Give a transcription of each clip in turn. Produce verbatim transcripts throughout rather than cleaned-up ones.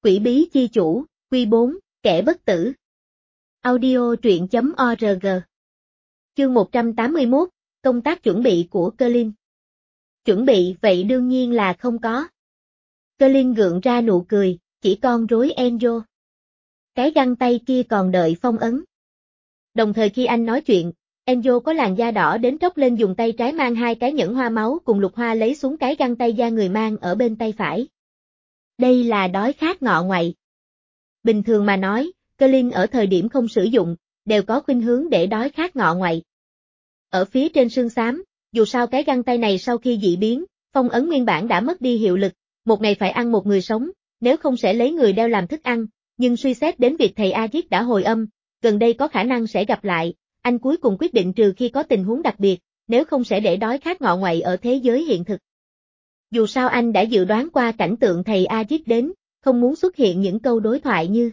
Quỷ bí chi chủ, Quy bốn, kẻ bất tử. Audio truyện chấm org. Chương một trăm tám mươi mốt, công tác chuẩn bị của Colin. Chuẩn bị vậy đương nhiên là không có. Colin gượng ra nụ cười, chỉ con rối Enzo. Cái găng tay kia còn đợi phong ấn. Đồng thời khi anh nói chuyện, Enzo có làn da đỏ đến tróc lên dùng tay trái mang hai cái nhẫn hoa máu cùng lục hoa lấy xuống cái găng tay da người mang ở bên tay phải. Đây là đói khát ngọ ngoại. Bình thường mà nói, Colin ở thời điểm không sử dụng, đều có khuynh hướng để đói khát ngọ ngoại. Ở phía trên xương xám, dù sao cái găng tay này sau khi dị biến, phong ấn nguyên bản đã mất đi hiệu lực, một ngày phải ăn một người sống, nếu không sẽ lấy người đeo làm thức ăn, nhưng suy xét đến việc thầy Aziz đã hồi âm, gần đây có khả năng sẽ gặp lại, anh cuối cùng quyết định trừ khi có tình huống đặc biệt, nếu không sẽ để đói khát ngọ ngoại ở thế giới hiện thực. Dù sao anh đã dự đoán qua cảnh tượng thầy Aziz đến, không muốn xuất hiện những câu đối thoại như: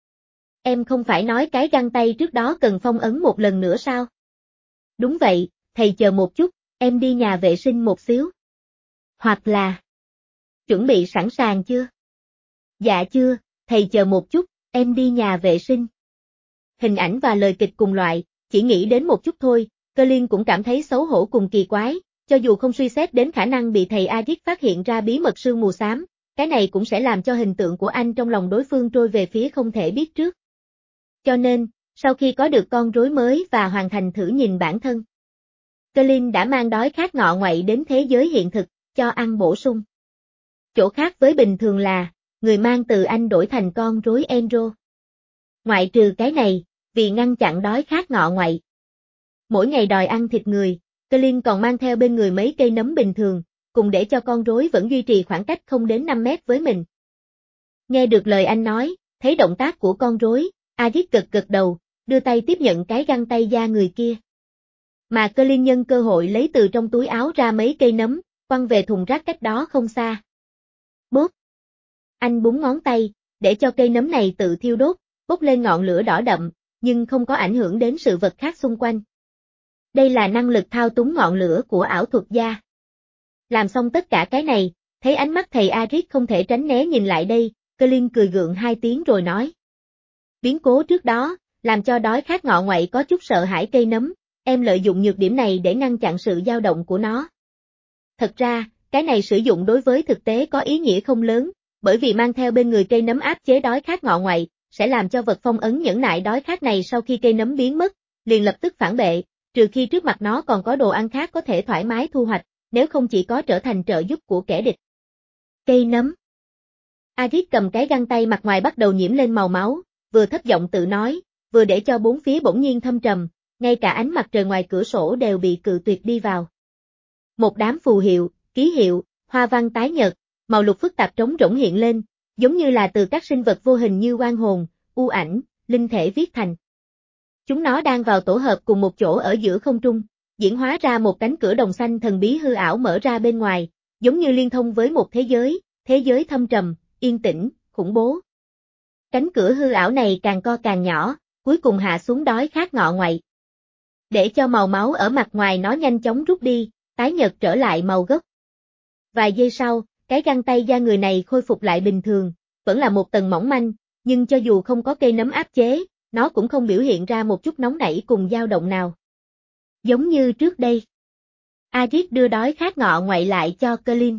Em không phải nói cái găng tay trước đó cần phong ấn một lần nữa sao? Đúng vậy, thầy chờ một chút, em đi nhà vệ sinh một xíu. Hoặc là: Chuẩn bị sẵn sàng chưa? Dạ chưa, thầy chờ một chút, em đi nhà vệ sinh. Hình ảnh và lời kịch cùng loại, chỉ nghĩ đến một chút thôi, Colin cũng cảm thấy xấu hổ cùng kỳ quái, cho dù không suy xét đến khả năng bị thầy Aziz phát hiện ra bí mật sương mù xám, cái này cũng sẽ làm cho hình tượng của anh trong lòng đối phương trôi về phía không thể biết trước. Cho nên, sau khi có được con rối mới và hoàn thành thử nhìn bản thân, Colin đã mang đói khát ngọ ngoại đến thế giới hiện thực, cho ăn bổ sung. Chỗ khác với bình thường là, người mang từ anh đổi thành con rối Enzo. Ngoại trừ cái này, vì ngăn chặn đói khát ngọ ngoại, mỗi ngày đòi ăn thịt người, Colin còn mang theo bên người mấy cây nấm bình thường, cùng để cho con rối vẫn duy trì khoảng cách không đến năm mét với mình. Nghe được lời anh nói, thấy động tác của con rối, Aziz gật gật đầu, đưa tay tiếp nhận cái găng tay da người kia. Mà Colin nhân cơ hội lấy từ trong túi áo ra mấy cây nấm, quăng về thùng rác cách đó không xa. Bốp! Anh búng ngón tay, để cho cây nấm này tự thiêu đốt, bốc lên ngọn lửa đỏ đậm, nhưng không có ảnh hưởng đến sự vật khác xung quanh. Đây là năng lực thao túng ngọn lửa của ảo thuật gia. Làm xong tất cả cái này, thấy ánh mắt thầy Aziz không thể tránh né nhìn lại đây, Colin cười gượng hai tiếng rồi nói: Biến cố trước đó, làm cho đói khát ngọ ngoại có chút sợ hãi cây nấm, em lợi dụng nhược điểm này để ngăn chặn sự dao động của nó. Thật ra, cái này sử dụng đối với thực tế có ý nghĩa không lớn, bởi vì mang theo bên người cây nấm áp chế đói khát ngọ ngoại, sẽ làm cho vật phong ấn nhẫn nại đói khát này sau khi cây nấm biến mất, liền lập tức phản bệ, trừ khi trước mặt nó còn có đồ ăn khác có thể thoải mái thu hoạch, nếu không chỉ có trở thành trợ giúp của kẻ địch. Cây nấm. Aziz cầm cái găng tay mặt ngoài bắt đầu nhiễm lên màu máu, vừa thấp giọng tự nói, vừa để cho bốn phía bỗng nhiên thâm trầm, ngay cả ánh mặt trời ngoài cửa sổ đều bị cự tuyệt đi vào. Một đám phù hiệu, ký hiệu, hoa văn tái nhợt, màu lục phức tạp trống rỗng hiện lên, giống như là từ các sinh vật vô hình như oan hồn, u ảnh, linh thể viết thành. Chúng nó đang vào tổ hợp cùng một chỗ ở giữa không trung, diễn hóa ra một cánh cửa đồng xanh thần bí hư ảo mở ra bên ngoài, giống như liên thông với một thế giới, thế giới thâm trầm, yên tĩnh, khủng bố. Cánh cửa hư ảo này càng co càng nhỏ, cuối cùng hạ xuống đói khát ngọ ngoại. Để cho màu máu ở mặt ngoài nó nhanh chóng rút đi, tái nhợt trở lại màu gốc. Vài giây sau, cái găng tay da người này khôi phục lại bình thường, vẫn là một tầng mỏng manh, nhưng cho dù không có cây nấm áp chế, nó cũng không biểu hiện ra một chút nóng nảy cùng dao động nào. Giống như trước đây. Aziz đưa đói khát ngọ ngoại lại cho Colin.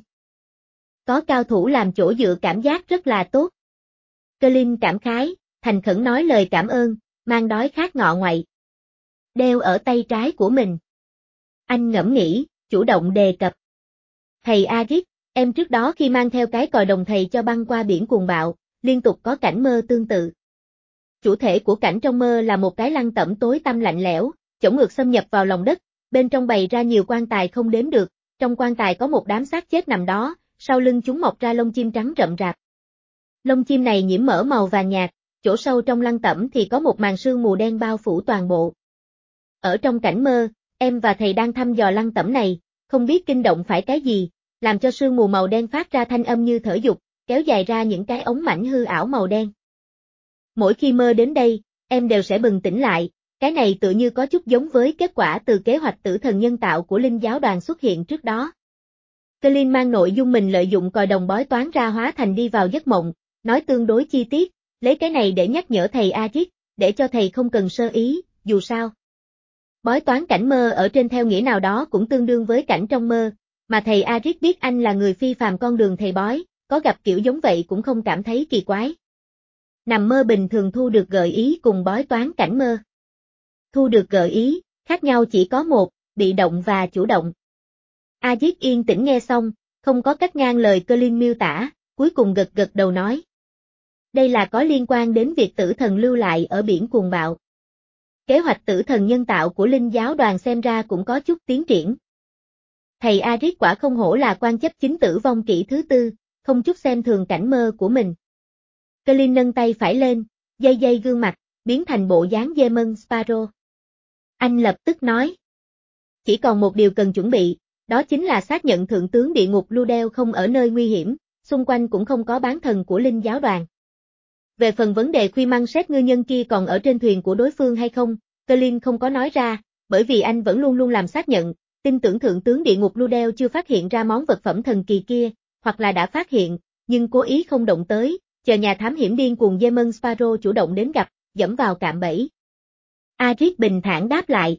Có cao thủ làm chỗ dựa cảm giác rất là tốt. Colin cảm khái, thành khẩn nói lời cảm ơn, mang đói khát ngọ ngoại. Đeo ở tay trái của mình. Anh ngẫm nghĩ, chủ động đề cập. Thầy Aziz, em trước đó khi mang theo cái còi đồng thầy cho băng qua biển cuồng bạo, liên tục có cảnh mơ tương tự. Chủ thể của cảnh trong mơ là một cái lăng tẩm tối tăm lạnh lẽo, chổng ngược xâm nhập vào lòng đất, bên trong bày ra nhiều quan tài không đếm được, trong quan tài có một đám xác chết nằm đó, sau lưng chúng mọc ra lông chim trắng rậm rạp. Lông chim này nhiễm mỡ màu vàng nhạt, chỗ sâu trong lăng tẩm thì có một màn sương mù đen bao phủ toàn bộ. Ở trong cảnh mơ, em và thầy đang thăm dò lăng tẩm này, không biết kinh động phải cái gì, làm cho sương mù màu đen phát ra thanh âm như thở dục, kéo dài ra những cái ống mảnh hư ảo màu đen. Mỗi khi mơ đến đây, em đều sẽ bừng tỉnh lại, cái này tự như có chút giống với kết quả từ kế hoạch tử thần nhân tạo của linh giáo đoàn xuất hiện trước đó. Colin mang nội dung mình lợi dụng còi đồng bói toán ra hóa thành đi vào giấc mộng, nói tương đối chi tiết, lấy cái này để nhắc nhở thầy Aziz, để cho thầy không cần sơ ý, dù sao. Bói toán cảnh mơ ở trên theo nghĩa nào đó cũng tương đương với cảnh trong mơ, mà thầy Aziz biết anh là người phi phàm con đường thầy bói, có gặp kiểu giống vậy cũng không cảm thấy kỳ quái. Nằm mơ bình thường thu được gợi ý cùng bói toán cảnh mơ. Thu được gợi ý, khác nhau chỉ có một, bị động và chủ động. Aziz yên tĩnh nghe xong, không có cắt ngang lời Colin miêu tả, cuối cùng gật gật đầu nói. Đây là có liên quan đến việc tử thần lưu lại ở biển cuồng bạo. Kế hoạch tử thần nhân tạo của linh giáo đoàn xem ra cũng có chút tiến triển. Thầy Aziz quả không hổ là quan chấp chính tử vong kỷ thứ tư, không chút xem thường cảnh mơ của mình. Colin nâng tay phải lên, dây dây gương mặt, biến thành bộ dáng Demon Sparrow. Anh lập tức nói. Chỉ còn một điều cần chuẩn bị, đó chính là xác nhận thượng tướng địa ngục Ludel không ở nơi nguy hiểm, xung quanh cũng không có bán thần của linh giáo đoàn. Về phần vấn đề Khuy Măng Xét ngư nhân kia còn ở trên thuyền của đối phương hay không, Colin không có nói ra, bởi vì anh vẫn luôn luôn làm xác nhận, tin tưởng thượng tướng địa ngục Ludel chưa phát hiện ra món vật phẩm thần kỳ kia, hoặc là đã phát hiện, nhưng cố ý không động tới, chờ nhà thám hiểm điên cuồng Demon Sparrow chủ động đến gặp, dẫm vào cạm bẫy. Aziz bình thản đáp lại.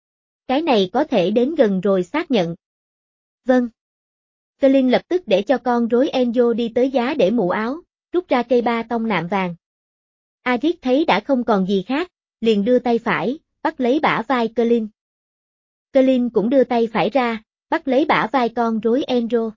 Cái này có thể đến gần rồi xác nhận. Vâng. Colin lập tức để cho con rối Enzo đi tới giá để mũ áo, rút ra cây ba tông nạm vàng. Aziz thấy đã không còn gì khác, liền đưa tay phải, bắt lấy bả vai Colin. Colin cũng đưa tay phải ra, bắt lấy bả vai con rối Enzo.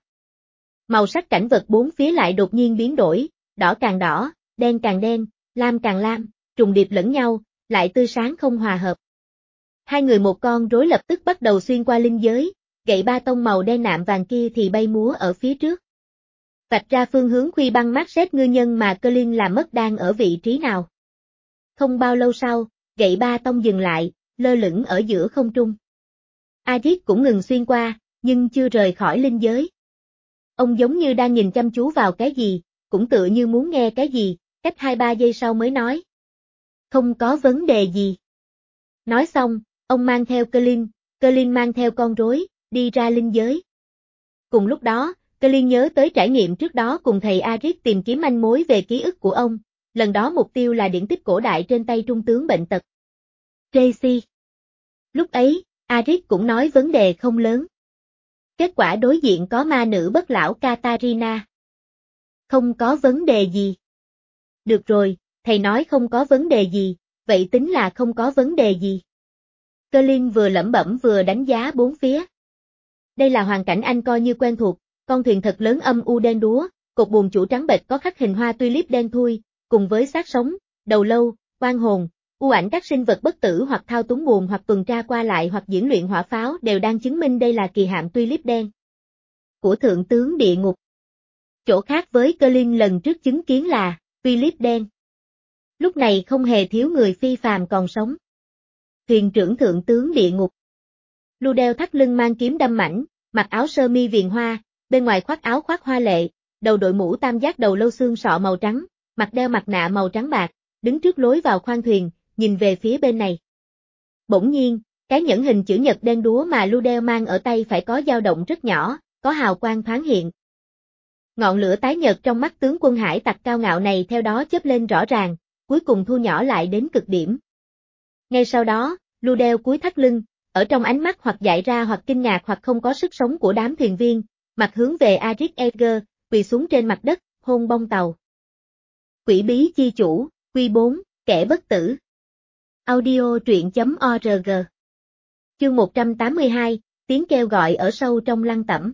Màu sắc cảnh vật bốn phía lại đột nhiên biến đổi, đỏ càng đỏ, đen càng đen, lam càng lam, trùng điệp lẫn nhau, lại tươi sáng không hòa hợp. Hai người một con rối lập tức bắt đầu xuyên qua linh giới, gậy ba tông màu đen nạm vàng kia thì bay múa ở phía trước. Vạch ra phương hướng Khuy Băng Mát Xét ngư nhân mà Colin làm mất đang ở vị trí nào. Không bao lâu sau, gậy ba tông dừng lại, lơ lửng ở giữa không trung. Aziz cũng ngừng xuyên qua, nhưng chưa rời khỏi linh giới. Ông giống như đang nhìn chăm chú vào cái gì, cũng tựa như muốn nghe cái gì, cách hai ba giây sau mới nói. Không có vấn đề gì. Nói xong, ông mang theo Colin, Colin mang theo con rối, đi ra linh giới. Cùng lúc đó, Colin nhớ tới trải nghiệm trước đó cùng thầy Aziz tìm kiếm manh mối về ký ức của ông, lần đó mục tiêu là điển tích cổ đại trên tay trung tướng bệnh tật. Tracy. Lúc ấy, Aziz cũng nói vấn đề không lớn. Kết quả đối diện có ma nữ bất lão Katarina. Không có vấn đề gì. Được rồi, thầy nói không có vấn đề gì, vậy tính là không có vấn đề gì. Colin vừa lẩm bẩm vừa đánh giá bốn phía. Đây là hoàn cảnh anh coi như quen thuộc, con thuyền thật lớn âm u đen đúa, cột buồm chủ trắng bệch có khắc hình hoa tulip đen thui, cùng với xác sống, đầu lâu, oan hồn, u ảnh các sinh vật bất tử hoặc thao túng buồm hoặc tuần tra qua lại hoặc diễn luyện hỏa pháo đều đang chứng minh đây là kỳ hạm tulip đen của thượng tướng địa ngục. Chỗ khác với Colin lần trước chứng kiến là tulip đen. Lúc này không hề thiếu người phi phàm còn sống. Thuyền trưởng thượng tướng địa ngục. Ludel thắt lưng mang kiếm đâm mảnh, mặc áo sơ mi viền hoa, bên ngoài khoác áo khoác hoa lệ, đầu đội mũ tam giác đầu lâu xương sọ màu trắng, mặt đeo mặt nạ màu trắng bạc, đứng trước lối vào khoang thuyền, nhìn về phía bên này. Bỗng nhiên, cái nhẫn hình chữ nhật đen đúa mà Ludel mang ở tay phải có dao động rất nhỏ, có hào quang thoáng hiện. Ngọn lửa tái nhợt trong mắt tướng quân hải tặc cao ngạo này theo đó chớp lên rõ ràng, cuối cùng thu nhỏ lại đến cực điểm. Ngay sau đó, Ludel cúi thắt lưng, ở trong ánh mắt hoặc dại ra hoặc kinh ngạc hoặc không có sức sống của đám thuyền viên, mặt hướng về Aziz Edgar, quỳ xuống trên mặt đất, hôn bông tàu. Quỷ bí chi chủ, Quy bốn, kẻ bất tử. Audio truyện chấm org. Chương một trăm tám mươi hai, tiếng kêu gọi ở sâu trong lăng tẩm.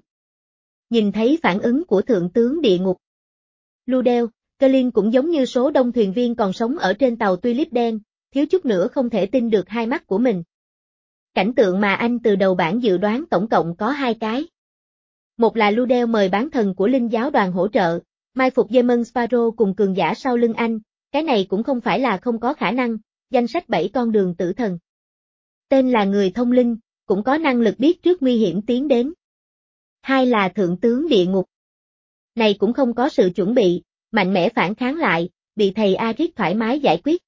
Nhìn thấy phản ứng của thượng tướng địa ngục. Ludel, Colin cũng giống như số đông thuyền viên còn sống ở trên tàu tulip đen, thiếu chút nữa không thể tin được hai mắt của mình. Cảnh tượng mà anh từ đầu bảng dự đoán tổng cộng có hai cái. Một là Ludel mời bán thần của linh giáo đoàn hỗ trợ, mai phục Demon Sparrow cùng cường giả sau lưng anh, cái này cũng không phải là không có khả năng, danh sách bảy con đường tử thần. Tên là người thông linh, cũng có năng lực biết trước nguy hiểm tiến đến. Hai là thượng tướng địa ngục. Này cũng không có sự chuẩn bị, mạnh mẽ phản kháng lại, bị thầy Aziz thoải mái giải quyết.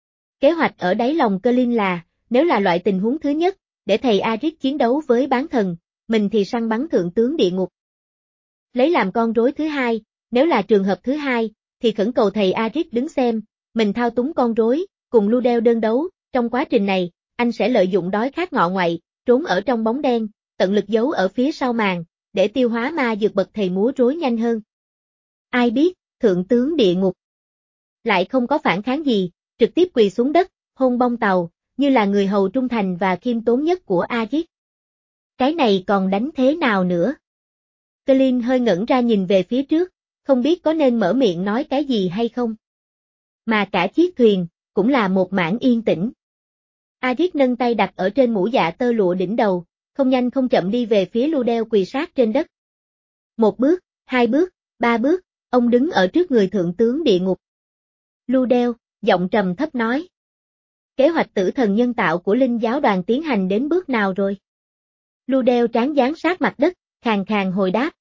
Kế hoạch ở đáy lòng Colin là, nếu là loại tình huống thứ nhất, để thầy Aziz chiến đấu với bán thần, mình thì săn bắn thượng tướng địa ngục. Lấy làm con rối thứ hai, nếu là trường hợp thứ hai, thì khẩn cầu thầy Arit đứng xem, mình thao túng con rối, cùng Ludel đơn đấu, trong quá trình này, anh sẽ lợi dụng đói khát ngọ ngoại, trốn ở trong bóng đen, tận lực giấu ở phía sau màn, để tiêu hóa ma dược bậc thầy múa rối nhanh hơn. Ai biết, thượng tướng địa ngục lại không có phản kháng gì, trực tiếp quỳ xuống đất, hôn bông tàu, như là người hầu trung thành và khiêm tốn nhất của Arit. Cái này còn đánh thế nào nữa? Colin hơi ngẩn ra nhìn về phía trước, không biết có nên mở miệng nói cái gì hay không. Mà cả chiếc thuyền, cũng là một mảng yên tĩnh. Arit nâng tay đặt ở trên mũ dạ tơ lụa đỉnh đầu, không nhanh không chậm đi về phía Ludel quỳ sát trên đất. Một bước, hai bước, ba bước, ông đứng ở trước người thượng tướng địa ngục. Ludel, giọng trầm thấp nói. Kế hoạch tử thần nhân tạo của linh giáo đoàn tiến hành đến bước nào rồi? Ludel trán dán sát mặt đất, khàn khàn hồi đáp.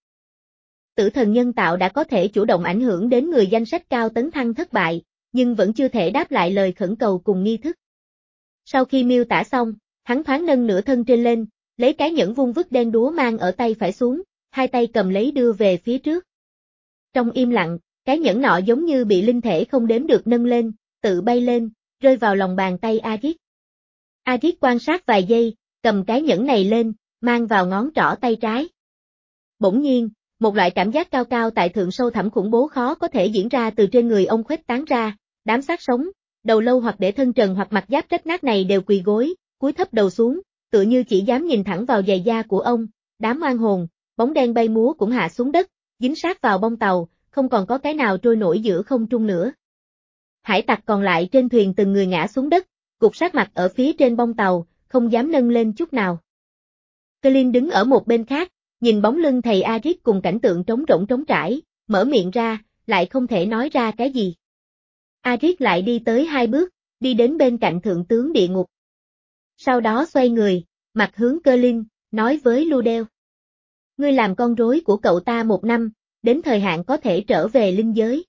Tử thần nhân tạo đã có thể chủ động ảnh hưởng đến người danh sách cao tấn thăng thất bại, nhưng vẫn chưa thể đáp lại lời khẩn cầu cùng nghi thức. Sau khi miêu tả xong, hắn thoáng nâng nửa thân trên lên, lấy cái nhẫn vuông vức đen đúa mang ở tay phải xuống, hai tay cầm lấy đưa về phía trước. Trong im lặng, cái nhẫn nọ giống như bị linh thể không đếm được nâng lên, tự bay lên, rơi vào lòng bàn tay Arit. Arit quan sát vài giây, cầm cái nhẫn này lên, mang vào ngón trỏ tay trái. Bỗng nhiên, một loại cảm giác cao cao tại thượng sâu thẳm khủng bố khó có thể diễn ra từ trên người ông khuếch tán ra, đám xác sống, đầu lâu hoặc để thân trần hoặc mặt giáp rách nát này đều quỳ gối, cúi thấp đầu xuống, tựa như chỉ dám nhìn thẳng vào giày da của ông, đám oan hồn, bóng đen bay múa cũng hạ xuống đất, dính sát vào bông tàu, không còn có cái nào trôi nổi giữa không trung nữa. Hải tặc còn lại trên thuyền từng người ngã xuống đất, gục sát mặt ở phía trên bông tàu, không dám nâng lên chút nào. Colin đứng ở một bên khác, nhìn bóng lưng thầy Arit cùng cảnh tượng trống rỗng trống trải, mở miệng ra, lại không thể nói ra cái gì. Arit lại đi tới hai bước, đi đến bên cạnh thượng tướng địa ngục. Sau đó xoay người, mặt hướng Colin, nói với Ludel. Ngươi làm con rối của cậu ta một năm, đến thời hạn có thể trở về linh giới.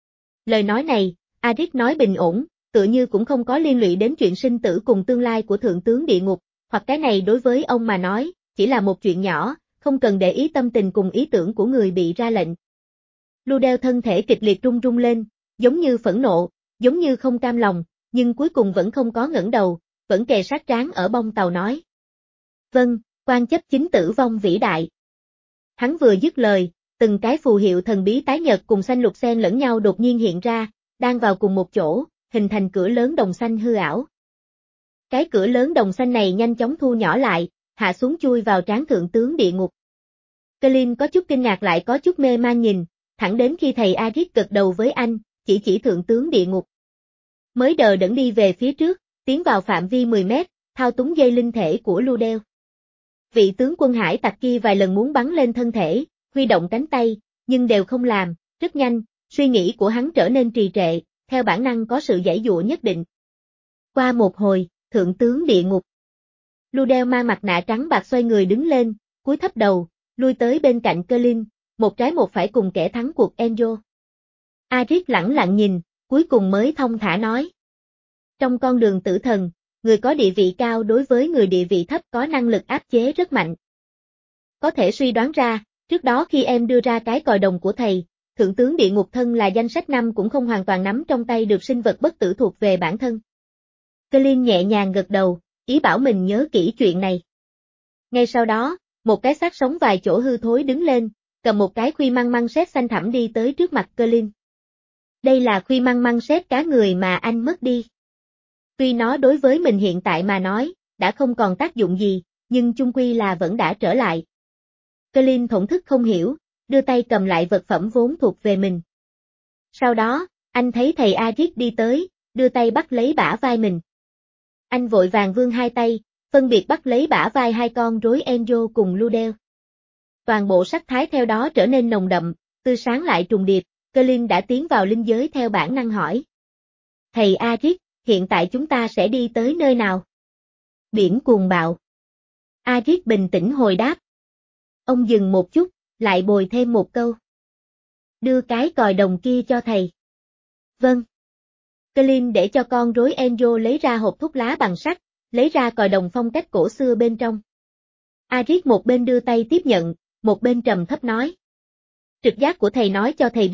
Lời nói này, Arit nói bình ổn, tựa như cũng không có liên lụy đến chuyện sinh tử cùng tương lai của thượng tướng địa ngục, hoặc cái này đối với ông mà nói, chỉ là một chuyện nhỏ, không cần để ý tâm tình cùng ý tưởng của người bị ra lệnh. Ludel thân thể kịch liệt rung rung lên, giống như phẫn nộ, giống như không cam lòng, nhưng cuối cùng vẫn không có ngẩng đầu, vẫn kề sát trán ở bông tàu nói. Vâng, quan chấp chính tử vong vĩ đại. Hắn vừa dứt lời, từng cái phù hiệu thần bí tái nhật cùng xanh lục xen lẫn nhau đột nhiên hiện ra, đang vào cùng một chỗ, hình thành cửa lớn đồng xanh hư ảo. Cái cửa lớn đồng xanh này nhanh chóng thu nhỏ lại, hạ xuống chui vào trán thượng tướng địa ngục. Colin có chút kinh ngạc lại có chút mê man nhìn, thẳng đến khi thầy Arit gật đầu với anh, chỉ chỉ thượng tướng địa ngục. Mới đờ đẫn đi về phía trước, tiến vào phạm vi mười mét, thao túng dây linh thể của Ludel. Vị tướng quân hải tặc kia vài lần muốn bắn lên thân thể, huy động cánh tay, nhưng đều không làm, rất nhanh, suy nghĩ của hắn trở nên trì trệ, theo bản năng có sự giãy giụa nhất định. Qua một hồi, thượng tướng địa ngục. Ludel mang mặt nạ trắng bạc xoay người đứng lên, cúi thấp đầu, lui tới bên cạnh Colin, một trái một phải cùng kẻ thắng cuộc Enjo. Arit lẳng lặng nhìn, cuối cùng mới thông thả nói. Trong con đường tử thần, người có địa vị cao đối với người địa vị thấp có năng lực áp chế rất mạnh. Có thể suy đoán ra, trước đó khi em đưa ra cái còi đồng của thầy, thượng tướng địa ngục thân là danh sách năm cũng không hoàn toàn nắm trong tay được sinh vật bất tử thuộc về bản thân. Colin nhẹ nhàng gật đầu, ý bảo mình nhớ kỹ chuyện này. Ngay sau đó, một cái xác sống vài chỗ hư thối đứng lên, cầm một cái khuy măng măng sét xanh thẳm đi tới trước mặt Colin. Đây là khuy măng măng sét cá người mà anh mất đi. Tuy nó đối với mình hiện tại mà nói, đã không còn tác dụng gì, nhưng chung quy là vẫn đã trở lại. Colin thổn thức không hiểu, đưa tay cầm lại vật phẩm vốn thuộc về mình. Sau đó, anh thấy thầy Arit đi tới, đưa tay bắt lấy bả vai mình. Anh vội vàng vươn hai tay, phân biệt bắt lấy bả vai hai con rối Enjo cùng Ludel. Toàn bộ sắc thái theo đó trở nên nồng đậm, tươi sáng lại trùng điệp, Colin đã tiến vào linh giới theo bản năng hỏi. Thầy Arit, hiện tại chúng ta sẽ đi tới nơi nào? Biển cuồng bạo. Arit bình tĩnh hồi đáp. Ông dừng một chút, lại bồi thêm một câu. Đưa cái còi đồng kia cho thầy. Vâng. Colin để cho con rối Enjo lấy ra hộp thuốc lá bằng sắt, lấy ra còi đồng phong cách cổ xưa bên trong. Arit một bên đưa tay tiếp nhận, một bên trầm thấp nói. Trực giác của thầy nói cho thầy biết,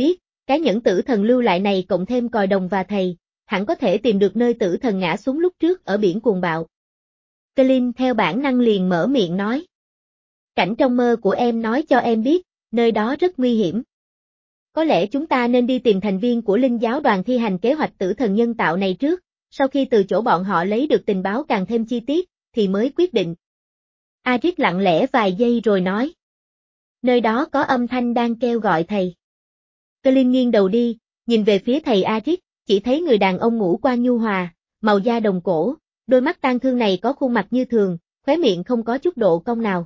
cái nhẫn tử thần lưu lại này cộng thêm còi đồng và thầy, hẳn có thể tìm được nơi tử thần ngã xuống lúc trước ở biển cuồng bạo. Colin theo bản năng liền mở miệng nói. Cảnh trong mơ của em nói cho em biết, nơi đó rất nguy hiểm. Có lẽ chúng ta nên đi tìm thành viên của linh giáo đoàn thi hành kế hoạch tử thần nhân tạo này trước, sau khi từ chỗ bọn họ lấy được tình báo càng thêm chi tiết, thì mới quyết định. Arit lặng lẽ vài giây rồi nói. Nơi đó có âm thanh đang kêu gọi thầy. Colin nghiêng đầu đi, nhìn về phía thầy Arit, chỉ thấy người đàn ông ngũ quan nhu hòa, màu da đồng cổ, đôi mắt tang thương này có khuôn mặt như thường, khóe miệng không có chút độ cong nào.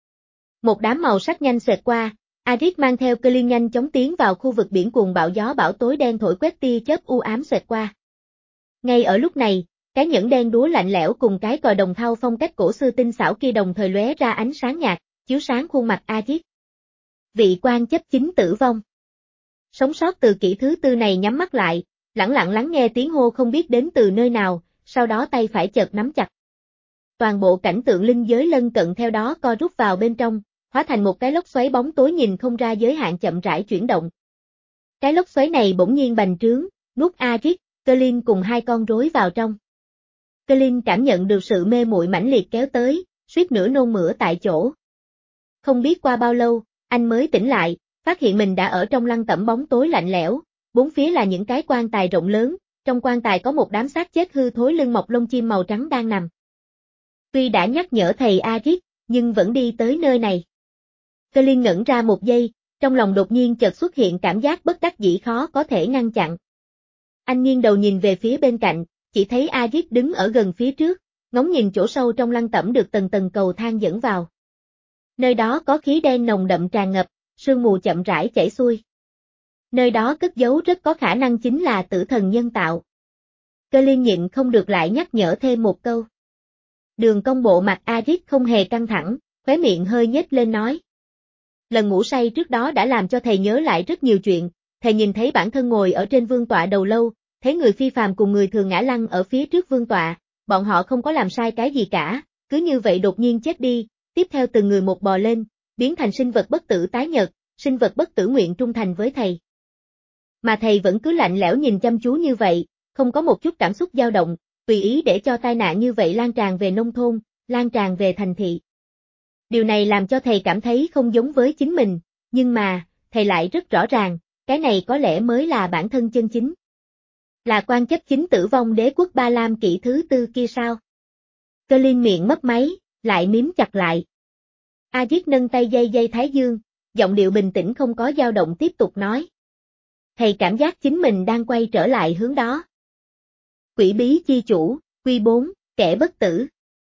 Một đám màu sắc nhanh xẹt qua, Arit mang theo Colin nhanh chóng tiến vào khu vực biển cuồng bạo, gió bão tối đen thổi quét tia chớp u ám xẹt qua. Ngay ở lúc này, cái nhẫn đen đúa lạnh lẽo cùng cái còi đồng thau phong cách cổ xưa tinh xảo kia đồng thời lóe ra ánh sáng nhạt, chiếu sáng khuôn mặt Arit. Vị quan chấp chính tử vong. Sống sót từ kỷ thứ tư này nhắm mắt lại, lẳng lặng lắng nghe tiếng hô không biết đến từ nơi nào, sau đó tay phải chợt nắm chặt. Toàn bộ cảnh tượng linh giới lân cận theo đó co rút vào bên trong, hóa thành một cái lốc xoáy bóng tối nhìn không ra giới hạn chậm rãi chuyển động. Cái lốc xoáy này bỗng nhiên bành trướng, nuốt Arit, Colin cùng hai con rối vào trong. Colin cảm nhận được sự mê muội mãnh liệt kéo tới, suýt nữa nôn mửa tại chỗ. Không biết qua bao lâu, anh mới tỉnh lại, phát hiện mình đã ở trong lăng tẩm bóng tối lạnh lẽo, bốn phía là những cái quan tài rộng lớn, trong quan tài có một đám xác chết hư thối lưng mọc lông chim màu trắng đang nằm. Tuy đã nhắc nhở thầy Arit, nhưng vẫn đi tới nơi này. Colin ngẩn ra một giây, trong lòng đột nhiên chợt xuất hiện cảm giác bất đắc dĩ khó có thể ngăn chặn. Anh nghiêng đầu nhìn về phía bên cạnh, chỉ thấy Arit đứng ở gần phía trước, ngóng nhìn chỗ sâu trong lăng tẩm được tầng tầng cầu thang dẫn vào. Nơi đó có khí đen nồng đậm tràn ngập, sương mù chậm rãi chảy xuôi. Nơi đó cất giấu rất có khả năng chính là tử thần nhân tạo. Colin nhịn không được lại nhắc nhở thêm một câu. Đường cong bộ mặt Arit không hề căng thẳng, khóe miệng hơi nhếch lên nói. Lần ngủ say trước đó đã làm cho thầy nhớ lại rất nhiều chuyện, thầy nhìn thấy bản thân ngồi ở trên vương tọa đầu lâu, thấy người phi phàm cùng người thường ngã lăn ở phía trước vương tọa, bọn họ không có làm sai cái gì cả, cứ như vậy đột nhiên chết đi, tiếp theo từng người một bò lên, biến thành sinh vật bất tử tái nhật, sinh vật bất tử nguyện trung thành với thầy. Mà thầy vẫn cứ lạnh lẽo nhìn chăm chú như vậy, không có một chút cảm xúc dao động, tùy ý để cho tai nạn như vậy lan tràn về nông thôn, lan tràn về thành thị. Điều này làm cho thầy cảm thấy không giống với chính mình, nhưng mà, thầy lại rất rõ ràng, cái này có lẽ mới là bản thân chân chính. Là quan chấp chính tử vong đế quốc Ba Lam kỷ thứ tư kia sao? Colin miệng mấp máy, lại miếm chặt lại. Arit nâng tay dây dây thái dương, giọng điệu bình tĩnh không có dao động tiếp tục nói. Thầy cảm giác chính mình đang quay trở lại hướng đó. Quỷ bí chi chủ, quy bốn, kẻ bất tử.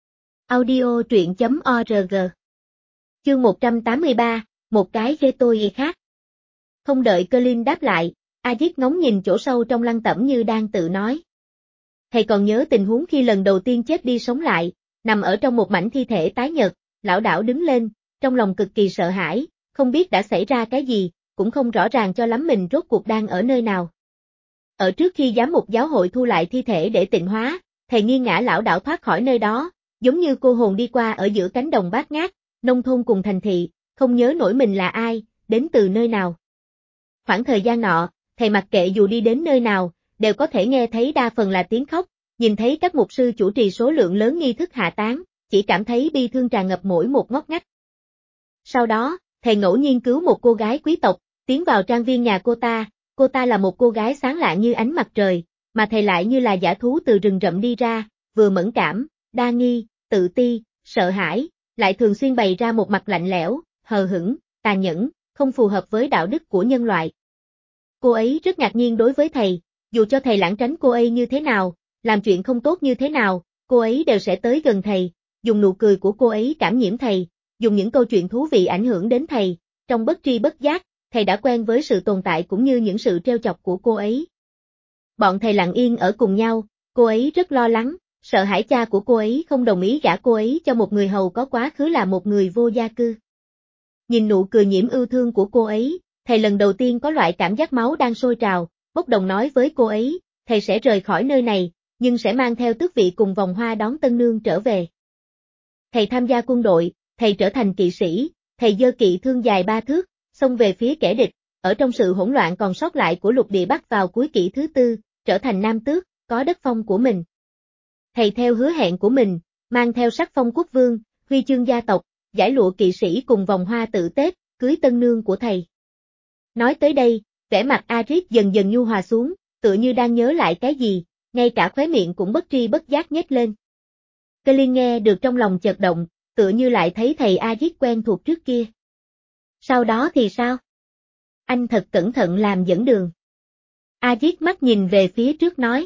Audio truyện chấm org. Chương một trăm tám mươi ba, một cái ghê tôi khác. Không đợi Colin đáp lại, Arit ngóng nhìn chỗ sâu trong lăng tẩm như đang tự nói. Thầy còn nhớ tình huống khi lần đầu tiên chết đi sống lại, nằm ở trong một mảnh thi thể tái nhợt, lảo đảo đứng lên, trong lòng cực kỳ sợ hãi, không biết đã xảy ra cái gì, cũng không rõ ràng cho lắm mình rốt cuộc đang ở nơi nào. Ở trước khi giám mục giáo hội thu lại thi thể để tịnh hóa, thầy nghiêng ngã lảo đảo thoát khỏi nơi đó, giống như cô hồn đi qua ở giữa cánh đồng bát ngát, nông thôn cùng thành thị, không nhớ nổi mình là ai, đến từ nơi nào. Khoảng thời gian nọ, thầy mặc kệ dù đi đến nơi nào, đều có thể nghe thấy đa phần là tiếng khóc, nhìn thấy các mục sư chủ trì số lượng lớn nghi thức hạ táng, chỉ cảm thấy bi thương tràn ngập mỗi một ngóc ngách. Sau đó, thầy ngẫu nhiên cứu một cô gái quý tộc, tiến vào trang viên nhà cô ta, cô ta là một cô gái sáng lạ như ánh mặt trời, mà thầy lại như là dã thú từ rừng rậm đi ra, vừa mẫn cảm, đa nghi, tự ti, sợ hãi, lại thường xuyên bày ra một mặt lạnh lẽo, hờ hững, tàn nhẫn, không phù hợp với đạo đức của nhân loại. Cô ấy rất ngạc nhiên đối với thầy, dù cho thầy lảng tránh cô ấy như thế nào, làm chuyện không tốt như thế nào, cô ấy đều sẽ tới gần thầy, dùng nụ cười của cô ấy cảm nhiễm thầy, dùng những câu chuyện thú vị ảnh hưởng đến thầy, trong bất tri bất giác, thầy đã quen với sự tồn tại cũng như những sự trêu chọc của cô ấy. Bọn thầy lặng yên ở cùng nhau, cô ấy rất lo lắng, sợ hãi cha của cô ấy không đồng ý gả cô ấy cho một người hầu có quá khứ là một người vô gia cư. Nhìn nụ cười nhiễm yêu thương của cô ấy, thầy lần đầu tiên có loại cảm giác máu đang sôi trào, bốc đồng nói với cô ấy, thầy sẽ rời khỏi nơi này, nhưng sẽ mang theo tước vị cùng vòng hoa đón tân nương trở về. Thầy tham gia quân đội, thầy trở thành kỵ sĩ, thầy giơ kỵ thương dài ba thước, xông về phía kẻ địch, ở trong sự hỗn loạn còn sót lại của lục địa Bắc vào cuối kỷ thứ tư, trở thành nam tước, có đất phong của mình. Thầy theo hứa hẹn của mình, mang theo sắc phong quốc vương, huy chương gia tộc, giải lụa kỵ sĩ cùng vòng hoa tự Tết, cưới tân nương của thầy. Nói tới đây, vẻ mặt Arit dần dần nhu hòa xuống, tựa như đang nhớ lại cái gì, ngay cả khóe miệng cũng bất tri bất giác nhếch lên. Colin nghe được trong lòng chợt động, tựa như lại thấy thầy Arit quen thuộc trước kia. Sau đó thì sao? Anh thật cẩn thận làm dẫn đường. Arit mắt nhìn về phía trước nói.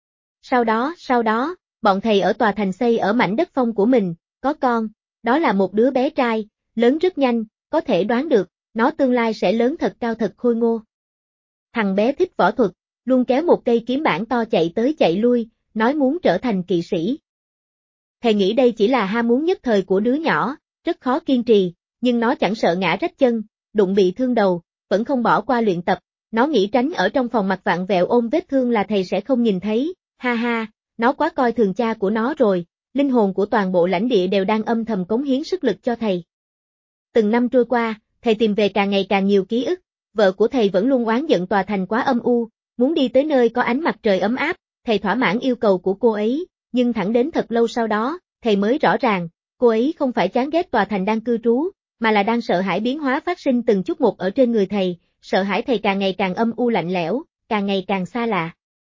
Sau đó, sau đó, bọn thầy ở tòa thành xây ở mảnh đất phong của mình, có con, đó là một đứa bé trai, lớn rất nhanh, có thể đoán được, nó tương lai sẽ lớn thật cao thật khôi ngô. Thằng bé thích võ thuật, luôn kéo một cây kiếm bản to chạy tới chạy lui, nói muốn trở thành kỵ sĩ. Thầy nghĩ đây chỉ là ham muốn nhất thời của đứa nhỏ, rất khó kiên trì, nhưng nó chẳng sợ ngã rách chân, đụng bị thương đầu, vẫn không bỏ qua luyện tập, nó nghĩ tránh ở trong phòng mặt vặn vẹo ôm vết thương là thầy sẽ không nhìn thấy, ha ha, nó quá coi thường cha của nó rồi, linh hồn của toàn bộ lãnh địa đều đang âm thầm cống hiến sức lực cho thầy. Từng năm trôi qua, thầy tìm về càng ngày càng nhiều ký ức, vợ của thầy vẫn luôn oán giận tòa thành quá âm u, muốn đi tới nơi có ánh mặt trời ấm áp, thầy thỏa mãn yêu cầu của cô ấy, nhưng thẳng đến thật lâu sau đó, thầy mới rõ ràng, cô ấy không phải chán ghét tòa thành đang cư trú, mà là đang sợ hãi biến hóa phát sinh từng chút một ở trên người thầy, sợ hãi thầy càng ngày càng âm u lạnh lẽo, càng ngày càng xa lạ.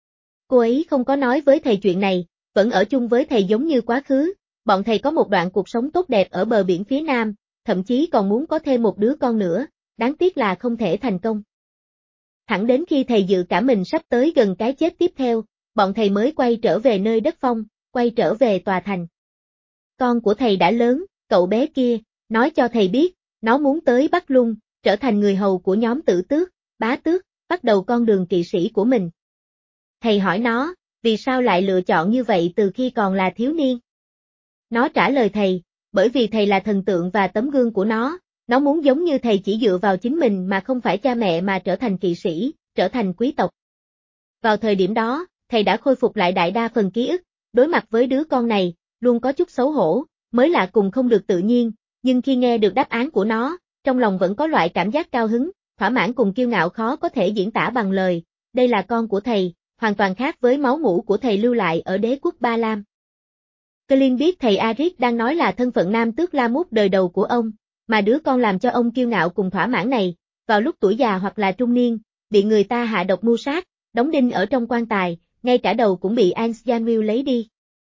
Cô ấy không có nói với thầy chuyện này, vẫn ở chung với thầy giống như quá khứ, bọn thầy có một đoạn cuộc sống tốt đẹp ở bờ biển phía Nam, thậm chí còn muốn có thêm một đứa con nữa, đáng tiếc là không thể thành công. Thẳng đến khi thầy dự cảm mình sắp tới gần cái chết tiếp theo, bọn thầy mới quay trở về nơi đất phong, quay trở về tòa thành. Con của thầy đã lớn, cậu bé kia, nói cho thầy biết, nó muốn tới Bắc Lung, trở thành người hầu của nhóm Tử Tước, Bá Tước, bắt đầu con đường kỵ sĩ của mình. Thầy hỏi nó, vì sao lại lựa chọn như vậy từ khi còn là thiếu niên? Nó trả lời thầy, bởi vì thầy là thần tượng và tấm gương của nó, nó muốn giống như thầy chỉ dựa vào chính mình mà không phải cha mẹ mà trở thành kỵ sĩ, trở thành quý tộc. Vào thời điểm đó, thầy đã khôi phục lại đại đa phần ký ức, đối mặt với đứa con này, luôn có chút xấu hổ, mới lạ cùng không được tự nhiên, nhưng khi nghe được đáp án của nó, trong lòng vẫn có loại cảm giác cao hứng, thỏa mãn cùng kiêu ngạo khó có thể diễn tả bằng lời, đây là con của thầy, hoàn toàn khác với máu mủ của thầy lưu lại ở đế quốc Ba Lam. Colin biết thầy Arit đang nói là thân phận nam tước La Mút đời đầu của ông, mà đứa con làm cho ông kiêu ngạo cùng thỏa mãn này, vào lúc tuổi già hoặc là trung niên, bị người ta hạ độc mưu sát, đóng đinh ở trong quan tài, ngay cả đầu cũng bị Anne lấy đi.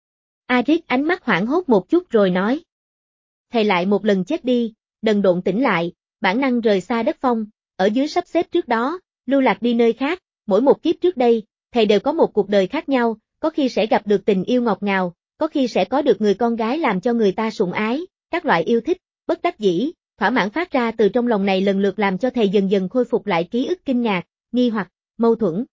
Arit ánh mắt hoảng hốt một chút rồi nói. Thầy lại một lần chết đi, đần độn tỉnh lại, bản năng rời xa đất phong, ở dưới sắp xếp trước đó, lưu lạc đi nơi khác, mỗi một kiếp trước đây, thầy đều có một cuộc đời khác nhau, có khi sẽ gặp được tình yêu ngọt ngào, có khi sẽ có được người con gái làm cho người ta sủng ái, các loại yêu thích, bất đắc dĩ, thỏa mãn phát ra từ trong lòng này lần lượt làm cho thầy dần dần khôi phục lại ký ức kinh ngạc, nghi hoặc, mâu thuẫn.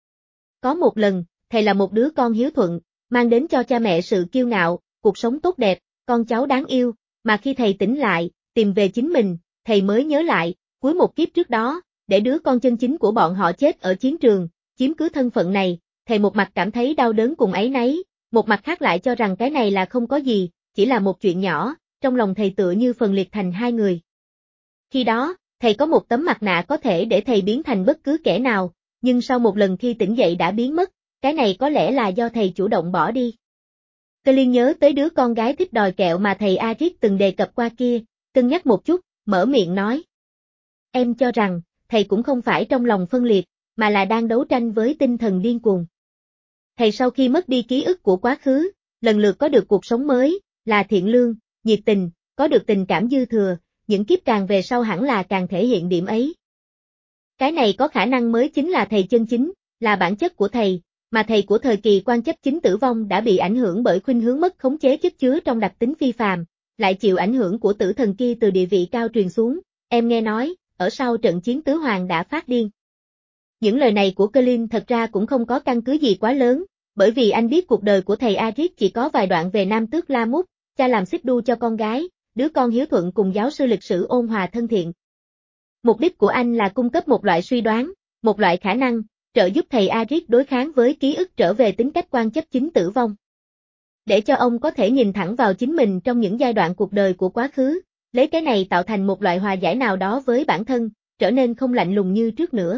Có một lần, thầy là một đứa con hiếu thuận, mang đến cho cha mẹ sự kiêu ngạo, cuộc sống tốt đẹp, con cháu đáng yêu, mà khi thầy tỉnh lại, tìm về chính mình, thầy mới nhớ lại, cuối một kiếp trước đó, để đứa con chân chính của bọn họ chết ở chiến trường, chiếm cứ thân phận này, thầy một mặt cảm thấy đau đớn cùng áy náy, một mặt khác lại cho rằng cái này là không có gì, chỉ là một chuyện nhỏ, trong lòng thầy tựa như phần liệt thành hai người. Khi đó, thầy có một tấm mặt nạ có thể để thầy biến thành bất cứ kẻ nào, nhưng sau một lần khi tỉnh dậy đã biến mất, cái này có lẽ là do thầy chủ động bỏ đi. Colin nhớ tới đứa con gái thích đòi kẹo mà thầy Arit từng đề cập qua kia, cân nhắc một chút, mở miệng nói. Em cho rằng, thầy cũng không phải trong lòng phân liệt, mà là đang đấu tranh với tinh thần điên cuồng. Thầy sau khi mất đi ký ức của quá khứ, lần lượt có được cuộc sống mới, là thiện lương, nhiệt tình, có được tình cảm dư thừa, những kiếp càng về sau hẳn là càng thể hiện điểm ấy. Cái này có khả năng mới chính là thầy chân chính, là bản chất của thầy, mà thầy của thời kỳ quan chấp chính tử vong đã bị ảnh hưởng bởi khuynh hướng mất khống chế chất chứa trong đặc tính phi phàm, lại chịu ảnh hưởng của tử thần kia từ địa vị cao truyền xuống, em nghe nói, ở sau trận chiến tứ hoàng đã phát điên. Những lời này của Colin thật ra cũng không có căn cứ gì quá lớn, bởi vì anh biết cuộc đời của thầy Arit chỉ có vài đoạn về nam tước La Mút, cha làm xích đu cho con gái, đứa con hiếu thuận cùng giáo sư lịch sử ôn hòa thân thiện. Mục đích của anh là cung cấp một loại suy đoán, một loại khả năng, trợ giúp thầy Arit đối kháng với ký ức trở về tính cách quan chấp chính tử vong. Để cho ông có thể nhìn thẳng vào chính mình trong những giai đoạn cuộc đời của quá khứ, lấy cái này tạo thành một loại hòa giải nào đó với bản thân, trở nên không lạnh lùng như trước nữa.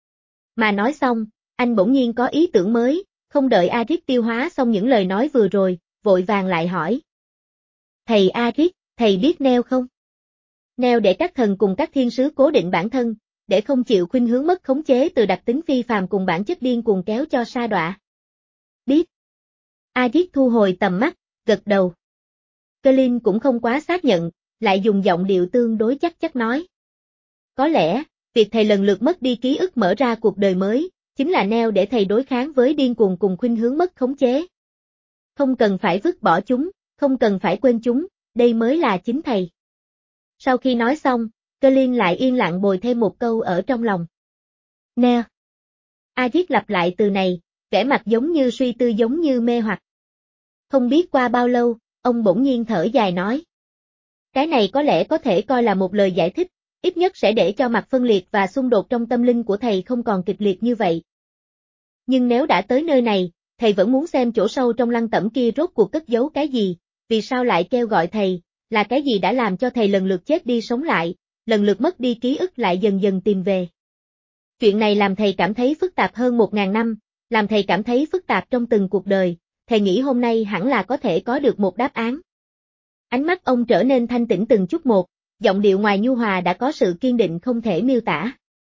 Mà nói xong, anh bỗng nhiên có ý tưởng mới, không đợi Arit tiêu hóa xong những lời nói vừa rồi, vội vàng lại hỏi. Thầy Arit, thầy biết neo không? Neo để các thần cùng các thiên sứ cố định bản thân, để không chịu khuynh hướng mất khống chế từ đặc tính phi phàm cùng bản chất điên cuồng kéo cho sa đọa. Biết. Arit thu hồi tầm mắt, gật đầu. Colin cũng không quá xác nhận, lại dùng giọng điệu tương đối chắc chắc nói. Có lẽ, việc thầy lần lượt mất đi ký ức mở ra cuộc đời mới, chính là neo để thầy đối kháng với điên cuồng cùng khuynh hướng mất khống chế. Không cần phải vứt bỏ chúng, không cần phải quên chúng, đây mới là chính thầy. Sau khi nói xong, Colin lại yên lặng bồi thêm một câu ở trong lòng. Neo. Arit lặp lại từ này, vẻ mặt giống như suy tư giống như mê hoặc. Không biết qua bao lâu, ông bỗng nhiên thở dài nói. Cái này có lẽ có thể coi là một lời giải thích, ít nhất sẽ để cho mặt phân liệt và xung đột trong tâm linh của thầy không còn kịch liệt như vậy. Nhưng nếu đã tới nơi này, thầy vẫn muốn xem chỗ sâu trong lăng tẩm kia rốt cuộc cất giấu cái gì, vì sao lại kêu gọi thầy, là cái gì đã làm cho thầy lần lượt chết đi sống lại, lần lượt mất đi ký ức lại dần dần tìm về. Chuyện này làm thầy cảm thấy phức tạp hơn một ngàn năm, làm thầy cảm thấy phức tạp trong từng cuộc đời, thầy nghĩ hôm nay hẳn là có thể có được một đáp án. Ánh mắt ông trở nên thanh tĩnh từng chút một, giọng điệu ngoài nhu hòa đã có sự kiên định không thể miêu tả.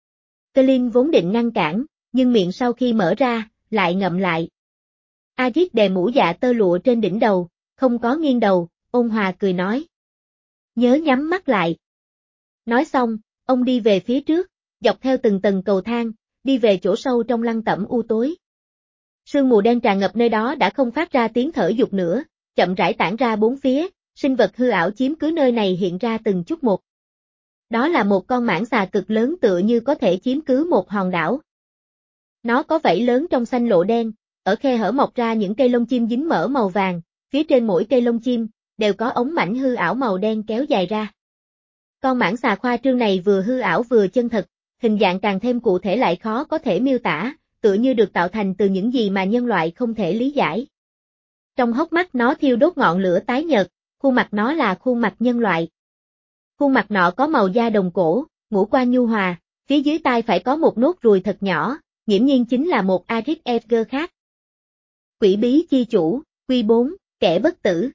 Colin vốn định ngăn cản, nhưng miệng sau khi mở ra, lại ngậm lại. Arit đè mũ dạ tơ lụa trên đỉnh đầu, không có nghiêng đầu, ôn hòa cười nói. Nhớ nhắm mắt lại. Nói xong, ông đi về phía trước, dọc theo từng tầng cầu thang, đi về chỗ sâu trong lăng tẩm u tối. Sương mù đen tràn ngập nơi đó đã không phát ra tiếng thở dục nữa, chậm rãi tản ra bốn phía, sinh vật hư ảo chiếm cứ nơi này hiện ra từng chút một. Đó là một con mãng xà cực lớn tựa như có thể chiếm cứ một hòn đảo. Nó có vảy lớn trong xanh lộ đen, ở khe hở mọc ra những cây lông chim dính mỡ màu vàng, phía trên mỗi cây lông chim, đều có ống mảnh hư ảo màu đen kéo dài ra. Con mãng xà khoa trương này vừa hư ảo vừa chân thật, hình dạng càng thêm cụ thể lại khó có thể miêu tả, tựa như được tạo thành từ những gì mà nhân loại không thể lý giải. Trong hốc mắt nó thiêu đốt ngọn lửa tái nhợt, khuôn mặt nó là khuôn mặt nhân loại. Khuôn mặt nọ có màu da đồng cổ, ngũ quan nhu hòa, phía dưới tai phải có một nốt ruồi thật nhỏ, nghiễm nhiên chính là một Arit Edgar khác. Quỷ bí chi chủ, Quy bốn, kẻ bất tử.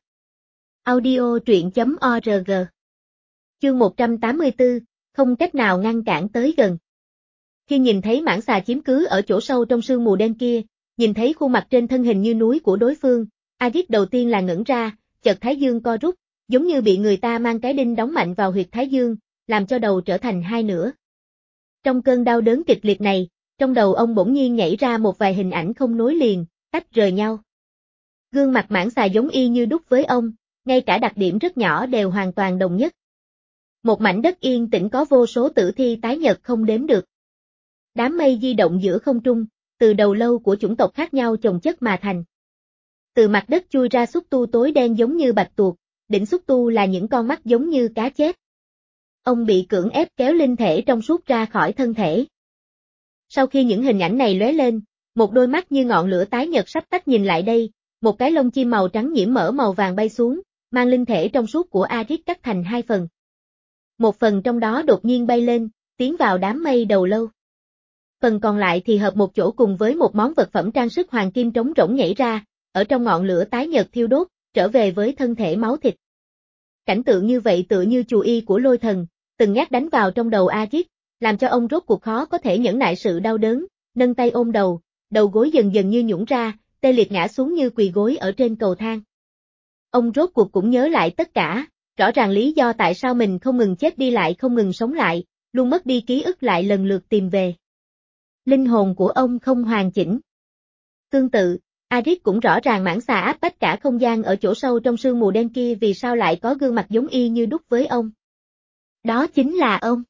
Audio truyện chấm org. Chương một trăm tám mươi tư, không cách nào ngăn cản tới gần. Khi nhìn thấy mãng xà chiếm cứ ở chỗ sâu trong sương mù đen kia, nhìn thấy khuôn mặt trên thân hình như núi của đối phương, Arit đầu tiên là ngẩn ra, chợt thái dương co rút, giống như bị người ta mang cái đinh đóng mạnh vào huyệt thái dương, làm cho đầu trở thành hai nửa. Trong cơn đau đớn kịch liệt này, trong đầu ông bỗng nhiên nhảy ra một vài hình ảnh không nối liền, tách rời nhau. Gương mặt mãng xà giống y như đúc với ông, ngay cả đặc điểm rất nhỏ đều hoàn toàn đồng nhất. Một mảnh đất yên tĩnh có vô số tử thi tái nhợt không đếm được. Đám mây di động giữa không trung, từ đầu lâu của chủng tộc khác nhau chồng chất mà thành. Từ mặt đất chui ra xúc tu tối đen giống như bạch tuộc, đỉnh xúc tu là những con mắt giống như cá chết. Ông bị cưỡng ép kéo linh thể trong suốt ra khỏi thân thể. Sau khi những hình ảnh này lóe lên, một đôi mắt như ngọn lửa tái nhợt sắp tắt nhìn lại đây, một cái lông chim màu trắng nhiễm mỡ màu vàng bay xuống, mang linh thể trong suốt của Arit cắt thành hai phần. Một phần trong đó đột nhiên bay lên, tiến vào đám mây đầu lâu. Phần còn lại thì hợp một chỗ cùng với một món vật phẩm trang sức hoàng kim trống rỗng nhảy ra, ở trong ngọn lửa tái nhợt thiêu đốt, trở về với thân thể máu thịt. Cảnh tượng như vậy tựa như chù y của lôi thần, từng nhát đánh vào trong đầu Arit, làm cho ông rốt cuộc khó có thể nhẫn nại sự đau đớn, nâng tay ôm đầu, đầu gối dần dần như nhũn ra, tê liệt ngã xuống như quỳ gối ở trên cầu thang. Ông rốt cuộc cũng nhớ lại tất cả, rõ ràng lý do tại sao mình không ngừng chết đi lại không ngừng sống lại, luôn mất đi ký ức lại lần lượt tìm về. Linh hồn của ông không hoàn chỉnh. Tương tự, Arit cũng rõ ràng mãng xà áp bách cả không gian ở chỗ sâu trong sương mù đen kia vì sao lại có gương mặt giống y như đúc với ông. Đó chính là ông.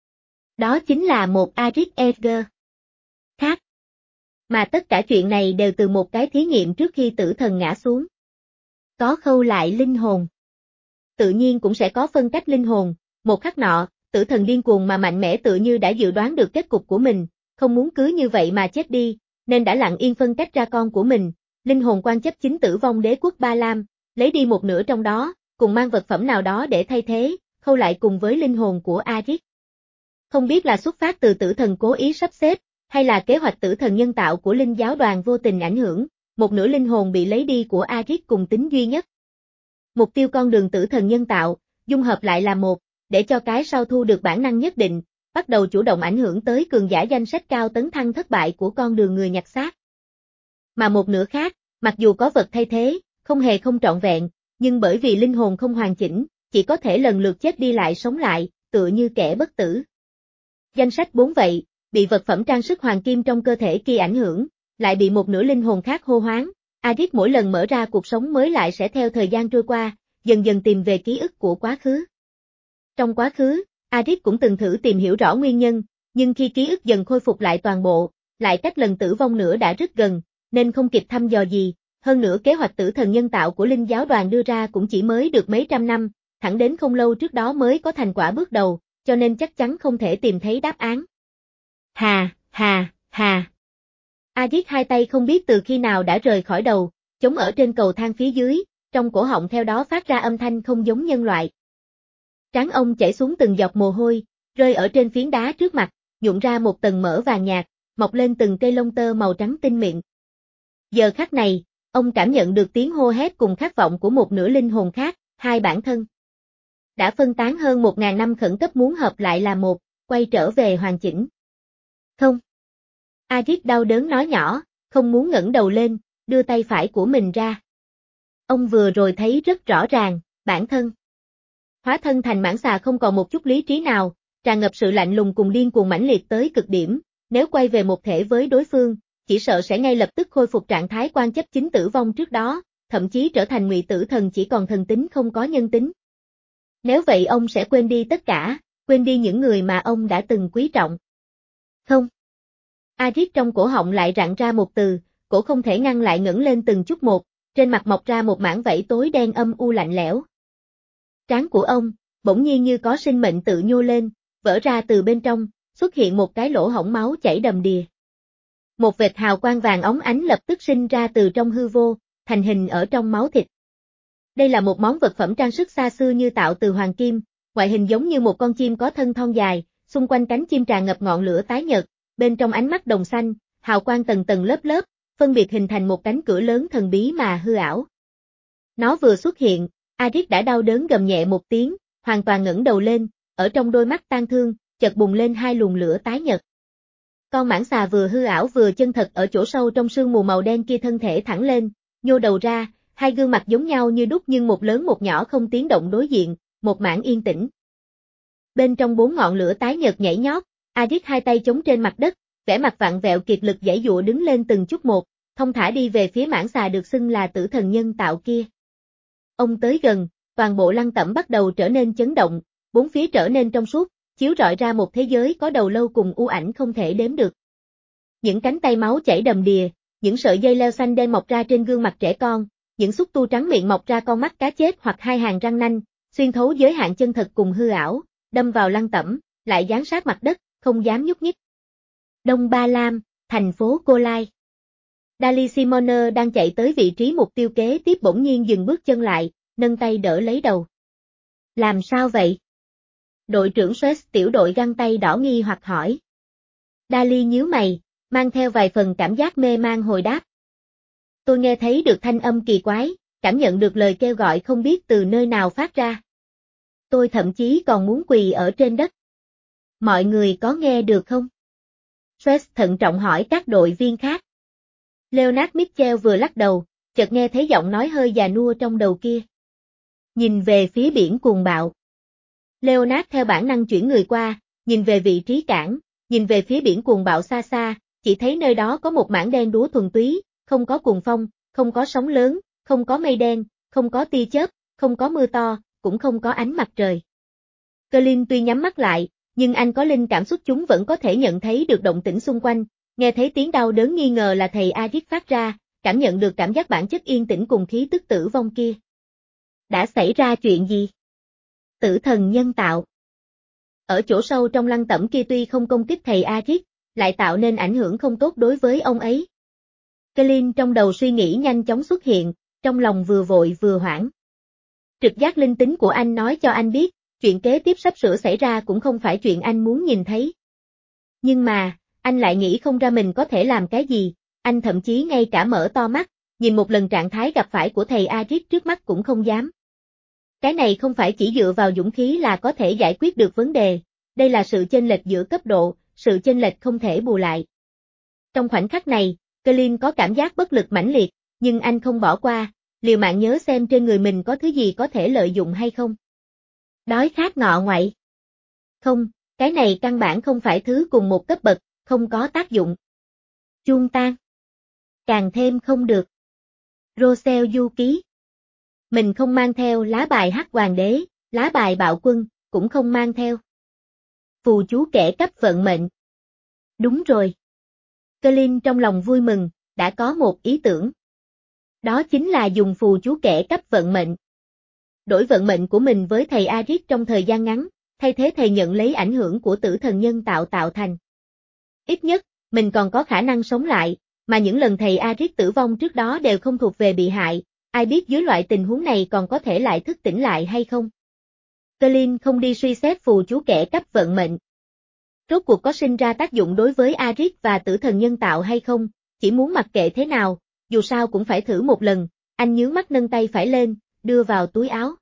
Đó chính là một Arit Edgar khác. Mà tất cả chuyện này đều từ một cái thí nghiệm trước khi tử thần ngã xuống. Có khâu lại linh hồn. Tự nhiên cũng sẽ có phân cách linh hồn, một khắc nọ, tử thần điên cuồng mà mạnh mẽ tựa như đã dự đoán được kết cục của mình, không muốn cứ như vậy mà chết đi, nên đã lặng yên phân cách ra con của mình, linh hồn quan chấp chính tử vong đế quốc Ba Lam, lấy đi một nửa trong đó, cùng mang vật phẩm nào đó để thay thế, khâu lại cùng với linh hồn của Arit. Không biết là xuất phát từ tử thần cố ý sắp xếp, hay là kế hoạch tử thần nhân tạo của linh giáo đoàn vô tình ảnh hưởng, một nửa linh hồn bị lấy đi của Aziz cùng tính duy nhất. Mục tiêu con đường tử thần nhân tạo, dung hợp lại là một, để cho cái sau thu được bản năng nhất định, bắt đầu chủ động ảnh hưởng tới cường giả danh sách cao tấn thăng thất bại của con đường người nhặt xác. Mà một nửa khác, mặc dù có vật thay thế, không hề không trọn vẹn, nhưng bởi vì linh hồn không hoàn chỉnh, chỉ có thể lần lượt chết đi lại sống lại, tựa như kẻ bất tử. Danh sách bốn vậy, bị vật phẩm trang sức hoàng kim trong cơ thể kia ảnh hưởng, lại bị một nửa linh hồn khác hô hoáng. Aziz mỗi lần mở ra cuộc sống mới lại sẽ theo thời gian trôi qua, dần dần tìm về ký ức của quá khứ. Trong quá khứ, Aziz cũng từng thử tìm hiểu rõ nguyên nhân, nhưng khi ký ức dần khôi phục lại toàn bộ, lại cách lần tử vong nữa đã rất gần, nên không kịp thăm dò gì. Hơn nữa kế hoạch tử thần nhân tạo của linh giáo đoàn đưa ra cũng chỉ mới được mấy trăm năm, thẳng đến không lâu trước đó mới có thành quả bước đầu, cho nên chắc chắn không thể tìm thấy đáp án. Hà, hà, hà. Aziz hai tay không biết từ khi nào đã rời khỏi đầu, chống ở trên cầu thang phía dưới, trong cổ họng theo đó phát ra âm thanh không giống nhân loại. Trán ông chảy xuống từng giọt mồ hôi, rơi ở trên phiến đá trước mặt, nhuộm ra một tầng mỡ vàng nhạt, mọc lên từng cây lông tơ màu trắng tinh mịn. Giờ khắc này, ông cảm nhận được tiếng hô hét cùng khát vọng của một nửa linh hồn khác, hai bản thân. Đã phân tán hơn một ngàn năm khẩn cấp muốn hợp lại là một, quay trở về hoàn chỉnh. Không. Aziz đau đớn nói nhỏ, không muốn ngẩng đầu lên, đưa tay phải của mình ra. Ông vừa rồi thấy rất rõ ràng, bản thân. Hóa thân thành mãng xà không còn một chút lý trí nào, tràn ngập sự lạnh lùng cùng điên cuồng mãnh liệt tới cực điểm, nếu quay về một thể với đối phương, chỉ sợ sẽ ngay lập tức khôi phục trạng thái quan chấp chính tử vong trước đó, thậm chí trở thành ngụy tử thần chỉ còn thần tính không có nhân tính. Nếu vậy ông sẽ quên đi tất cả, quên đi những người mà ông đã từng quý trọng. Không. Aziz trong cổ họng lại rặn ra một từ, cổ không thể ngăn lại ngẩng lên từng chút một, trên mặt mọc ra một mảng vảy tối đen âm u lạnh lẽo. Trán của ông, bỗng nhiên như có sinh mệnh tự nhô lên, vỡ ra từ bên trong, xuất hiện một cái lỗ hổng máu chảy đầm đìa. Một vệt hào quang vàng óng ánh lập tức sinh ra từ trong hư vô, thành hình ở trong máu thịt. Đây là một món vật phẩm trang sức xa xưa như tạo từ hoàng kim, ngoại hình giống như một con chim có thân thon dài, xung quanh cánh chim tràn ngập ngọn lửa tái nhợt, bên trong ánh mắt đồng xanh, hào quang tầng tầng lớp lớp, phân biệt hình thành một cánh cửa lớn thần bí mà hư ảo. Nó vừa xuất hiện, Aziz đã đau đớn gầm nhẹ một tiếng, hoàn toàn ngẩng đầu lên, ở trong đôi mắt tang thương, chợt bùng lên hai luồng lửa tái nhợt. Con mãng xà vừa hư ảo vừa chân thật ở chỗ sâu trong sương mù màu đen kia thân thể thẳng lên, nhô đầu ra, hai gương mặt giống nhau như đúc nhưng một lớn một nhỏ không tiếng động đối diện, một mảng yên tĩnh. Bên trong bốn ngọn lửa tái nhợt nhảy nhót, Aziz hai tay chống trên mặt đất, vẻ mặt vặn vẹo kiệt lực giãy giụa đứng lên từng chút một, thông thả đi về phía mãng xà được xưng là tử thần nhân tạo kia. Ông tới gần, toàn bộ lăng tẩm bắt đầu trở nên chấn động, bốn phía trở nên trong suốt, chiếu rọi ra một thế giới có đầu lâu cùng u ảnh không thể đếm được. Những cánh tay máu chảy đầm đìa, những sợi dây leo xanh đen mọc ra trên gương mặt trẻ con, những xúc tu trắng miệng mọc ra con mắt cá chết hoặc hai hàng răng nanh, xuyên thấu giới hạn chân thật cùng hư ảo, đâm vào lăng tẩm, lại dán sát mặt đất, không dám nhúc nhích. Đông Ba Lam, thành phố Cô Lai. Dali Simoner đang chạy tới vị trí mục tiêu kế tiếp bỗng nhiên dừng bước chân lại, nâng tay đỡ lấy đầu. Làm sao vậy? Đội trưởng Sweat tiểu đội găng tay đỏ nghi hoặc hỏi. Dali nhíu mày, mang theo vài phần cảm giác mê man hồi đáp. Tôi nghe thấy được thanh âm kỳ quái, cảm nhận được lời kêu gọi không biết từ nơi nào phát ra. Tôi thậm chí còn muốn quỳ ở trên đất. Mọi người có nghe được không? Sweat thận trọng hỏi các đội viên khác. Leonard Mitchell vừa lắc đầu, chợt nghe thấy giọng nói hơi già nua trong đầu kia. Nhìn về phía biển cuồng bạo. Leonard theo bản năng chuyển người qua, nhìn về vị trí cảng, nhìn về phía biển cuồng bạo xa xa, chỉ thấy nơi đó có một mảng đen đúa thuần túy, không có cuồng phong, không có sóng lớn, không có mây đen, không có tia chớp, không có mưa to, cũng không có ánh mặt trời. Colin tuy nhắm mắt lại, nhưng anh có linh cảm xúc chúng vẫn có thể nhận thấy được động tĩnh xung quanh, nghe thấy tiếng đau đớn nghi ngờ là thầy Aziz phát ra, cảm nhận được cảm giác bản chất yên tĩnh cùng khí tức tử vong kia. Đã xảy ra chuyện gì? Tử thần nhân tạo. Ở chỗ sâu trong lăng tẩm kia tuy không công kích thầy Aziz, lại tạo nên ảnh hưởng không tốt đối với ông ấy. Colin trong đầu suy nghĩ nhanh chóng xuất hiện, trong lòng vừa vội vừa hoảng. Trực giác linh tính của anh nói cho anh biết, Chuyện kế tiếp sắp sửa xảy ra cũng không phải chuyện anh muốn nhìn thấy. Nhưng mà, anh lại nghĩ không ra mình có thể làm cái gì, anh thậm chí ngay cả mở to mắt, nhìn một lần trạng thái gặp phải của thầy Arit trước mắt cũng không dám. Cái này không phải chỉ dựa vào dũng khí là có thể giải quyết được vấn đề, đây là sự chênh lệch giữa cấp độ, sự chênh lệch không thể bù lại. Trong khoảnh khắc này, Colin có cảm giác bất lực mãnh liệt, nhưng anh không bỏ qua, liều mạng nhớ xem trên người mình có thứ gì có thể lợi dụng hay không. Đói khát ngọ ngoại. Không, cái này căn bản không phải thứ cùng một cấp bậc, không có tác dụng. Chuông tan. Càng thêm không được. Rosel du ký. Mình không mang theo lá bài hắc hoàng đế, lá bài bạo quân, cũng không mang theo. Phù chú kẻ cấp vận mệnh. Đúng rồi. Colin trong lòng vui mừng, đã có một ý tưởng. Đó chính là dùng phù chú kẻ cấp vận mệnh. Đổi vận mệnh của mình với thầy Arit trong thời gian ngắn, thay thế thầy nhận lấy ảnh hưởng của tử thần nhân tạo tạo thành. Ít nhất, mình còn có khả năng sống lại, mà những lần thầy Arit tử vong trước đó đều không thuộc về bị hại, ai biết dưới loại tình huống này còn có thể lại thức tỉnh lại hay không. Colin không đi suy xét phù chú kẻ cấp vận mệnh. Rốt cuộc có sinh ra tác dụng đối với Arit và tử thần nhân tạo hay không, chỉ muốn mặc kệ thế nào, dù sao cũng phải thử một lần, anh nhướng mắt nâng tay phải lên, đưa vào túi áo.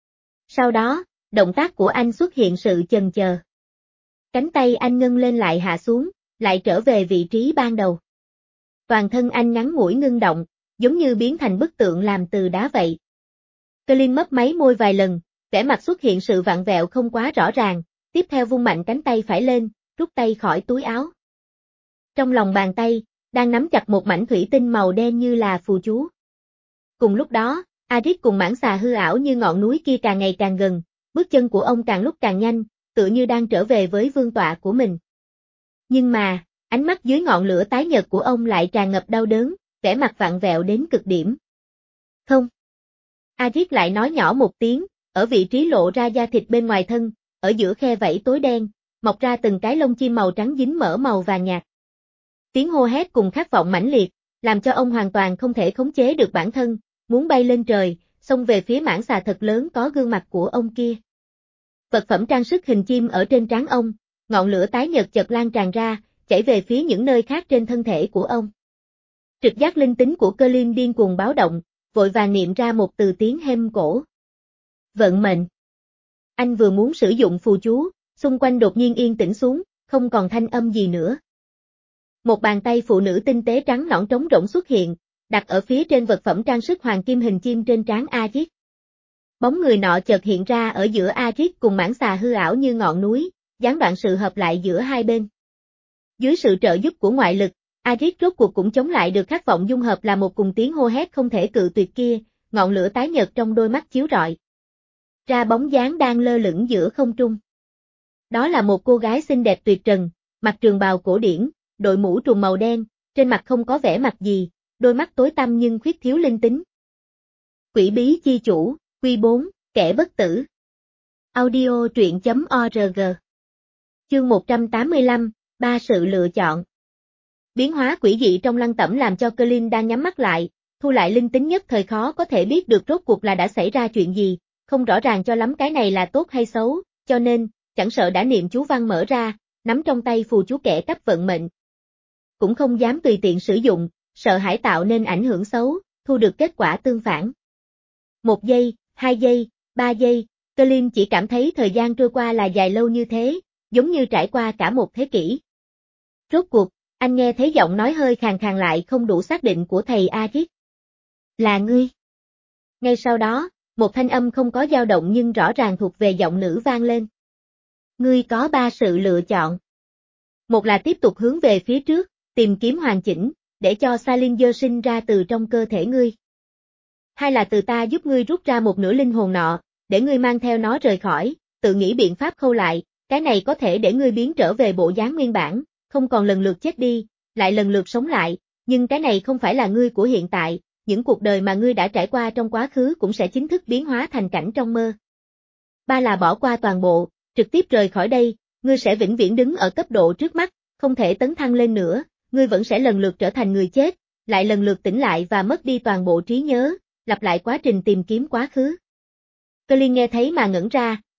Sau đó, động tác của anh xuất hiện sự chần chờ. Cánh tay anh ngưng lên lại hạ xuống, lại trở về vị trí ban đầu. Toàn thân anh ngắn ngủi ngưng động, giống như biến thành bức tượng làm từ đá vậy. Colin mấp máy môi vài lần, vẻ mặt xuất hiện sự vặn vẹo không quá rõ ràng, tiếp theo vung mạnh cánh tay phải lên, rút tay khỏi túi áo. Trong lòng bàn tay, đang nắm chặt một mảnh thủy tinh màu đen như là phù chú. Cùng lúc đó, Arit cùng mãng xà hư ảo như ngọn núi kia càng ngày càng gần, bước chân của ông càng lúc càng nhanh, tựa như đang trở về với vương tọa của mình. Nhưng mà, ánh mắt dưới ngọn lửa tái nhợt của ông lại tràn ngập đau đớn, vẻ mặt vặn vẹo đến cực điểm. Không. Arit lại nói nhỏ một tiếng, ở vị trí lộ ra da thịt bên ngoài thân, ở giữa khe vảy tối đen, mọc ra từng cái lông chim màu trắng dính mỡ màu vàng nhạt. Tiếng hô hét cùng khát vọng mãnh liệt, làm cho ông hoàn toàn không thể khống chế được bản thân, muốn bay lên trời, xông về phía mãng xà thật lớn có gương mặt của ông kia. Vật phẩm trang sức hình chim ở trên trán ông, ngọn lửa tái nhợt chợt lan tràn ra, chảy về phía những nơi khác trên thân thể của ông. Trực giác linh tính của Colin điên cuồng báo động, vội vàng niệm ra một từ tiếng hêm cổ. Vận mệnh. Anh vừa muốn sử dụng phù chú, xung quanh đột nhiên yên tĩnh xuống, không còn thanh âm gì nữa. Một bàn tay phụ nữ tinh tế trắng nõn trống rỗng xuất hiện, đặt ở phía trên vật phẩm trang sức hoàng kim hình chim trên trán Arit. Bóng người nọ chợt hiện ra ở giữa Arit cùng mãng xà hư ảo như ngọn núi, gián đoạn sự hợp lại giữa hai bên. Dưới sự trợ giúp của ngoại lực, Arit rốt cuộc cũng chống lại được khát vọng dung hợp là một cùng tiếng hô hét không thể cự tuyệt kia, ngọn lửa tái nhợt trong đôi mắt chiếu rọi. Ra bóng dáng đang lơ lửng giữa không trung. Đó là một cô gái xinh đẹp tuyệt trần, mặc trường bào cổ điển, đội mũ trùm màu đen, trên mặt không có vẻ mặt gì, đôi mắt tối tăm nhưng khuyết thiếu linh tính. Quỷ bí chi chủ, Quy bốn, kẻ bất tử. Audio truyện chấm org. Chương một trăm tám mươi lăm, ba sự lựa chọn. Biến hóa quỷ dị trong lăng tẩm làm cho Colin đang nhắm mắt lại, thu lại linh tính nhất thời khó có thể biết được rốt cuộc là đã xảy ra chuyện gì, không rõ ràng cho lắm cái này là tốt hay xấu, cho nên, chẳng sợ đã niệm chú văn mở ra, nắm trong tay phù chú kẻ cấp vận mệnh. Cũng không dám tùy tiện sử dụng, sợ hãi tạo nên ảnh hưởng xấu, thu được kết quả tương phản. Một giây, hai giây, ba giây, Colin chỉ cảm thấy thời gian trôi qua là dài lâu như thế, giống như trải qua cả một thế kỷ. Rốt cuộc, anh nghe thấy giọng nói hơi khàn khàn lại không đủ xác định của thầy Arit. Là ngươi. Ngay sau đó, một thanh âm không có dao động nhưng rõ ràng thuộc về giọng nữ vang lên. Ngươi có ba sự lựa chọn. Một là tiếp tục hướng về phía trước, tìm kiếm hoàn chỉnh, để cho Salinger sinh ra từ trong cơ thể ngươi. Hai là từ ta giúp ngươi rút ra một nửa linh hồn nọ, để ngươi mang theo nó rời khỏi, tự nghĩ biện pháp khâu lại, cái này có thể để ngươi biến trở về bộ dáng nguyên bản, không còn lần lượt chết đi, lại lần lượt sống lại, nhưng cái này không phải là ngươi của hiện tại, những cuộc đời mà ngươi đã trải qua trong quá khứ cũng sẽ chính thức biến hóa thành cảnh trong mơ. Ba là bỏ qua toàn bộ, trực tiếp rời khỏi đây, ngươi sẽ vĩnh viễn đứng ở cấp độ trước mắt, không thể tấn thăng lên nữa, ngươi vẫn sẽ lần lượt trở thành người chết, lại lần lượt tỉnh lại và mất đi toàn bộ trí nhớ, lặp lại quá trình tìm kiếm quá khứ. Colin nghe thấy mà ngẩn ra,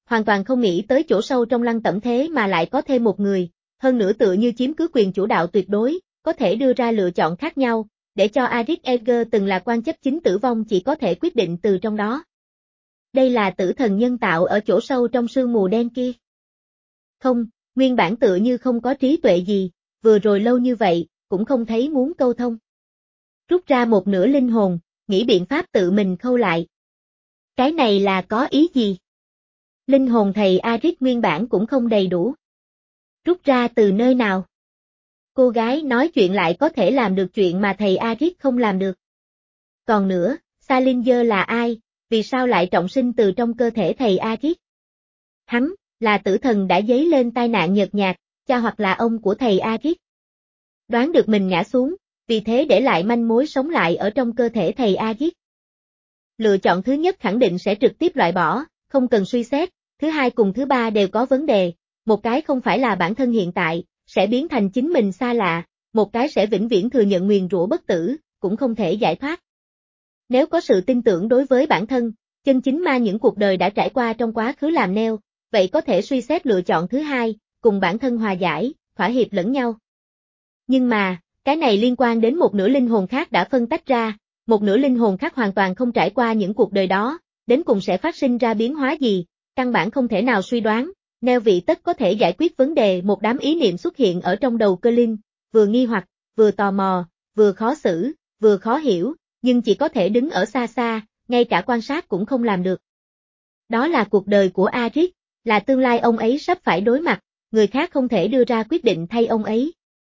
hoàn toàn không nghĩ tới chỗ sâu trong lăng tẩm thế mà lại có thêm một người, hơn nữa tựa như chiếm cứ quyền chủ đạo tuyệt đối, có thể đưa ra lựa chọn khác nhau, để cho Arik Eger từng là quan chấp chính tử vong chỉ có thể quyết định từ trong đó. Đây là tử thần nhân tạo ở chỗ sâu trong sương mù đen kia. Không, nguyên bản tựa như không có trí tuệ gì, vừa rồi lâu như vậy, cũng không thấy muốn câu thông. Rút ra một nửa linh hồn, nghĩ biện pháp tự mình khâu lại. Cái này là có ý gì? Linh hồn thầy Arik nguyên bản cũng không đầy đủ. Rút ra từ nơi nào? Cô gái nói chuyện lại có thể làm được chuyện mà thầy Arik không làm được. Còn nữa, Salinger là ai, vì sao lại trọng sinh từ trong cơ thể thầy Arik? Hắn, là tử thần đã dấy lên tai nạn nhợt nhạt, cha hoặc là ông của thầy Arik. Đoán được mình ngã xuống, vì thế để lại manh mối sống lại ở trong cơ thể thầy Arik. Lựa chọn thứ nhất khẳng định sẽ trực tiếp loại bỏ, không cần suy xét, thứ hai cùng thứ ba đều có vấn đề, một cái không phải là bản thân hiện tại, sẽ biến thành chính mình xa lạ, một cái sẽ vĩnh viễn thừa nhận nguyền rủa bất tử, cũng không thể giải thoát. Nếu có sự tin tưởng đối với bản thân, chân chính ma những cuộc đời đã trải qua trong quá khứ làm neo, vậy có thể suy xét lựa chọn thứ hai, cùng bản thân hòa giải, thỏa hiệp lẫn nhau. Nhưng mà, cái này liên quan đến một nửa linh hồn khác đã phân tách ra, một nửa linh hồn khác hoàn toàn không trải qua những cuộc đời đó, đến cùng sẽ phát sinh ra biến hóa gì, căn bản không thể nào suy đoán. Neo vị tất có thể giải quyết vấn đề, một đám ý niệm xuất hiện ở trong đầu Colin, vừa nghi hoặc, vừa tò mò, vừa khó xử, vừa khó hiểu, nhưng chỉ có thể đứng ở xa xa, ngay cả quan sát cũng không làm được. Đó là cuộc đời của Arik, là tương lai ông ấy sắp phải đối mặt, người khác không thể đưa ra quyết định thay ông ấy.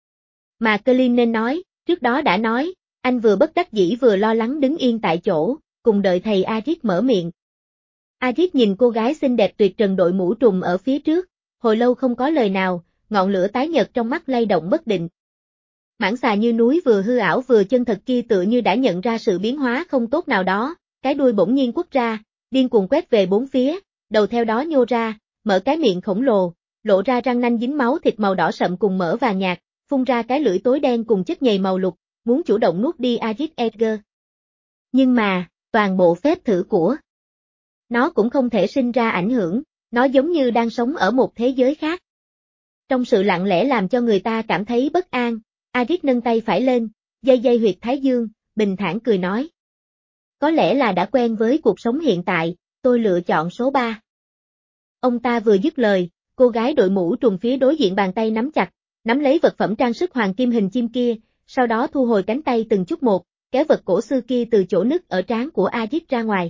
Mà Colin nên nói, trước đó đã nói, anh vừa bất đắc dĩ vừa lo lắng đứng yên tại chỗ, cùng đợi thầy Arik mở miệng. Arik nhìn cô gái xinh đẹp tuyệt trần đội mũ trùm ở phía trước, hồi lâu không có lời nào, ngọn lửa tái nhợt trong mắt lay động bất định. Mãng xà như núi vừa hư ảo vừa chân thật kia tựa như đã nhận ra sự biến hóa không tốt nào đó, cái đuôi bỗng nhiên quất ra, điên cuồng quét về bốn phía, đầu theo đó nhô ra, mở cái miệng khổng lồ, lộ ra răng nanh dính máu thịt màu đỏ sậm cùng mỡ vàng nhạt, phun ra cái lưỡi tối đen cùng chất nhầy màu lục, muốn chủ động nuốt đi Arik Eger. Nhưng mà, toàn bộ phép thử của nó cũng không thể sinh ra ảnh hưởng, nó giống như đang sống ở một thế giới khác. Trong sự lặng lẽ làm cho người ta cảm thấy bất an, Arik nâng tay phải lên, dây dây huyệt thái dương, bình thản cười nói. Có lẽ là đã quen với cuộc sống hiện tại, tôi lựa chọn số ba. Ông ta vừa dứt lời, cô gái đội mũ trùm phía đối diện bàn tay nắm chặt, nắm lấy vật phẩm trang sức hoàng kim hình chim kia, sau đó thu hồi cánh tay từng chút một, kéo vật cổ xưa kia từ chỗ nứt ở trán của Arik ra ngoài.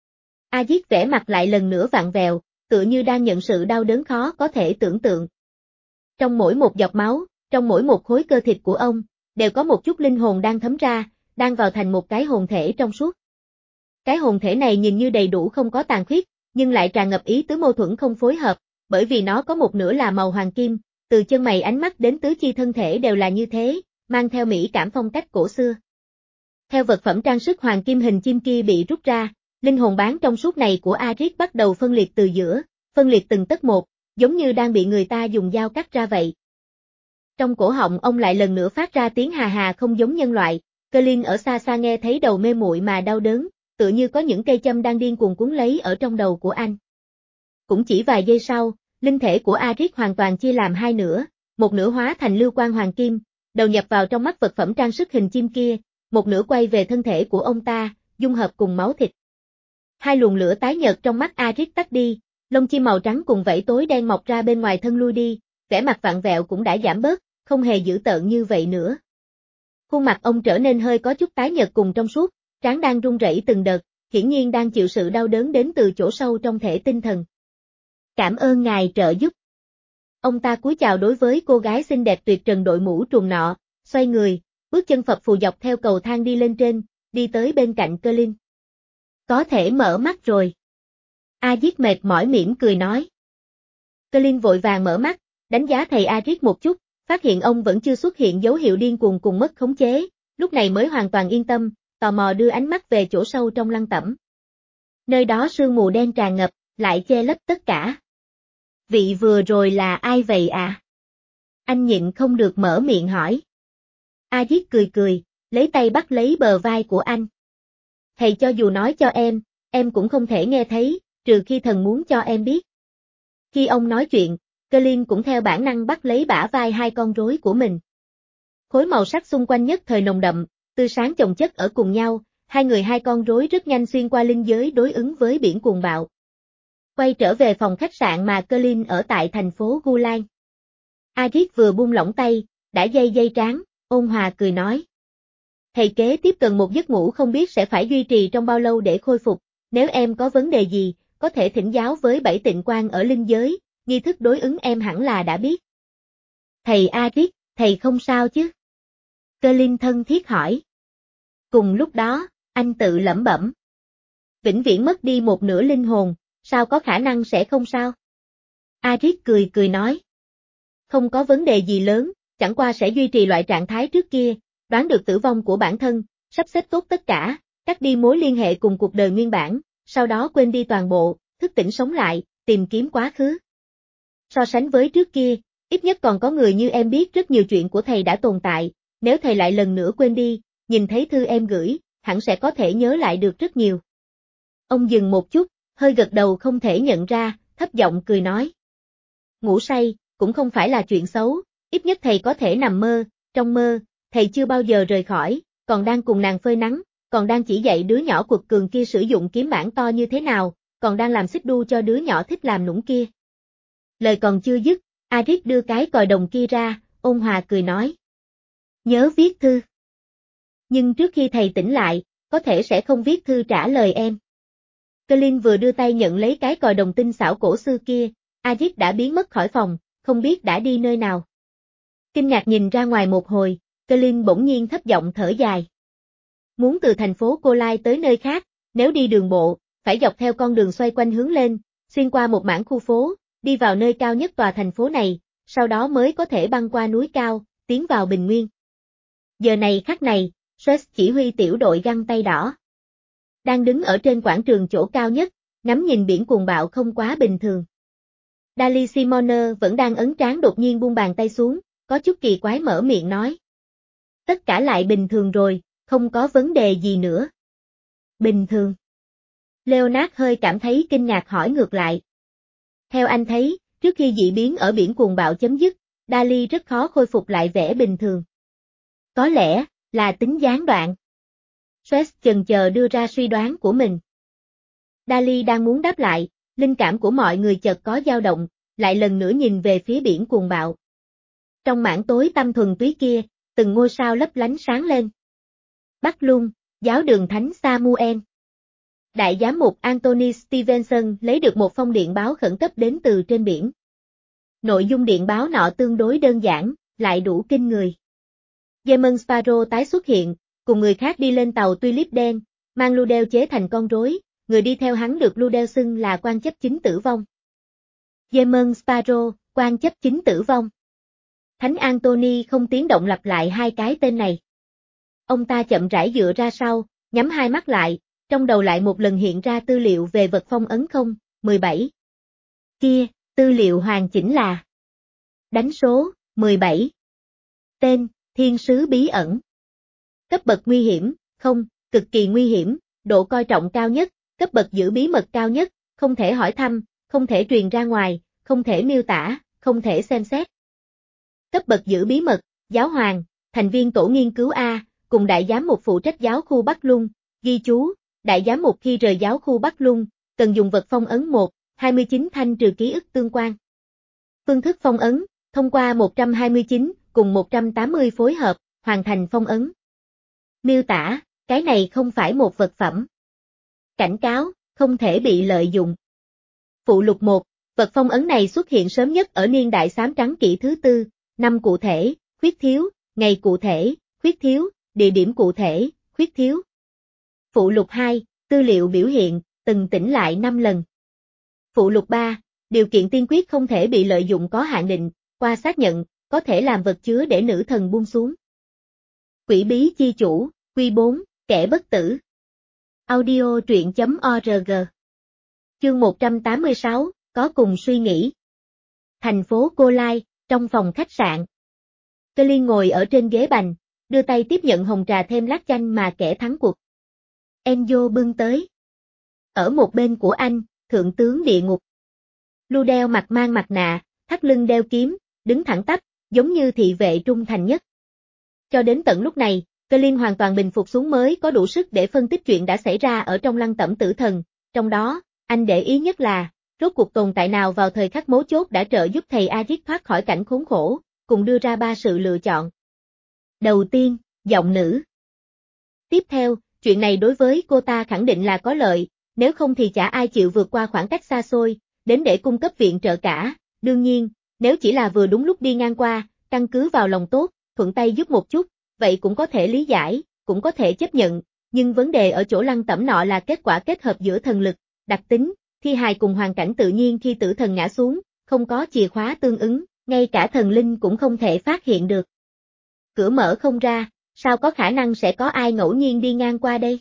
Arik vẽ mặt lại lần nữa vặn vẹo, tựa như đang nhận sự đau đớn khó có thể tưởng tượng. Trong mỗi một giọt máu, trong mỗi một khối cơ thịt của ông, đều có một chút linh hồn đang thấm ra, đang vào thành một cái hồn thể trong suốt. Cái hồn thể này nhìn như đầy đủ không có tàn khuyết, nhưng lại tràn ngập ý tứ mâu thuẫn không phối hợp, bởi vì nó có một nửa là màu hoàng kim, từ chân mày ánh mắt đến tứ chi thân thể đều là như thế, mang theo mỹ cảm phong cách cổ xưa. Theo vật phẩm trang sức hoàng kim hình chim kia bị rút ra, linh hồn bán trong suốt này của Arik bắt đầu phân liệt từ giữa, phân liệt từng tấc một, giống như đang bị người ta dùng dao cắt ra vậy. Trong cổ họng ông lại lần nữa phát ra tiếng hà hà không giống nhân loại, Colin ở xa xa nghe thấy đầu mê muội mà đau đớn, tựa như có những cây châm đang điên cuồng cuốn lấy ở trong đầu của anh. Cũng chỉ vài giây sau, linh thể của Arik hoàn toàn chia làm hai nửa, một nửa hóa thành lưu quang hoàng kim, đầu nhập vào trong mắt vật phẩm trang sức hình chim kia, một nửa quay về thân thể của ông ta, dung hợp cùng máu thịt. Hai luồng lửa tái nhợt trong mắt Arik tắt đi, lông chim màu trắng cùng vảy tối đen mọc ra bên ngoài thân lui đi, vẻ mặt vặn vẹo cũng đã giảm bớt, không hề dữ tợn như vậy nữa. Khuôn mặt ông trở nên hơi có chút tái nhợt cùng trong suốt, trán đang run rẩy từng đợt, hiển nhiên đang chịu sự đau đớn đến từ chỗ sâu trong thể tinh thần. Cảm ơn ngài trợ giúp. Ông ta cúi chào đối với cô gái xinh đẹp tuyệt trần đội mũ trùm nọ, xoay người, bước chân phập phù dọc theo cầu thang đi lên trên, đi tới bên cạnh Colin. Có thể mở mắt rồi. Arik mệt mỏi mỉm cười nói. Colin vội vàng mở mắt, đánh giá thầy Arik một chút, phát hiện ông vẫn chưa xuất hiện dấu hiệu điên cuồng cùng mất khống chế, lúc này mới hoàn toàn yên tâm, tò mò đưa ánh mắt về chỗ sâu trong lăng tẩm. Nơi đó sương mù đen tràn ngập, lại che lấp tất cả. Vị vừa rồi là ai vậy à? Anh nhịn không được mở miệng hỏi. Arik cười cười, lấy tay bắt lấy bờ vai của anh. Thầy cho dù nói cho em, em cũng không thể nghe thấy, trừ khi thần muốn cho em biết. Khi ông nói chuyện, Colin cũng theo bản năng bắt lấy bả vai hai con rối của mình. Khối màu sắc xung quanh nhất thời nồng đậm, tươi sáng chồng chất ở cùng nhau, hai người hai con rối rất nhanh xuyên qua linh giới đối ứng với biển cuồng bạo. Quay trở về phòng khách sạn mà Colin ở tại thành phố Gulan. Arit vừa buông lỏng tay, đã dây dây trán, ôn hòa cười nói. Thầy kế tiếp cần một giấc ngủ không biết sẽ phải duy trì trong bao lâu để khôi phục, nếu em có vấn đề gì, có thể thỉnh giáo với bảy tịnh quan ở linh giới, nghi thức đối ứng em hẳn là đã biết. Thầy Arit, thầy không sao chứ? Colin thân thiết hỏi. Cùng lúc đó, anh tự lẩm bẩm. Vĩnh viễn mất đi một nửa linh hồn, sao có khả năng sẽ không sao? Arit cười cười nói. Không có vấn đề gì lớn, chẳng qua sẽ duy trì loại trạng thái trước kia, đoán được tử vong của bản thân, sắp xếp tốt tất cả, cắt đi mối liên hệ cùng cuộc đời nguyên bản, sau đó quên đi toàn bộ, thức tỉnh sống lại, tìm kiếm quá khứ. So sánh với trước kia, ít nhất còn có người như em biết rất nhiều chuyện của thầy đã tồn tại, nếu thầy lại lần nữa quên đi, nhìn thấy thư em gửi, hẳn sẽ có thể nhớ lại được rất nhiều. Ông dừng một chút, hơi gật đầu không thể nhận ra, thấp giọng cười nói. Ngủ say, cũng không phải là chuyện xấu, ít nhất thầy có thể nằm mơ, trong mơ, thầy chưa bao giờ rời khỏi, còn đang cùng nàng phơi nắng, còn đang chỉ dạy đứa nhỏ quật cường kia sử dụng kiếm bản to như thế nào, còn đang làm xích đu cho đứa nhỏ thích làm nũng kia. Lời còn chưa dứt, Arit đưa cái còi đồng kia ra, ôn hòa cười nói. Nhớ viết thư. Nhưng trước khi thầy tỉnh lại, có thể sẽ không viết thư trả lời em. Colin vừa đưa tay nhận lấy cái còi đồng tinh xảo cổ xưa kia, Arit đã biến mất khỏi phòng, không biết đã đi nơi nào. Kinh ngạc nhìn ra ngoài một hồi, Colin bỗng nhiên thấp giọng thở dài. Muốn từ thành phố Cô Lai tới nơi khác, nếu đi đường bộ, phải dọc theo con đường xoay quanh hướng lên, xuyên qua một mảng khu phố, đi vào nơi cao nhất tòa thành phố này, sau đó mới có thể băng qua núi cao, tiến vào bình nguyên. Giờ này khắc này, Stress chỉ huy tiểu đội găng tay đỏ. Đang đứng ở trên quảng trường chỗ cao nhất, ngắm nhìn biển cuồng bạo không quá bình thường. Dali Simoner vẫn đang ấn trán đột nhiên buông bàn tay xuống, có chút kỳ quái mở miệng nói. Tất cả lại bình thường rồi, không có vấn đề gì nữa. Bình thường. Leonard hơi cảm thấy kinh ngạc hỏi ngược lại. Theo anh thấy, trước khi dị biến ở biển cuồng bạo chấm dứt, Dali rất khó khôi phục lại vẻ bình thường. Có lẽ, là tính gián đoạn. Stress chần chờ đưa ra suy đoán của mình. Dali đang muốn đáp lại, linh cảm của mọi người chợt có dao động, lại lần nữa nhìn về phía biển cuồng bạo. Trong mảng tối tăm thuần túy kia, từng ngôi sao lấp lánh sáng lên. Bắc Lung, giáo đường Thánh Samuel. Đại giám mục Anthony Stevenson lấy được một phong điện báo khẩn cấp đến từ trên biển. Nội dung điện báo nọ tương đối đơn giản, lại đủ kinh người. Demon Sparrow tái xuất hiện, cùng người khác đi lên tàu Tulip đen, mang Ludel chế thành con rối, người đi theo hắn được Ludel xưng là quan chấp chính tử vong. Demon Sparrow, quan chấp chính tử vong. Thánh Anthony không tiếng động lặp lại hai cái tên này. Ông ta chậm rãi dựa ra sau, nhắm hai mắt lại, trong đầu lại một lần hiện ra tư liệu về vật phong ấn không, mười bảy. Kia, tư liệu hoàn chỉnh là đánh số, mười bảy. Tên, Thiên sứ bí ẩn. Cấp bậc nguy hiểm, không, cực kỳ nguy hiểm, độ coi trọng cao nhất, cấp bậc giữ bí mật cao nhất, không thể hỏi thăm, không thể truyền ra ngoài, không thể miêu tả, không thể xem xét. Cấp bậc giữ bí mật, giáo hoàng, thành viên tổ nghiên cứu A, cùng đại giám mục phụ trách giáo khu Bắc Lung, ghi chú, đại giám mục khi rời giáo khu Bắc Lung, cần dùng vật phong ấn một, hai mươi chín thanh trừ ký ức tương quan. Phương thức phong ấn, thông qua một trăm hai mươi chín, cùng một trăm tám mươi phối hợp, hoàn thành phong ấn. Miêu tả, cái này không phải một vật phẩm. Cảnh cáo, không thể bị lợi dụng. Phụ lục một, vật phong ấn này xuất hiện sớm nhất ở niên đại xám trắng kỷ thứ tư, năm cụ thể, khuyết thiếu, ngày cụ thể, khuyết thiếu, địa điểm cụ thể, khuyết thiếu. Phụ lục hai, tư liệu biểu hiện, từng tỉnh lại năm lần. Phụ lục ba, điều kiện tiên quyết không thể bị lợi dụng có hạn định, qua xác nhận, có thể làm vật chứa để nữ thần buông xuống. Quỷ bí chi chủ, Quy bốn, kẻ bất tử. Audio truyện chấm org. Chương một trăm tám mươi sáu, có cùng suy nghĩ. Thành phố Cô Lai, trong phòng khách sạn. Colin ngồi ở trên ghế bành, đưa tay tiếp nhận hồng trà thêm lát chanh mà kẻ thắng cuộc. Enzo bưng tới. Ở một bên của anh, thượng tướng địa ngục. Lưu đeo mặt mang mặt nạ, thắt lưng đeo kiếm, đứng thẳng tắp, giống như thị vệ trung thành nhất. Cho đến tận lúc này, Colin hoàn toàn bình phục xuống mới có đủ sức để phân tích chuyện đã xảy ra ở trong lăng tẩm tử thần, trong đó, anh để ý nhất là, rốt cuộc tồn tại nào vào thời khắc mấu chốt đã trợ giúp thầy Aziz thoát khỏi cảnh khốn khổ, cùng đưa ra ba sự lựa chọn. Đầu tiên, giọng nữ. Tiếp theo, chuyện này đối với cô ta khẳng định là có lợi, nếu không thì chả ai chịu vượt qua khoảng cách xa xôi, đến để cung cấp viện trợ cả, đương nhiên, nếu chỉ là vừa đúng lúc đi ngang qua, căn cứ vào lòng tốt, thuận tay giúp một chút, vậy cũng có thể lý giải, cũng có thể chấp nhận, nhưng vấn đề ở chỗ lăng tẩm nọ là kết quả kết hợp giữa thần lực, đặc tính, thi hài cùng hoàn cảnh tự nhiên khi tử thần ngã xuống, không có chìa khóa tương ứng, ngay cả thần linh cũng không thể phát hiện được. Cửa mở không ra, sao có khả năng sẽ có ai ngẫu nhiên đi ngang qua đây?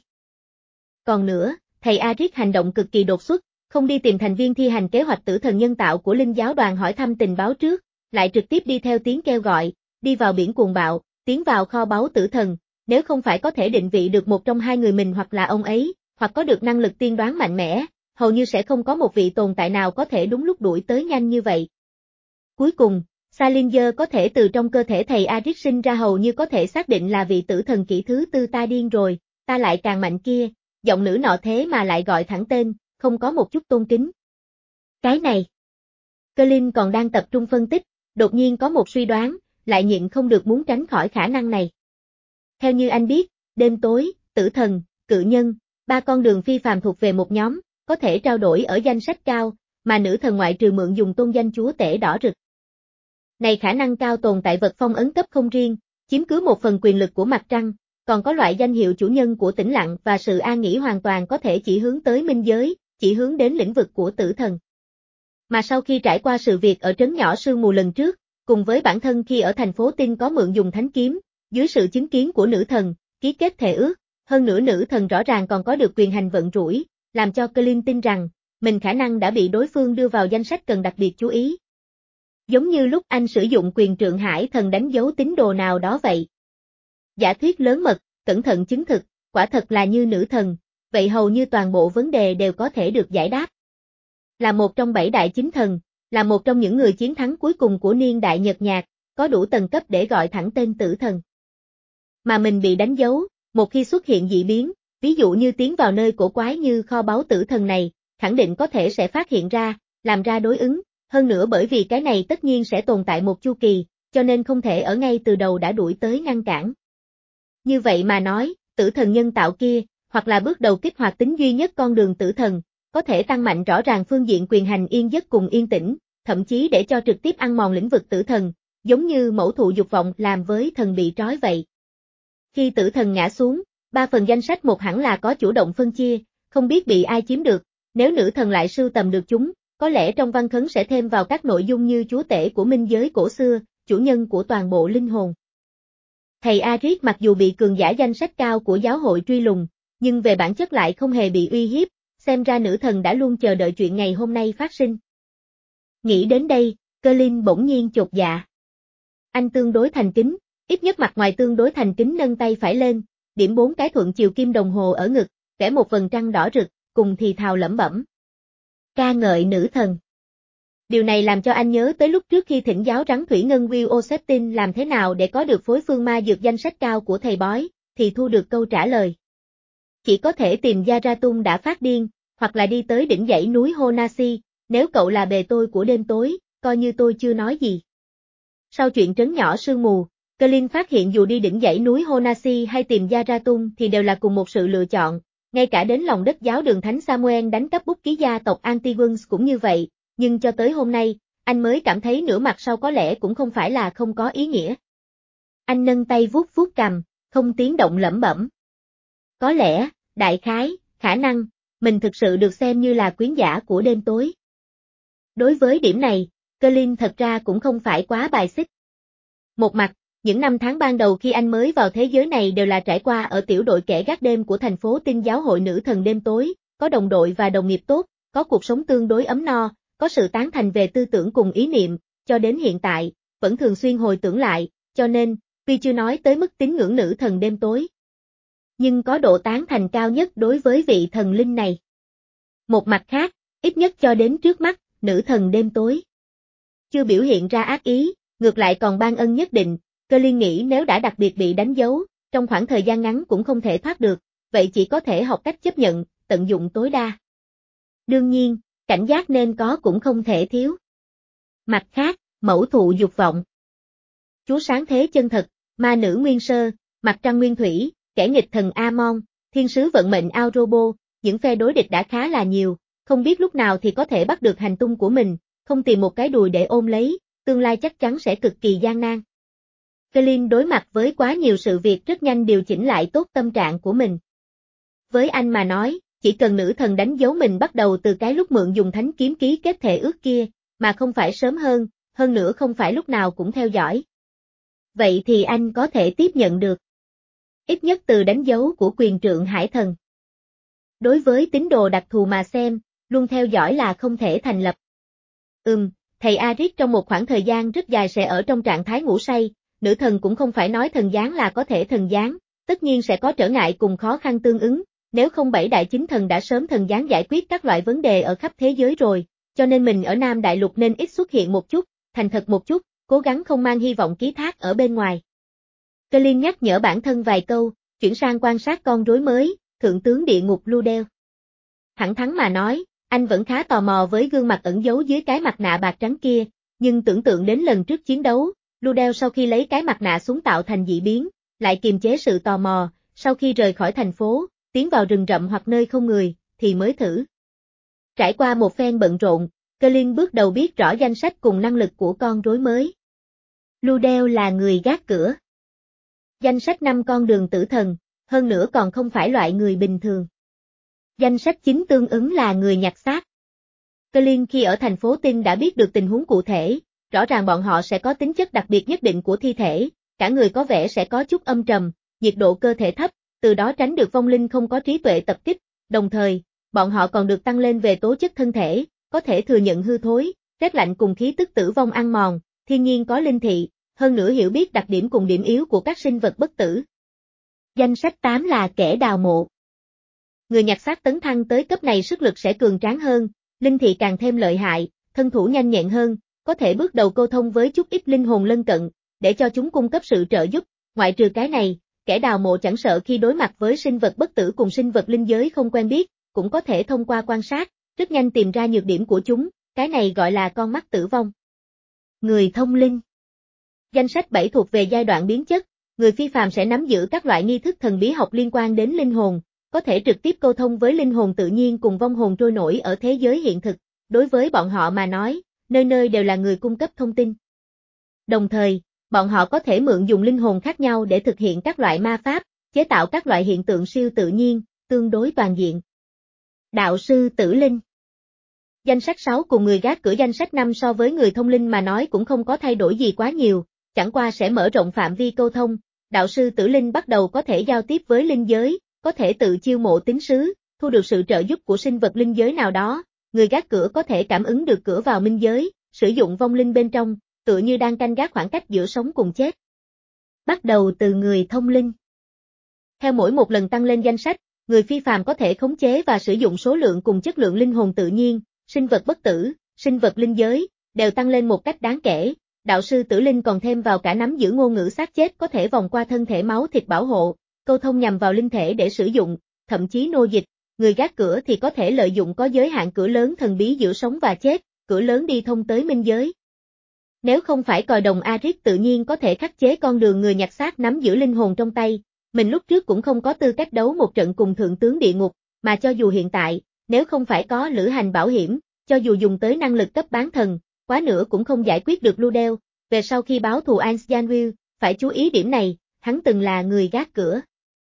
Còn nữa, thầy Aziz hành động cực kỳ đột xuất, không đi tìm thành viên thi hành kế hoạch tử thần nhân tạo của linh giáo đoàn hỏi thăm tình báo trước, lại trực tiếp đi theo tiếng kêu gọi, đi vào biển cuồng bạo, tiến vào kho báu tử thần, nếu không phải có thể định vị được một trong hai người mình hoặc là ông ấy, hoặc có được năng lực tiên đoán mạnh mẽ, hầu như sẽ không có một vị tồn tại nào có thể đúng lúc đuổi tới nhanh như vậy. Cuối cùng, Salinger có thể từ trong cơ thể thầy Aziz sinh ra hầu như có thể xác định là vị tử thần kỷ thứ tư ta điên rồi, ta lại càng mạnh kia, giọng nữ nọ thế mà lại gọi thẳng tên, không có một chút tôn kính. Cái này. Colin còn đang tập trung phân tích, đột nhiên có một suy đoán, lại nhịn không được muốn tránh khỏi khả năng này. Theo như anh biết, đêm tối, tử thần, cự nhân, ba con đường phi phàm thuộc về một nhóm, có thể trao đổi ở danh sách cao, mà nữ thần ngoại trừ mượn dùng tôn danh chúa tể đỏ rực. Này khả năng cao tồn tại vật phong ấn cấp không riêng, chiếm cứ một phần quyền lực của mặt trăng, còn có loại danh hiệu chủ nhân của tĩnh lặng và sự an nghỉ hoàn toàn có thể chỉ hướng tới minh giới, chỉ hướng đến lĩnh vực của tử thần. Mà sau khi trải qua sự việc ở trấn nhỏ sương mù lần trước, cùng với bản thân khi ở thành phố Tinh có mượn dùng thánh kiếm, dưới sự chứng kiến của nữ thần, ký kết thề ước, hơn nữa nữ thần rõ ràng còn có được quyền hành vận rủi, làm cho Colin tin rằng, mình khả năng đã bị đối phương đưa vào danh sách cần đặc biệt chú ý. Giống như lúc anh sử dụng quyền trượng hải thần đánh dấu tín đồ nào đó vậy. Giả thuyết lớn mật, cẩn thận chứng thực, quả thật là như nữ thần, vậy hầu như toàn bộ vấn đề đều có thể được giải đáp. Là một trong bảy đại chính thần, là một trong những người chiến thắng cuối cùng của niên đại nhật nhạt, có đủ tầng cấp để gọi thẳng tên tử thần. Mà mình bị đánh dấu, một khi xuất hiện dị biến, ví dụ như tiến vào nơi cổ quái như kho báu tử thần này, khẳng định có thể sẽ phát hiện ra, làm ra đối ứng, hơn nữa bởi vì cái này tất nhiên sẽ tồn tại một chu kỳ, cho nên không thể ở ngay từ đầu đã đuổi tới ngăn cản. Như vậy mà nói, tử thần nhân tạo kia, hoặc là bước đầu kích hoạt tính duy nhất con đường tử thần, có thể tăng mạnh rõ ràng phương diện quyền hành yên giấc cùng yên tĩnh, thậm chí để cho trực tiếp ăn mòn lĩnh vực tử thần, giống như mẫu thụ dục vọng làm với thần bị trói vậy. Khi tử thần ngã xuống, ba phần danh sách một hẳn là có chủ động phân chia, không biết bị ai chiếm được, nếu nữ thần lại sưu tầm được chúng, có lẽ trong văn khấn sẽ thêm vào các nội dung như chúa tể của minh giới cổ xưa, chủ nhân của toàn bộ linh hồn. Thầy Aziz mặc dù bị cường giả danh sách cao của giáo hội truy lùng, nhưng về bản chất lại không hề bị uy hiếp, xem ra nữ thần đã luôn chờ đợi chuyện ngày hôm nay phát sinh. Nghĩ đến đây, Colin bỗng nhiên chột dạ. Anh tương đối thành kính, ít nhất mặt ngoài tương đối thành kính nâng tay phải lên, điểm bốn cái thuận chiều kim đồng hồ ở ngực, vẽ một vầng trăng đỏ rực, cùng thì thào lẩm bẩm. Ca ngợi nữ thần. Điều này làm cho anh nhớ tới lúc trước khi thỉnh giáo rắn thủy ngân Will Oseptin làm thế nào để có được phối phương ma dược danh sách cao của thầy bói, thì thu được câu trả lời. Chỉ có thể tìm Yaratum đã phát điên, hoặc là đi tới đỉnh dãy núi Honasi, nếu cậu là bề tôi của đêm tối, coi như tôi chưa nói gì. Sau chuyện trấn nhỏ sương mù, Colin phát hiện dù đi đỉnh dãy núi Honasi hay tìm Yaratum thì đều là cùng một sự lựa chọn, ngay cả đến lòng đất giáo đường Thánh Samuel đánh cắp bút ký gia tộc Antigons cũng như vậy, nhưng cho tới hôm nay, anh mới cảm thấy nửa mặt sau có lẽ cũng không phải là không có ý nghĩa. Anh nâng tay vuốt vuốt cằm, không tiếng động lẩm bẩm. Có lẽ, đại khái, khả năng, mình thực sự được xem như là quyến giả của đêm tối. Đối với điểm này, Colin thật ra cũng không phải quá bài xích. Một mặt, những năm tháng ban đầu khi anh mới vào thế giới này đều là trải qua ở tiểu đội kẻ gác đêm của thành phố Tinh giáo hội nữ thần đêm tối, có đồng đội và đồng nghiệp tốt, có cuộc sống tương đối ấm no, có sự tán thành về tư tưởng cùng ý niệm, cho đến hiện tại, vẫn thường xuyên hồi tưởng lại, cho nên, tuy chưa nói tới mức tín ngưỡng nữ thần đêm tối, nhưng có độ tán thành cao nhất đối với vị thần linh này. Một mặt khác, ít nhất cho đến trước mắt, nữ thần đêm tối. Chưa biểu hiện ra ác ý, ngược lại còn ban ân nhất định, Cơ Liên nghĩ nếu đã đặc biệt bị đánh dấu, trong khoảng thời gian ngắn cũng không thể thoát được, vậy chỉ có thể học cách chấp nhận, tận dụng tối đa. Đương nhiên, cảnh giác nên có cũng không thể thiếu. Mặt khác, mẫu thụ dục vọng. Chúa sáng thế chân thật, ma nữ nguyên sơ, mặt trăng nguyên thủy, kẻ nghịch thần Amon, thiên sứ vận mệnh Aurobo, những phe đối địch đã khá là nhiều, không biết lúc nào thì có thể bắt được hành tung của mình, không tìm một cái đùi để ôm lấy, tương lai chắc chắn sẽ cực kỳ gian nan. Colin đối mặt với quá nhiều sự việc rất nhanh điều chỉnh lại tốt tâm trạng của mình. Với anh mà nói, chỉ cần nữ thần đánh dấu mình bắt đầu từ cái lúc mượn dùng thánh kiếm ký kết thệ ước kia, mà không phải sớm hơn, hơn nữa không phải lúc nào cũng theo dõi. Vậy thì anh có thể tiếp nhận được. Ít nhất từ đánh dấu của quyền trượng hải thần. Đối với tín đồ đặc thù mà xem, luôn theo dõi là không thể thành lập. Ừm, thầy Arit trong một khoảng thời gian rất dài sẽ ở trong trạng thái ngủ say, nữ thần cũng không phải nói thần giáng là có thể thần giáng, tất nhiên sẽ có trở ngại cùng khó khăn tương ứng, nếu không bảy đại chính thần đã sớm thần giáng giải quyết các loại vấn đề ở khắp thế giới rồi, cho nên mình ở Nam Đại Lục nên ít xuất hiện một chút, thành thật một chút, cố gắng không mang hy vọng ký thác ở bên ngoài. Colin nhắc nhở bản thân vài câu, chuyển sang quan sát con rối mới, thượng tướng địa ngục Ludel. Thẳng thắn mà nói, anh vẫn khá tò mò với gương mặt ẩn giấu dưới cái mặt nạ bạc trắng kia, nhưng tưởng tượng đến lần trước chiến đấu, Ludel sau khi lấy cái mặt nạ xuống tạo thành dị biến, lại kiềm chế sự tò mò, sau khi rời khỏi thành phố, tiến vào rừng rậm hoặc nơi không người, thì mới thử. Trải qua một phen bận rộn, Colin bước đầu biết rõ danh sách cùng năng lực của con rối mới. Ludel là người gác cửa. Danh sách năm con đường tử thần, hơn nữa còn không phải loại người bình thường. Danh sách chính tương ứng là người nhặt xác. Colin khi ở thành phố Tinh đã biết được tình huống cụ thể, rõ ràng bọn họ sẽ có tính chất đặc biệt nhất định của thi thể, cả người có vẻ sẽ có chút âm trầm, nhiệt độ cơ thể thấp, từ đó tránh được vong linh không có trí tuệ tập kích, đồng thời, bọn họ còn được tăng lên về tố chất thân thể, có thể thừa nhận hư thối, rét lạnh cùng khí tức tử vong ăn mòn, thiên nhiên có linh thị, hơn nữa hiểu biết đặc điểm cùng điểm yếu của các sinh vật bất tử. Danh sách tám là kẻ đào mộ. Người nhặt xác tấn thăng tới cấp này sức lực sẽ cường tráng hơn, linh thị càng thêm lợi hại, thân thủ nhanh nhẹn hơn, có thể bước đầu câu thông với chút ít linh hồn lân cận, để cho chúng cung cấp sự trợ giúp, ngoại trừ cái này, kẻ đào mộ chẳng sợ khi đối mặt với sinh vật bất tử cùng sinh vật linh giới không quen biết, cũng có thể thông qua quan sát, rất nhanh tìm ra nhược điểm của chúng, cái này gọi là con mắt tử vong. Người thông linh. Danh sách bảy thuộc về giai đoạn biến chất, người phi phàm sẽ nắm giữ các loại nghi thức thần bí học liên quan đến linh hồn, có thể trực tiếp câu thông với linh hồn tự nhiên cùng vong hồn trôi nổi ở thế giới hiện thực, đối với bọn họ mà nói, nơi nơi đều là người cung cấp thông tin. Đồng thời, bọn họ có thể mượn dùng linh hồn khác nhau để thực hiện các loại ma pháp, chế tạo các loại hiện tượng siêu tự nhiên, tương đối toàn diện. Đạo sư tử linh. Danh sách sáu cùng người gác cửa danh sách năm so với người thông linh mà nói cũng không có thay đổi gì quá nhiều, chẳng qua sẽ mở rộng phạm vi câu thông, đạo sư tử linh bắt đầu có thể giao tiếp với linh giới, có thể tự chiêu mộ tín sứ, thu được sự trợ giúp của sinh vật linh giới nào đó, người gác cửa có thể cảm ứng được cửa vào minh giới, sử dụng vong linh bên trong, tựa như đang canh gác khoảng cách giữa sống cùng chết. Bắt đầu từ người thông linh. Theo mỗi một lần tăng lên danh sách, người phi phàm có thể khống chế và sử dụng số lượng cùng chất lượng linh hồn tự nhiên, sinh vật bất tử, sinh vật linh giới, đều tăng lên một cách đáng kể. Đạo sư tử linh còn thêm vào cả nắm giữ ngôn ngữ xác chết có thể vòng qua thân thể máu thịt bảo hộ, câu thông nhằm vào linh thể để sử dụng, thậm chí nô dịch. Người gác cửa thì có thể lợi dụng có giới hạn cửa lớn thần bí giữa sống và chết, cửa lớn đi thông tới minh giới. Nếu không phải còi đồng Arit tự nhiên có thể khắc chế con đường người nhặt xác nắm giữ linh hồn trong tay, mình lúc trước cũng không có tư cách đấu một trận cùng thượng tướng địa ngục, mà cho dù hiện tại, nếu không phải có lữ hành bảo hiểm, cho dù dùng tới năng lực cấp bán thần, quá nữa cũng không giải quyết được Ludel, về sau khi báo thù Ansjanwil, phải chú ý điểm này, hắn từng là người gác cửa.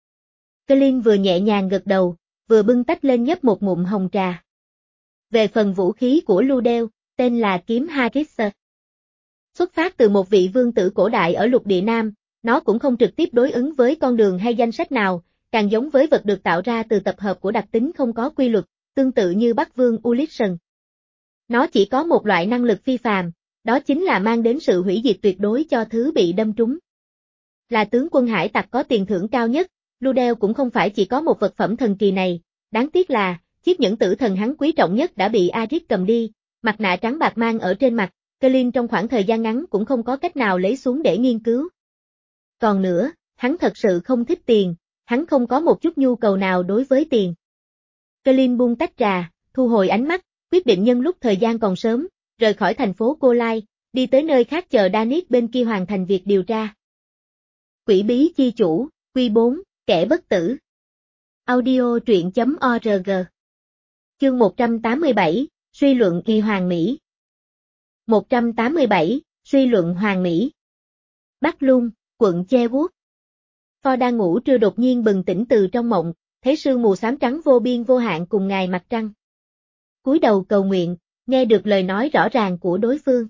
Colin vừa nhẹ nhàng gật đầu, vừa bưng tách lên nhấp một ngụm hồng trà. Về phần vũ khí của Ludel, tên là kiếm Harisser. Xuất phát từ một vị vương tử cổ đại ở lục địa Nam, nó cũng không trực tiếp đối ứng với con đường hay danh sách nào, càng giống với vật được tạo ra từ tập hợp của đặc tính không có quy luật, tương tự như Bắc Vương Ulysses. Nó chỉ có một loại năng lực phi phàm, đó chính là mang đến sự hủy diệt tuyệt đối cho thứ bị đâm trúng. Là tướng quân hải tặc có tiền thưởng cao nhất, Ludel cũng không phải chỉ có một vật phẩm thần kỳ này, đáng tiếc là, chiếc nhẫn tử thần hắn quý trọng nhất đã bị Arit cầm đi, mặt nạ trắng bạc mang ở trên mặt, Colin trong khoảng thời gian ngắn cũng không có cách nào lấy xuống để nghiên cứu. Còn nữa, hắn thật sự không thích tiền, hắn không có một chút nhu cầu nào đối với tiền. Colin buông tách trà, thu hồi ánh mắt, quyết định nhân lúc thời gian còn sớm, rời khỏi thành phố Cô Lai, đi tới nơi khác chờ Danis bên kia hoàn thành việc điều tra. Quỷ bí chi chủ, Quy bốn, kẻ bất tử. Audio truyện chấm org. Chương một trăm tám mươi bảy, suy luận kỳ Hoàng Mỹ. một trăm tám mươi bảy, suy luận Hoàng Mỹ. Bắc Lung, quận Chewood. Pho đang ngủ trưa đột nhiên bừng tỉnh từ trong mộng, thấy sương mù xám trắng vô biên vô hạn cùng ngài mặt trăng. Cúi đầu cầu nguyện, nghe được lời nói rõ ràng của đối phương.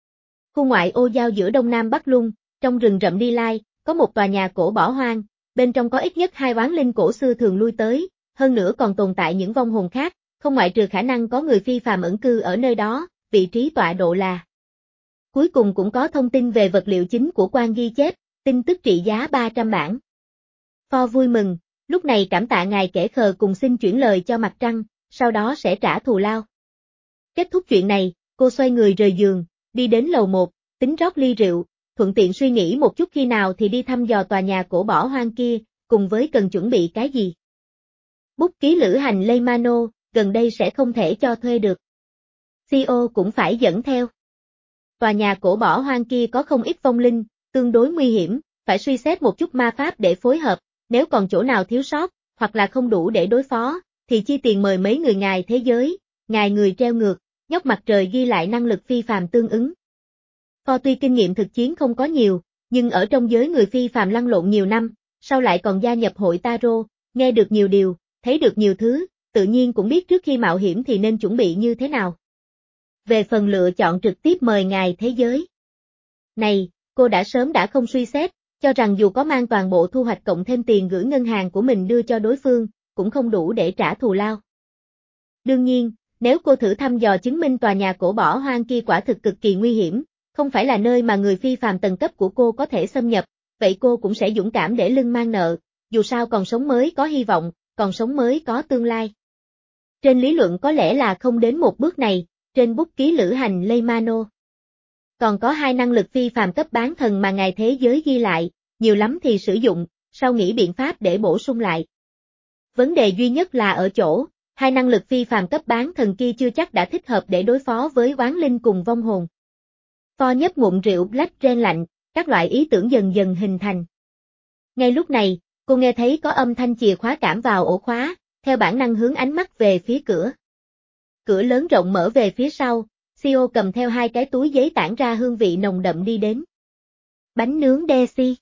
Khu ngoại ô giao giữa Đông Nam Bắc Lung, trong rừng rậm đi lai, có một tòa nhà cổ bỏ hoang, bên trong có ít nhất hai oán linh cổ xưa thường lui tới, hơn nữa còn tồn tại những vong hồn khác, không ngoại trừ khả năng có người phi phàm ẩn cư ở nơi đó, vị trí tọa độ là. Cuối cùng cũng có thông tin về vật liệu chính của quan ghi chép, tin tức trị giá ba trăm bảng. Pho vui mừng, lúc này cảm tạ ngài kẻ khờ cùng xin chuyển lời cho mặt trăng, sau đó sẽ trả thù lao. Kết thúc chuyện này, cô xoay người rời giường, đi đến lầu một, tính rót ly rượu, thuận tiện suy nghĩ một chút khi nào thì đi thăm dò tòa nhà cổ bỏ hoang kia, cùng với cần chuẩn bị cái gì. Bút ký lữ hành Leymano, gần đây sẽ không thể cho thuê được. xê e ô cũng phải dẫn theo. Tòa nhà cổ bỏ hoang kia có không ít vong linh, tương đối nguy hiểm, phải suy xét một chút ma pháp để phối hợp, nếu còn chỗ nào thiếu sót, hoặc là không đủ để đối phó, thì chi tiền mời mấy người ngài thế giới, ngài người treo ngược, nhóc mặt trời ghi lại năng lực phi phàm tương ứng. Pho tuy kinh nghiệm thực chiến không có nhiều, nhưng ở trong giới người phi phàm lăn lộn nhiều năm, sau lại còn gia nhập hội Tarot, nghe được nhiều điều, thấy được nhiều thứ, tự nhiên cũng biết trước khi mạo hiểm thì nên chuẩn bị như thế nào. Về phần lựa chọn trực tiếp mời ngài thế giới. Này, cô đã sớm đã không suy xét, cho rằng dù có mang toàn bộ thu hoạch cộng thêm tiền gửi ngân hàng của mình đưa cho đối phương, cũng không đủ để trả thù lao. Đương nhiên, nếu cô thử thăm dò chứng minh tòa nhà cổ bỏ hoang kia quả thực cực kỳ nguy hiểm, không phải là nơi mà người phi phàm tầng cấp của cô có thể xâm nhập, vậy cô cũng sẽ dũng cảm để lưng mang nợ, dù sao còn sống mới có hy vọng, còn sống mới có tương lai. Trên lý luận có lẽ là không đến một bước này, trên bút ký lữ hành Leymano. Còn có hai năng lực phi phàm cấp bán thần mà ngài thế giới ghi lại, nhiều lắm thì sử dụng, sau nghĩ biện pháp để bổ sung lại. Vấn đề duy nhất là ở chỗ, hai năng lực phi phàm cấp bán thần kia chưa chắc đã thích hợp để đối phó với oán linh cùng vong hồn. Pho nhấp ngụm rượu Black Ren lạnh, các loại ý tưởng dần dần hình thành. Ngay lúc này, cô nghe thấy có âm thanh chìa khóa cảm vào ổ khóa, theo bản năng hướng ánh mắt về phía cửa. Cửa lớn rộng mở về phía sau, xê e ô cầm theo hai cái túi giấy tản ra hương vị nồng đậm đi đến. Bánh nướng Desi.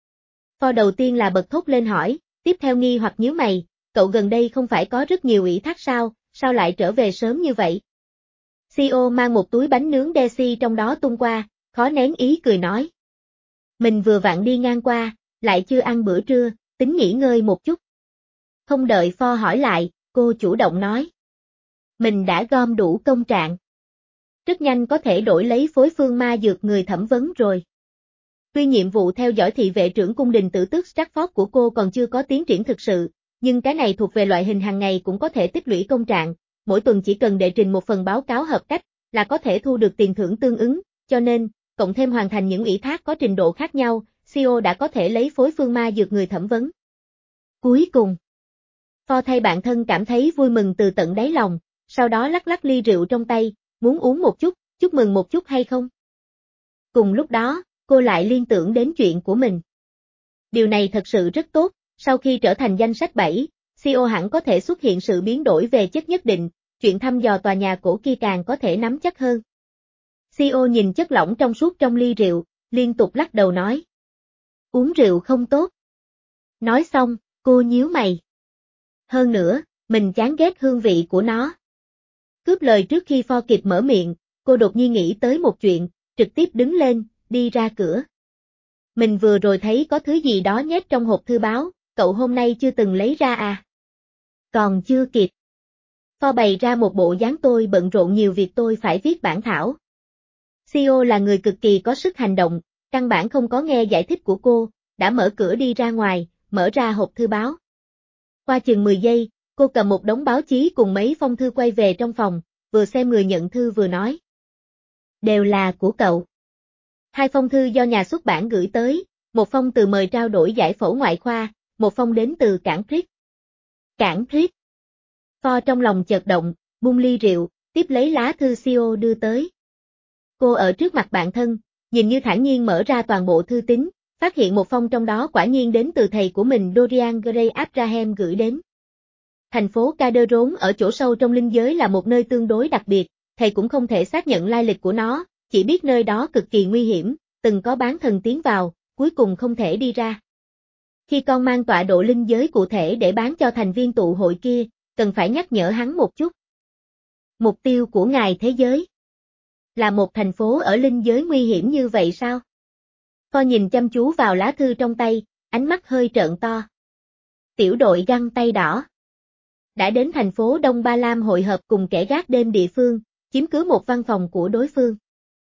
Pho đầu tiên là bật thốt lên hỏi, tiếp theo nghi hoặc nhíu mày, cậu gần đây không phải có rất nhiều ủy thác sao, sao lại trở về sớm như vậy? xê e ô mang một túi bánh nướng Desi trong đó tung qua, khó nén ý cười nói. Mình vừa vặn đi ngang qua, lại chưa ăn bữa trưa, tính nghỉ ngơi một chút. Không đợi Pho hỏi lại, cô chủ động nói. Mình đã gom đủ công trạng. Rất nhanh có thể đổi lấy phối phương ma dược người thẩm vấn rồi. Tuy nhiệm vụ theo dõi thị vệ trưởng cung đình tử tước Stratford của cô còn chưa có tiến triển thực sự, nhưng cái này thuộc về loại hình hàng ngày cũng có thể tích lũy công trạng, mỗi tuần chỉ cần đệ trình một phần báo cáo hợp cách, là có thể thu được tiền thưởng tương ứng, cho nên, cộng thêm hoàn thành những ủy thác có trình độ khác nhau, xê e ô đã có thể lấy phối phương ma dược người thẩm vấn. Cuối cùng, Pho thay bạn thân cảm thấy vui mừng từ tận đáy lòng, sau đó lắc lắc ly rượu trong tay, muốn uống một chút, chúc mừng một chút hay không? Cùng lúc đó, cô lại liên tưởng đến chuyện của mình. Điều này thật sự rất tốt, sau khi trở thành danh sách bảy, xê e ô hẳn có thể xuất hiện sự biến đổi về chất nhất định, chuyện thăm dò tòa nhà cổ kia càng có thể nắm chắc hơn. xê e ô nhìn chất lỏng trong suốt trong ly rượu, liên tục lắc đầu nói. Uống rượu không tốt. Nói xong, cô nhíu mày. Hơn nữa, mình chán ghét hương vị của nó. Cướp lời trước khi Pho kịp mở miệng, cô đột nhiên nghĩ tới một chuyện, trực tiếp đứng lên, đi ra cửa. Mình vừa rồi thấy có thứ gì đó nhét trong hộp thư báo, cậu hôm nay chưa từng lấy ra à? Còn chưa kịp. Pho bày ra một bộ dáng tôi bận rộn nhiều việc tôi phải viết bản thảo. xê e ô là người cực kỳ có sức hành động, căn bản không có nghe giải thích của cô, đã mở cửa đi ra ngoài, mở ra hộp thư báo. Qua chừng mười giây, cô cầm một đống báo chí cùng mấy phong thư quay về trong phòng, vừa xem người nhận thư vừa nói. Đều là của cậu. Hai phong thư do nhà xuất bản gửi tới, một phong từ mời trao đổi giải phẫu ngoại khoa, một phong đến từ Cảng Thuyết. Cảng Thuyết. Pho trong lòng chợt động, bung ly rượu, tiếp lấy lá thư xê e ô đưa tới. Cô ở trước mặt bạn thân, nhìn như thản nhiên mở ra toàn bộ thư tín, phát hiện một phong trong đó quả nhiên đến từ thầy của mình Dorian Gray Abraham gửi đến. Thành phố Calderon ở chỗ sâu trong linh giới là một nơi tương đối đặc biệt, thầy cũng không thể xác nhận lai lịch của nó, chỉ biết nơi đó cực kỳ nguy hiểm, từng có bán thần tiến vào, cuối cùng không thể đi ra. Khi con mang tọa độ linh giới cụ thể để bán cho thành viên tụ hội kia, cần phải nhắc nhở hắn một chút. Mục tiêu của ngài thế giới là một thành phố ở linh giới nguy hiểm như vậy sao? Pho nhìn chăm chú vào lá thư trong tay, ánh mắt hơi trợn to. Tiểu đội găng tay đỏ đã đến thành phố Đông Ba Lam hội hợp cùng kẻ gác đêm địa phương, chiếm cứ một văn phòng của đối phương.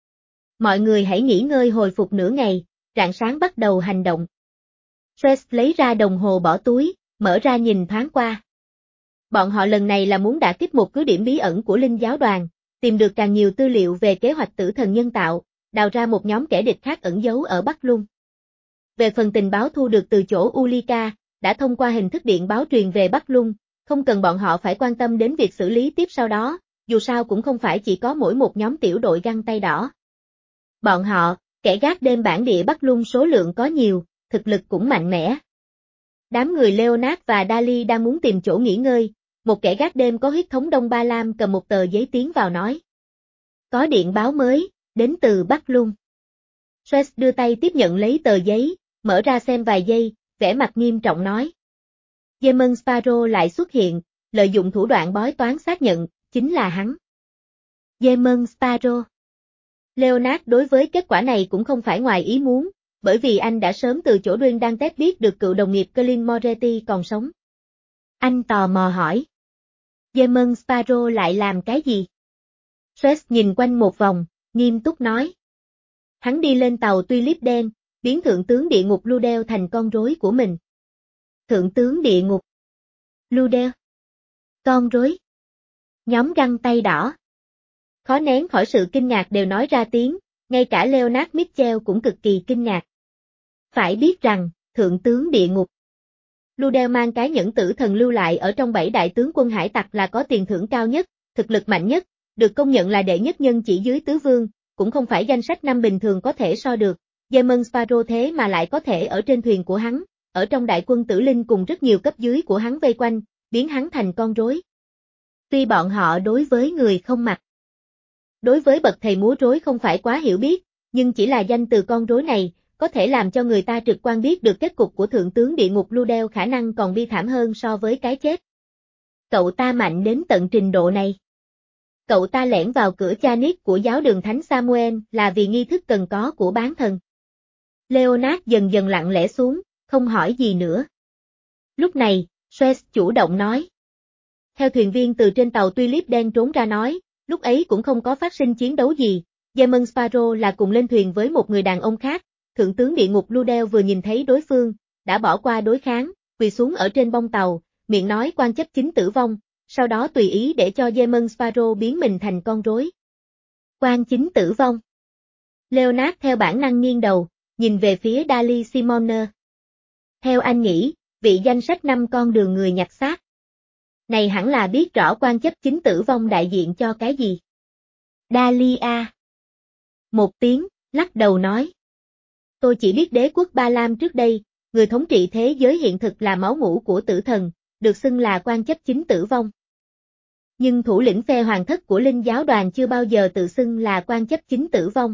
Mọi người hãy nghỉ ngơi hồi phục nửa ngày, rạng sáng bắt đầu hành động. Stress lấy ra đồng hồ bỏ túi, mở ra nhìn thoáng qua. Bọn họ lần này là muốn đả kích một cứ điểm bí ẩn của linh giáo đoàn, tìm được càng nhiều tư liệu về kế hoạch tử thần nhân tạo, đào ra một nhóm kẻ địch khác ẩn giấu ở Bắc Lung. Về phần tình báo thu được từ chỗ Ulika, đã thông qua hình thức điện báo truyền về Bắc Lung, không cần bọn họ phải quan tâm đến việc xử lý tiếp sau đó, dù sao cũng không phải chỉ có mỗi một nhóm tiểu đội găng tay đỏ. Bọn họ, kẻ gác đêm bản địa Bắc Lung số lượng có nhiều, thực lực cũng mạnh mẽ. Đám người Leonard và Dali đang muốn tìm chỗ nghỉ ngơi, một kẻ gác đêm có huyết thống Đông Ba Lam cầm một tờ giấy tiến vào nói. Có điện báo mới, đến từ Bắc Lung. Stress đưa tay tiếp nhận lấy tờ giấy, mở ra xem vài giây, vẻ mặt nghiêm trọng nói. Demon Sparrow lại xuất hiện, lợi dụng thủ đoạn bói toán xác nhận, chính là hắn. Demon Sparrow. Leonard đối với kết quả này cũng không phải ngoài ý muốn, bởi vì anh đã sớm từ chỗ Duyên đang tép biết được cựu đồng nghiệp Colin Moretti còn sống. Anh tò mò hỏi. Demon Sparrow lại làm cái gì? Stress nhìn quanh một vòng, nghiêm túc nói. Hắn đi lên tàu Tulip đen, biến thượng tướng địa ngục Ludel thành con rối của mình. Thượng tướng địa ngục Ludel. Con rối. Nhóm găng tay đỏ. Khó nén khỏi sự kinh ngạc đều nói ra tiếng, ngay cả Leonard Mitchell cũng cực kỳ kinh ngạc. Phải biết rằng, thượng tướng địa ngục Ludel mang cái nhẫn tử thần lưu lại ở trong bảy đại tướng quân hải tặc là có tiền thưởng cao nhất, thực lực mạnh nhất, được công nhận là đệ nhất nhân chỉ dưới tứ vương, cũng không phải danh sách năm bình thường có thể so được. Demon Sparrow thế mà lại có thể ở trên thuyền của hắn, ở trong đại quân tử linh cùng rất nhiều cấp dưới của hắn vây quanh, biến hắn thành con rối. Tuy bọn họ đối với người không mặt, đối với bậc thầy múa rối không phải quá hiểu biết, nhưng chỉ là danh từ con rối này, có thể làm cho người ta trực quan biết được kết cục của thượng tướng địa ngục Ludel khả năng còn bi thảm hơn so với cái chết. Cậu ta mạnh đến tận trình độ này. Cậu ta lẻn vào cửa Chanit của giáo đường Thánh Samuel là vì nghi thức cần có của bán thần. Leonard dần dần lặng lẽ xuống, không hỏi gì nữa. Lúc này, Stress chủ động nói. Theo thuyền viên từ trên tàu Tulip đen trốn ra nói, lúc ấy cũng không có phát sinh chiến đấu gì, Demon Sparrow là cùng lên thuyền với một người đàn ông khác, thượng tướng địa ngục Ludel vừa nhìn thấy đối phương, đã bỏ qua đối kháng, quỳ xuống ở trên bông tàu, miệng nói quan chấp chính tử vong, sau đó tùy ý để cho Demon Sparrow biến mình thành con rối. Quan chính tử vong. Leonard theo bản năng nghiêng đầu, nhìn về phía Dali Simoner. Theo anh nghĩ, vị danh sách năm con đường người nhặt xác này hẳn là biết rõ quan chấp chính tử vong đại diện cho cái gì. Dalia. Một tiếng, lắc đầu nói. Tôi chỉ biết đế quốc Ba Lam trước đây, người thống trị thế giới hiện thực là máu mủ của tử thần, được xưng là quan chấp chính tử vong. Nhưng thủ lĩnh phe hoàng thất của linh giáo đoàn chưa bao giờ tự xưng là quan chấp chính tử vong.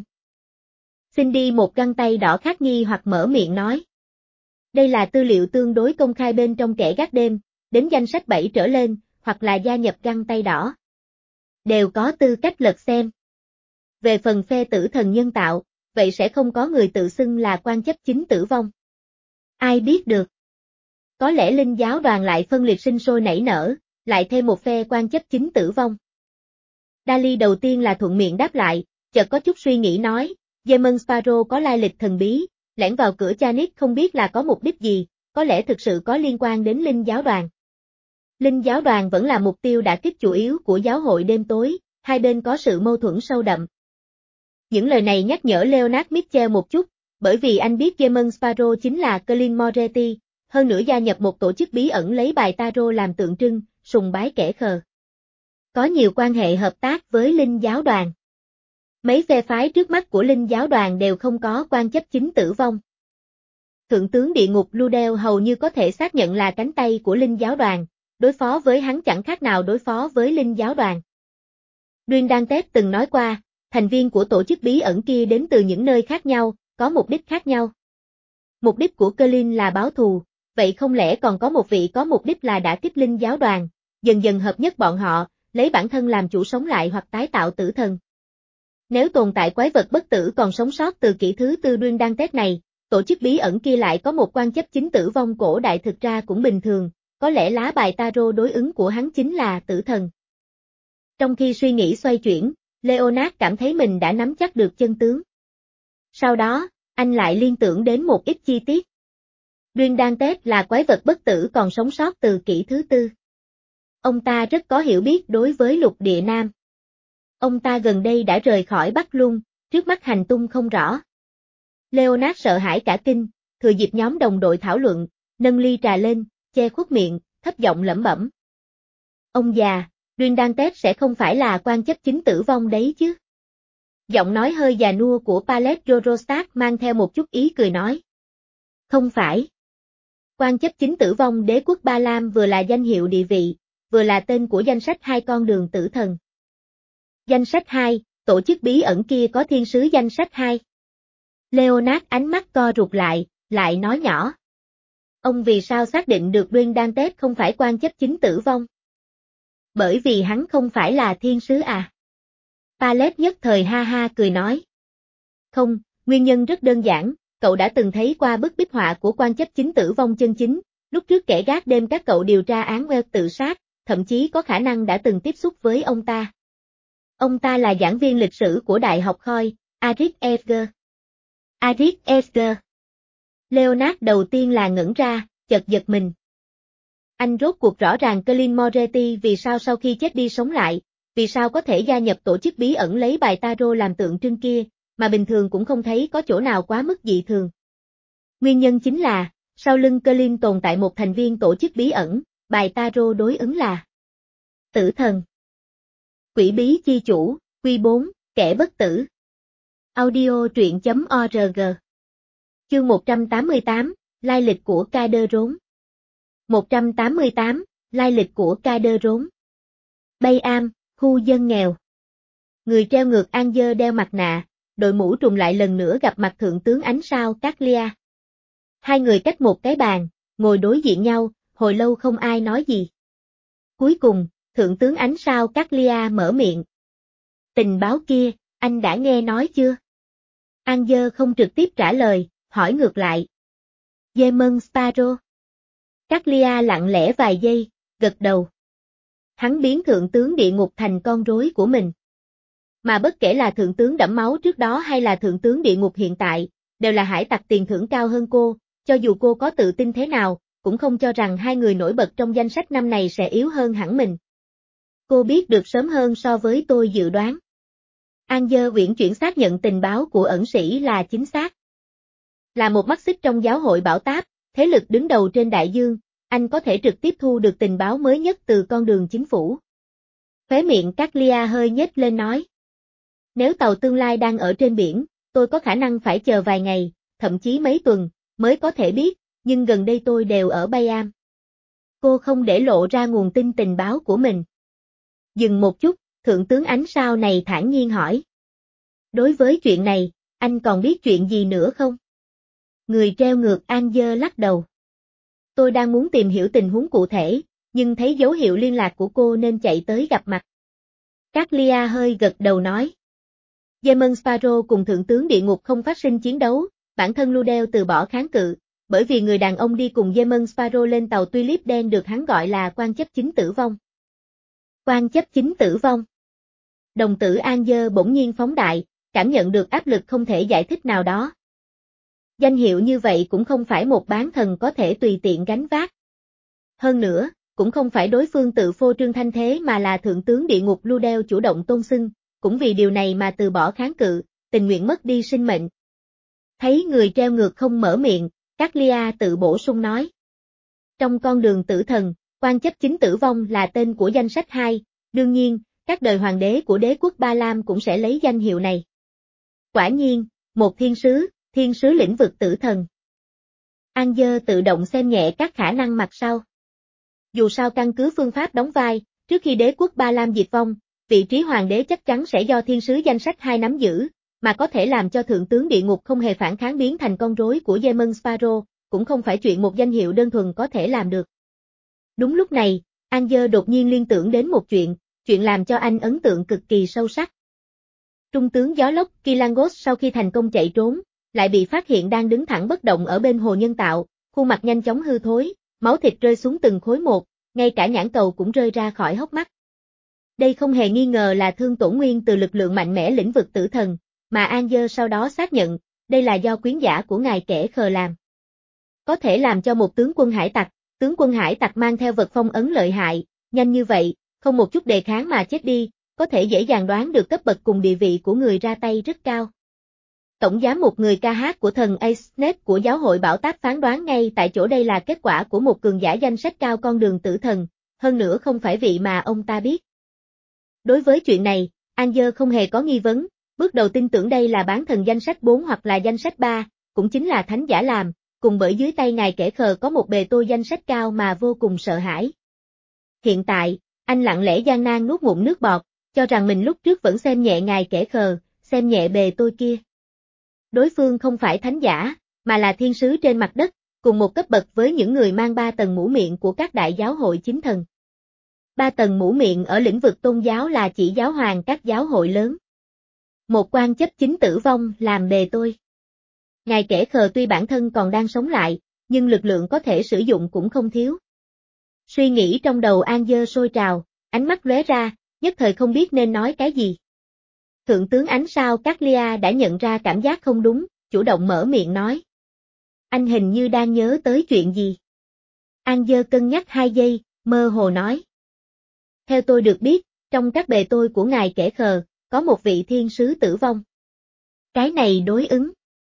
Cindy một găng tay đỏ khắc nghi hoặc mở miệng nói. Đây là tư liệu tương đối công khai bên trong kẻ gác đêm, đến danh sách bảy trở lên, hoặc là gia nhập găng tay đỏ. Đều có tư cách lật xem. Về phần phe tử thần nhân tạo, vậy sẽ không có người tự xưng là quan chấp chính tử vong. Ai biết được. Có lẽ linh giáo đoàn lại phân liệt sinh sôi nảy nở, lại thêm một phe quan chấp chính tử vong. Dali đầu tiên là thuận miệng đáp lại, chợt có chút suy nghĩ nói, Demon Sparrow có lai lịch thần bí, lẻn vào cửa Chanit không biết là có mục đích gì, có lẽ thực sự có liên quan đến linh giáo đoàn. Linh giáo đoàn vẫn là mục tiêu đả kích chủ yếu của giáo hội đêm tối, hai bên có sự mâu thuẫn sâu đậm. Những lời này nhắc nhở Leonard Mitchell một chút, bởi vì anh biết Demon Sparrow chính là Colin Moretti, hơn nữa gia nhập một tổ chức bí ẩn lấy bài tarot làm tượng trưng, sùng bái kẻ khờ. Có nhiều quan hệ hợp tác với Linh giáo đoàn. Mấy phe phái trước mắt của Linh giáo đoàn đều không có quan chấp chính tử vong. Thượng tướng địa ngục Ludel hầu như có thể xác nhận là cánh tay của Linh giáo đoàn, đối phó với hắn chẳng khác nào đối phó với Linh giáo đoàn. Duyên Đan Tết từng nói qua, thành viên của tổ chức bí ẩn kia đến từ những nơi khác nhau, có mục đích khác nhau. Mục đích của Colin là báo thù, vậy không lẽ còn có một vị có mục đích là đả kích Linh giáo đoàn, dần dần hợp nhất bọn họ, lấy bản thân làm chủ sống lại hoặc tái tạo tử thần. Nếu tồn tại quái vật bất tử còn sống sót từ kỷ thứ tư Duyên Đan Tết này, tổ chức bí ẩn kia lại có một quan chấp chính tử vong cổ đại thực ra cũng bình thường, có lẽ lá bài tarot đối ứng của hắn chính là tử thần. Trong khi suy nghĩ xoay chuyển, Leonard cảm thấy mình đã nắm chắc được chân tướng. Sau đó, anh lại liên tưởng đến một ít chi tiết. Duyên Đan Tết là quái vật bất tử còn sống sót từ kỷ thứ tư. Ông ta rất có hiểu biết đối với lục địa Nam. Ông ta gần đây đã rời khỏi Bắc Luân, trước mắt hành tung không rõ. Leonard sợ hãi cả kinh, thừa dịp nhóm đồng đội thảo luận, nâng ly trà lên, che khuất miệng, thấp giọng lẩm bẩm. Ông già, Duyên Đan Tết sẽ không phải là quan chấp chính tử vong đấy chứ? Giọng nói hơi già nua của Pallet Jorostat mang theo một chút ý cười nói. Không phải. Quan chấp chính tử vong đế quốc Ba Lam vừa là danh hiệu địa vị, vừa là tên của danh sách hai con đường tử thần. Danh sách hai, tổ chức bí ẩn kia có thiên sứ danh sách hai. Leonard ánh mắt co rụt lại, lại nói nhỏ. Ông vì sao xác định được Duyên Đan Tết không phải quan chấp chính tử vong? Bởi vì hắn không phải là thiên sứ à? Pallet nhất thời ha ha cười nói. Không, nguyên nhân rất đơn giản, cậu đã từng thấy qua bức bích họa của quan chấp chính tử vong chân chính, lúc trước kẻ gác đêm các cậu điều tra án Wells tự sát, thậm chí có khả năng đã từng tiếp xúc với ông ta. Ông ta là giảng viên lịch sử của Đại học Khoi, Arik Esger. Arik Esger. Leonard đầu tiên là ngẩn ra, chợt giật mình. Anh rốt cuộc rõ ràng Colin Moretti vì sao sau khi chết đi sống lại, vì sao có thể gia nhập tổ chức bí ẩn lấy bài tarot làm tượng trưng kia, mà bình thường cũng không thấy có chỗ nào quá mức dị thường. Nguyên nhân chính là, sau lưng Colin tồn tại một thành viên tổ chức bí ẩn, bài tarot đối ứng là tử thần. Quỷ bí chi chủ, Quy bốn, kẻ bất tử. Audio truyện chấm org. Chương một trăm tám mươi tám, lai lịch của ca đơ rốn. một trăm tám mươi tám, lai lịch của ca đơ rốn. Bay Am, khu dân nghèo. Người treo ngược An Dơ đeo mặt nạ, đội mũ trùng lại lần nữa gặp mặt thượng tướng ánh sao Caglia. Hai người cách một cái bàn, ngồi đối diện nhau, hồi lâu không ai nói gì. Cuối cùng, thượng tướng ánh sao Caglia mở miệng. Tình báo kia, anh đã nghe nói chưa? An Dơ không trực tiếp trả lời, hỏi ngược lại. Demon Sparrow. Caglia lặng lẽ vài giây, gật đầu. Hắn biến thượng tướng địa ngục thành con rối của mình. Mà bất kể là thượng tướng đẫm máu trước đó hay là thượng tướng địa ngục hiện tại, đều là hải tặc tiền thưởng cao hơn cô, cho dù cô có tự tin thế nào, cũng không cho rằng hai người nổi bật trong danh sách năm này sẽ yếu hơn hẳn mình. Cô biết được sớm hơn so với tôi dự đoán. An Dơ uyển chuyển xác nhận tình báo của ẩn sĩ là chính xác. Là một mắt xích trong giáo hội Bảo Táp, thế lực đứng đầu trên đại dương, anh có thể trực tiếp thu được tình báo mới nhất từ con đường chính phủ. Khóe miệng Caglia hơi nhếch lên nói. Nếu tàu tương lai đang ở trên biển, tôi có khả năng phải chờ vài ngày, thậm chí mấy tuần, mới có thể biết, nhưng gần đây tôi đều ở Bay Am. Cô không để lộ ra nguồn tin tình báo của mình. Dừng một chút, thượng tướng ánh sao này thản nhiên hỏi. Đối với chuyện này, anh còn biết chuyện gì nữa không? Người treo ngược An Dơ lắc đầu. Tôi đang muốn tìm hiểu tình huống cụ thể, nhưng thấy dấu hiệu liên lạc của cô nên chạy tới gặp mặt. Caglia hơi gật đầu nói. Demon Sparrow cùng thượng tướng địa ngục không phát sinh chiến đấu, bản thân Ludel từ bỏ kháng cự, bởi vì người đàn ông đi cùng Demon Sparrow lên tàu Tulip đen được hắn gọi là quan chấp chính tử vong. Quan chấp chính tử vong. Đồng tử An Dơ bỗng nhiên phóng đại, cảm nhận được áp lực không thể giải thích nào đó. Danh hiệu như vậy cũng không phải một bán thần có thể tùy tiện gánh vác. Hơn nữa, cũng không phải đối phương tự phô trương thanh thế mà là thượng tướng địa ngục Ludel chủ động tôn xưng, cũng vì điều này mà từ bỏ kháng cự, tình nguyện mất đi sinh mệnh. Thấy người treo ngược không mở miệng, Caglia tự bổ sung nói. Trong con đường tử thần, quan chấp chính tử vong là tên của danh sách hai, đương nhiên, các đời hoàng đế của đế quốc Ba Lam cũng sẽ lấy danh hiệu này. Quả nhiên, một thiên sứ, thiên sứ lĩnh vực tử thần. Anger tự động xem nhẹ các khả năng mặt sau. Dù sao căn cứ phương pháp đóng vai, trước khi đế quốc Ba Lam diệt vong, vị trí hoàng đế chắc chắn sẽ do thiên sứ danh sách hai nắm giữ, mà có thể làm cho thượng tướng địa ngục không hề phản kháng biến thành con rối của Demon Sparrow, cũng không phải chuyện một danh hiệu đơn thuần có thể làm được. Đúng lúc này, Anger đột nhiên liên tưởng đến một chuyện, chuyện làm cho anh ấn tượng cực kỳ sâu sắc. Trung tướng gió lốc Kilangos sau khi thành công chạy trốn, lại bị phát hiện đang đứng thẳng bất động ở bên hồ nhân tạo, khuôn mặt nhanh chóng hư thối, máu thịt rơi xuống từng khối một, ngay cả nhãn cầu cũng rơi ra khỏi hốc mắt. Đây không hề nghi ngờ là thương tổn nguyên từ lực lượng mạnh mẽ lĩnh vực tử thần, mà Anger sau đó xác nhận, đây là do quyến giả của ngài kẻ khờ làm. Có thể làm cho một tướng quân hải tặc, tướng quân hải tặc mang theo vật phong ấn lợi hại, nhanh như vậy, không một chút đề kháng mà chết đi, có thể dễ dàng đoán được cấp bậc cùng địa vị của người ra tay rất cao. Tổng giám một người ca hát của thần Ace của giáo hội Bảo Táp phán đoán ngay tại chỗ đây là kết quả của một cường giả danh sách cao con đường tử thần, hơn nữa không phải vị mà ông ta biết. Đối với chuyện này, Anger không hề có nghi vấn, bước đầu tin tưởng đây là bán thần danh sách bốn hoặc là danh sách ba, cũng chính là thánh giả làm, cùng bởi dưới tay ngài kẻ khờ có một bề tôi danh sách cao mà vô cùng sợ hãi. Hiện tại, anh lặng lẽ gian nan nuốt ngụm nước bọt, cho rằng mình lúc trước vẫn xem nhẹ ngài kẻ khờ, xem nhẹ bề tôi kia. Đối phương không phải thánh giả, mà là thiên sứ trên mặt đất, cùng một cấp bậc với những người mang ba tầng mũ miệng của các đại giáo hội chính thần. Ba tầng mũ miệng ở lĩnh vực tôn giáo là chỉ giáo hoàng các giáo hội lớn. Một quan chấp chính tử vong làm bề tôi. Ngài kẻ khờ tuy bản thân còn đang sống lại, nhưng lực lượng có thể sử dụng cũng không thiếu. Suy nghĩ trong đầu Anger sôi trào, ánh mắt lóe ra, nhất thời không biết nên nói cái gì. Thượng tướng ánh sao Caglia đã nhận ra cảm giác không đúng, chủ động mở miệng nói. Anh hình như đang nhớ tới chuyện gì. Anger cân nhắc hai giây, mơ hồ nói. Theo tôi được biết, trong các bề tôi của ngài kẻ khờ, có một vị thiên sứ tử vong. Cái này đối ứng.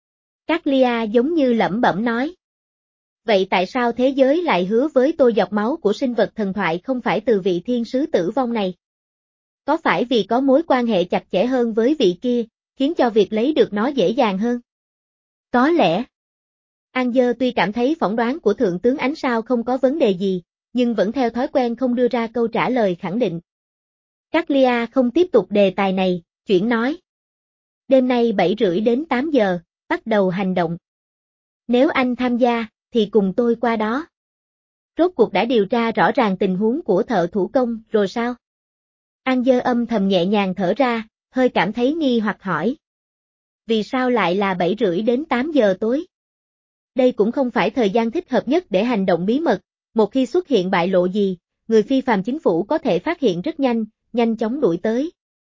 Caglia giống như lẩm bẩm nói. Vậy tại sao thế giới lại hứa với tôi giọt máu của sinh vật thần thoại không phải từ vị thiên sứ tử vong này? Có phải vì có mối quan hệ chặt chẽ hơn với vị kia, khiến cho việc lấy được nó dễ dàng hơn? Có lẽ. Anger tuy cảm thấy phỏng đoán của thượng tướng ánh sao không có vấn đề gì, nhưng vẫn theo thói quen không đưa ra câu trả lời khẳng định. Caglia không tiếp tục đề tài này, chuyển nói. Đêm nay bảy rưỡi đến tám giờ, bắt đầu hành động. Nếu anh tham gia, thì cùng tôi qua đó. Rốt cuộc đã điều tra rõ ràng tình huống của thợ thủ công, rồi sao? Anger âm thầm nhẹ nhàng thở ra, hơi cảm thấy nghi hoặc hỏi. Vì sao lại là bảy rưỡi đến tám giờ tối? Đây cũng không phải thời gian thích hợp nhất để hành động bí mật, một khi xuất hiện bại lộ gì, người phi phàm chính phủ có thể phát hiện rất nhanh, nhanh chóng đuổi tới.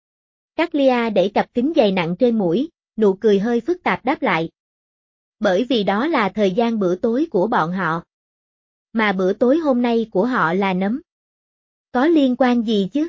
Caglia đẩy cặp kính dày nặng trên mũi, nụ cười hơi phức tạp đáp lại. Bởi vì đó là thời gian bữa tối của bọn họ. Mà bữa tối hôm nay của họ là nấm. Có liên quan gì chứ?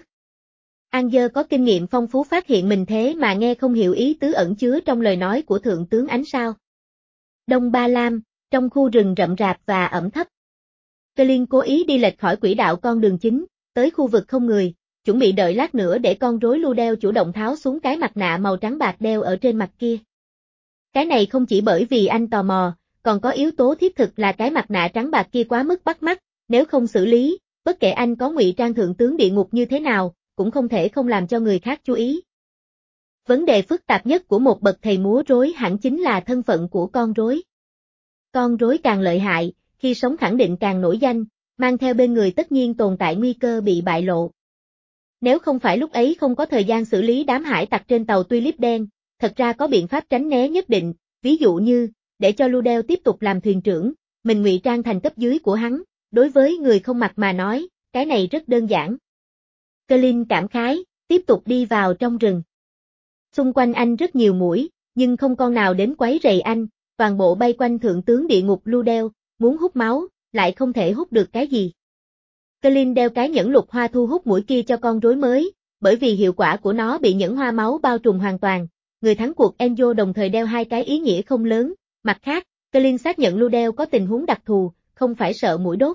Anger có kinh nghiệm phong phú phát hiện mình thế mà nghe không hiểu ý tứ ẩn chứa trong lời nói của thượng tướng ánh sao. Đông Ba Lam, trong khu rừng rậm rạp và ẩm thấp. Colin cố ý đi lệch khỏi quỹ đạo con đường chính, tới khu vực không người, chuẩn bị đợi lát nữa để con rối Ludel chủ động tháo xuống cái mặt nạ màu trắng bạc đeo ở trên mặt kia. Cái này không chỉ bởi vì anh tò mò, còn có yếu tố thiết thực là cái mặt nạ trắng bạc kia quá mức bắt mắt, nếu không xử lý, bất kể anh có ngụy trang thượng tướng địa ngục như thế nào, cũng không thể không làm cho người khác chú ý. Vấn đề phức tạp nhất của một bậc thầy múa rối hẳn chính là thân phận của con rối. Con rối càng lợi hại, khi sống khẳng định càng nổi danh, mang theo bên người tất nhiên tồn tại nguy cơ bị bại lộ. Nếu không phải lúc ấy không có thời gian xử lý đám hải tặc trên tàu Tulip đen, thật ra có biện pháp tránh né nhất định, ví dụ như, để cho Ludel tiếp tục làm thuyền trưởng, mình ngụy trang thành cấp dưới của hắn, đối với người không mặt mà nói, cái này rất đơn giản. Colin cảm khái, tiếp tục đi vào trong rừng. Xung quanh anh rất nhiều muỗi, nhưng không con nào đến quấy rầy anh, toàn bộ bay quanh thượng tướng địa ngục Ludel, muốn hút máu, lại không thể hút được cái gì. Colin đeo cái nhẫn lục hoa thu hút mũi kia cho con rối mới, bởi vì hiệu quả của nó bị nhẫn hoa máu bao trùm hoàn toàn. Người thắng cuộc Enzo đồng thời đeo hai cái ý nghĩa không lớn, mặt khác, Colin xác nhận Ludell có tình huống đặc thù, không phải sợ mũi đốt.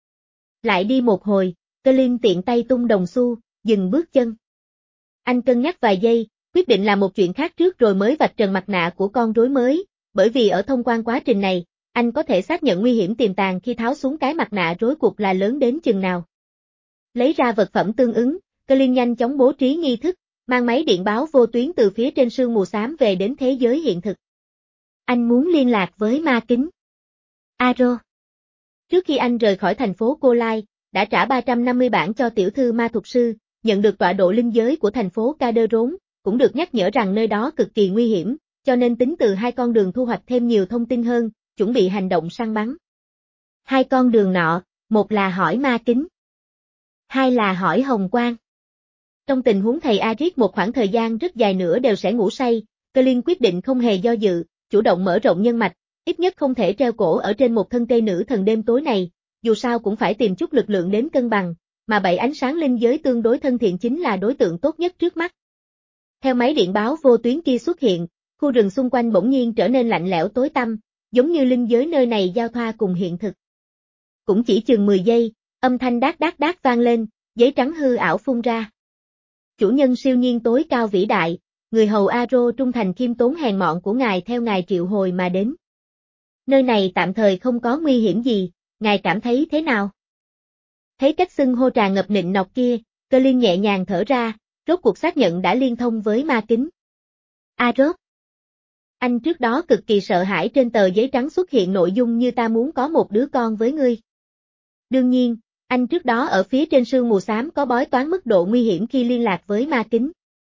Lại đi một hồi, Colin tiện tay tung đồng xu, dừng bước chân. Anh cân nhắc vài giây, quyết định làm một chuyện khác trước rồi mới vạch trần mặt nạ của con rối mới, bởi vì ở thông quan quá trình này, anh có thể xác nhận nguy hiểm tiềm tàng khi tháo xuống cái mặt nạ rối cuộc là lớn đến chừng nào. Lấy ra vật phẩm tương ứng, Colin nhanh chóng bố trí nghi thức, mang máy điện báo vô tuyến từ phía trên sương mù xám về đến thế giới hiện thực. Anh muốn liên lạc với ma kính. Aro. Trước khi anh rời khỏi thành phố Cô Lai, đã trả ba trăm năm mươi bảng cho tiểu thư ma thuật sư, nhận được tọa độ linh giới của thành phố Calderon, cũng được nhắc nhở rằng nơi đó cực kỳ nguy hiểm, cho nên tính từ hai con đường thu hoạch thêm nhiều thông tin hơn, chuẩn bị hành động săn bắn. Hai con đường nọ, một là hỏi ma kính, hai là hỏi hồng quang. Trong tình huống thầy Arit một khoảng thời gian rất dài nữa đều sẽ ngủ say, Colin quyết định không hề do dự, chủ động mở rộng nhân mạch, ít nhất không thể treo cổ ở trên một thân cây nữ thần đêm tối này, dù sao cũng phải tìm chút lực lượng đến cân bằng, mà bảy ánh sáng linh giới tương đối thân thiện chính là đối tượng tốt nhất trước mắt. Theo máy điện báo vô tuyến kia xuất hiện, khu rừng xung quanh bỗng nhiên trở nên lạnh lẽo tối tăm, giống như linh giới nơi này giao thoa cùng hiện thực. Cũng chỉ chừng mười giây, âm thanh đát đát đát vang lên, giấy trắng hư ảo phun ra. Chủ nhân siêu nhiên tối cao vĩ đại, người hầu Aro trung thành khiêm tốn hèn mọn của ngài theo ngài triệu hồi mà đến. Nơi này tạm thời không có nguy hiểm gì, ngài cảm thấy thế nào? Thấy cách xưng hô tràn ngập nịnh nọt kia, Colin nhẹ nhàng thở ra, rốt cuộc xác nhận đã liên thông với ma kính. Arop. Anh trước đó cực kỳ sợ hãi trên tờ giấy trắng xuất hiện nội dung như ta muốn có một đứa con với ngươi. Đương nhiên, anh trước đó ở phía trên sương mù xám có bói toán mức độ nguy hiểm khi liên lạc với ma kính.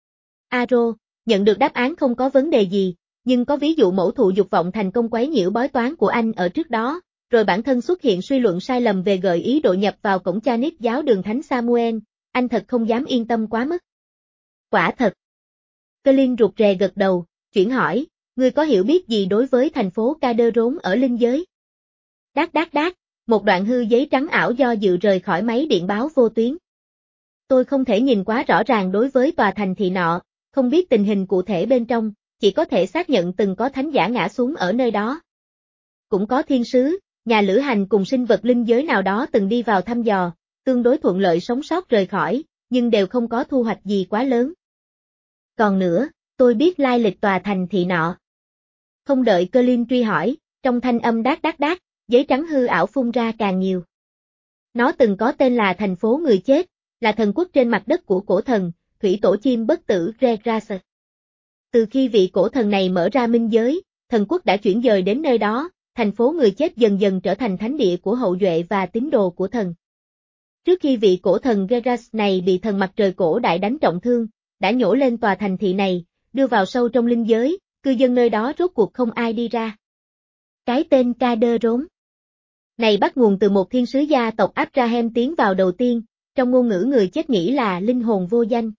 Aro, nhận được đáp án không có vấn đề gì, nhưng có ví dụ mẫu thụ dục vọng thành công quấy nhiễu bói toán của anh ở trước đó, rồi bản thân xuất hiện suy luận sai lầm về gợi ý độ nhập vào cổng Chanit giáo đường Thánh Samuel, anh thật không dám yên tâm quá mức. Quả thật. Colin rụt rè gật đầu, chuyển hỏi, ngươi có hiểu biết gì đối với thành phố Calderon ở linh giới? Đát đát đát, một đoạn hư giấy trắng ảo do dự rời khỏi máy điện báo vô tuyến. Tôi không thể nhìn quá rõ ràng đối với tòa thành thị nọ, không biết tình hình cụ thể bên trong, chỉ có thể xác nhận từng có thánh giả ngã xuống ở nơi đó. Cũng có thiên sứ, nhà lữ hành cùng sinh vật linh giới nào đó từng đi vào thăm dò, tương đối thuận lợi sống sót rời khỏi, nhưng đều không có thu hoạch gì quá lớn. Còn nữa, tôi biết lai lịch tòa thành thị nọ. Không đợi Colin truy hỏi, trong thanh âm đát đát đát, giấy trắng hư ảo phun ra càng nhiều. Nó từng có tên là thành phố người chết, là thần quốc trên mặt đất của cổ thần, thủy tổ chim bất tử Regrasa. Từ khi vị cổ thần này mở ra minh giới, thần quốc đã chuyển dời đến nơi đó, thành phố người chết dần dần trở thành thánh địa của hậu duệ và tín đồ của thần. Trước khi vị cổ thần Regas này bị thần mặt trời cổ đại đánh trọng thương, đã nhổ lên tòa thành thị này, đưa vào sâu trong linh giới, cư dân nơi đó rốt cuộc không ai đi ra. Cái tên Calderon này bắt nguồn từ một thiên sứ gia tộc Abraham tiến vào đầu tiên, trong ngôn ngữ người chết nghĩ là linh hồn vô danh.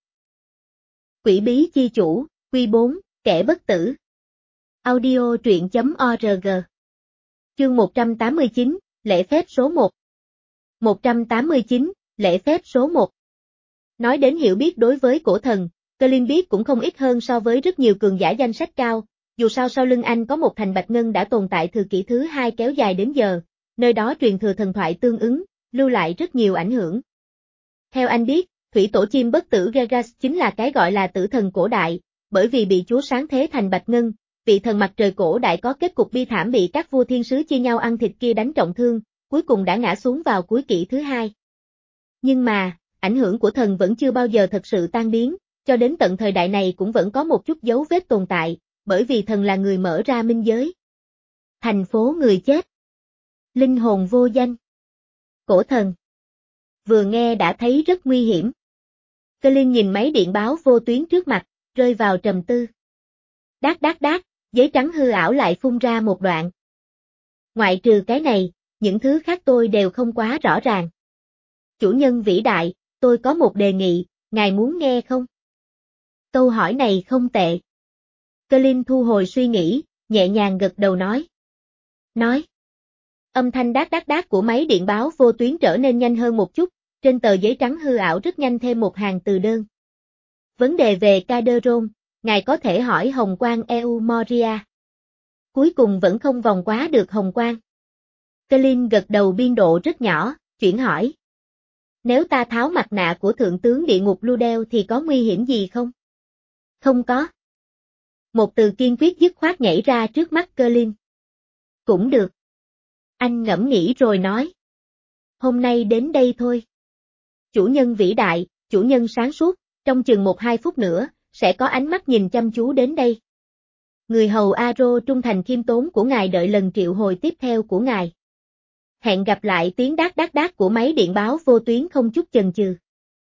Quỷ bí chi chủ, Quy bốn, kẻ bất tử. Audio truyện chấm org. Chương một trăm tám mươi chín, lễ phép số một. một trăm tám mươi chín, lễ phép số một. Nói đến hiểu biết đối với cổ thần, Colin biết cũng không ít hơn so với rất nhiều cường giả danh sách cao, dù sao sau lưng anh có một thành Bạch Ngân đã tồn tại từ kỷ thứ hai kéo dài đến giờ, nơi đó truyền thừa thần thoại tương ứng, lưu lại rất nhiều ảnh hưởng. Theo anh biết, thủy tổ chim bất tử Regas chính là cái gọi là tử thần cổ đại, bởi vì bị Chúa sáng thế thành Bạch Ngân, vị thần mặt trời cổ đại có kết cục bi thảm bị các vua thiên sứ chia nhau ăn thịt kia đánh trọng thương, cuối cùng đã ngã xuống vào cuối kỷ thứ hai. Nhưng mà, ảnh hưởng của thần vẫn chưa bao giờ thật sự tan biến, cho đến tận thời đại này cũng vẫn có một chút dấu vết tồn tại, bởi vì thần là người mở ra minh giới. Thành phố người chết. Linh hồn vô danh. Cổ thần. Vừa nghe đã thấy rất nguy hiểm. Colin nhìn máy điện báo vô tuyến trước mặt, rơi vào trầm tư. Đát đát đát, giấy trắng hư ảo lại phun ra một đoạn. Ngoại trừ cái này, những thứ khác tôi đều không quá rõ ràng. Chủ nhân vĩ đại, tôi có một đề nghị, ngài muốn nghe không? Câu hỏi này không tệ. Colin thu hồi suy nghĩ, nhẹ nhàng gật đầu nói. Nói. Âm thanh đát đát đát của máy điện báo vô tuyến trở nên nhanh hơn một chút, Trên tờ giấy trắng hư ảo rất nhanh thêm một hàng từ đơn. Vấn đề về Calderon, ngài có thể hỏi Hồng Quang Eu Moria. Cuối cùng vẫn không vòng quá được Hồng Quang. Colin gật đầu biên độ rất nhỏ, chuyển hỏi. Nếu ta tháo mặt nạ của thượng tướng địa ngục Ludel thì có nguy hiểm gì không? Không có. Một từ kiên quyết dứt khoát nhảy ra trước mắt Colin. Cũng được. Anh ngẫm nghĩ rồi nói. Hôm nay đến đây thôi. Chủ nhân vĩ đại, chủ nhân sáng suốt, trong chừng một hai phút nữa, sẽ có ánh mắt nhìn chăm chú đến đây. Người hầu Aro trung thành khiêm tốn của ngài đợi lần triệu hồi tiếp theo của ngài. Hẹn gặp lại tiếng đát đát đát của máy điện báo vô tuyến không chút chần chừ.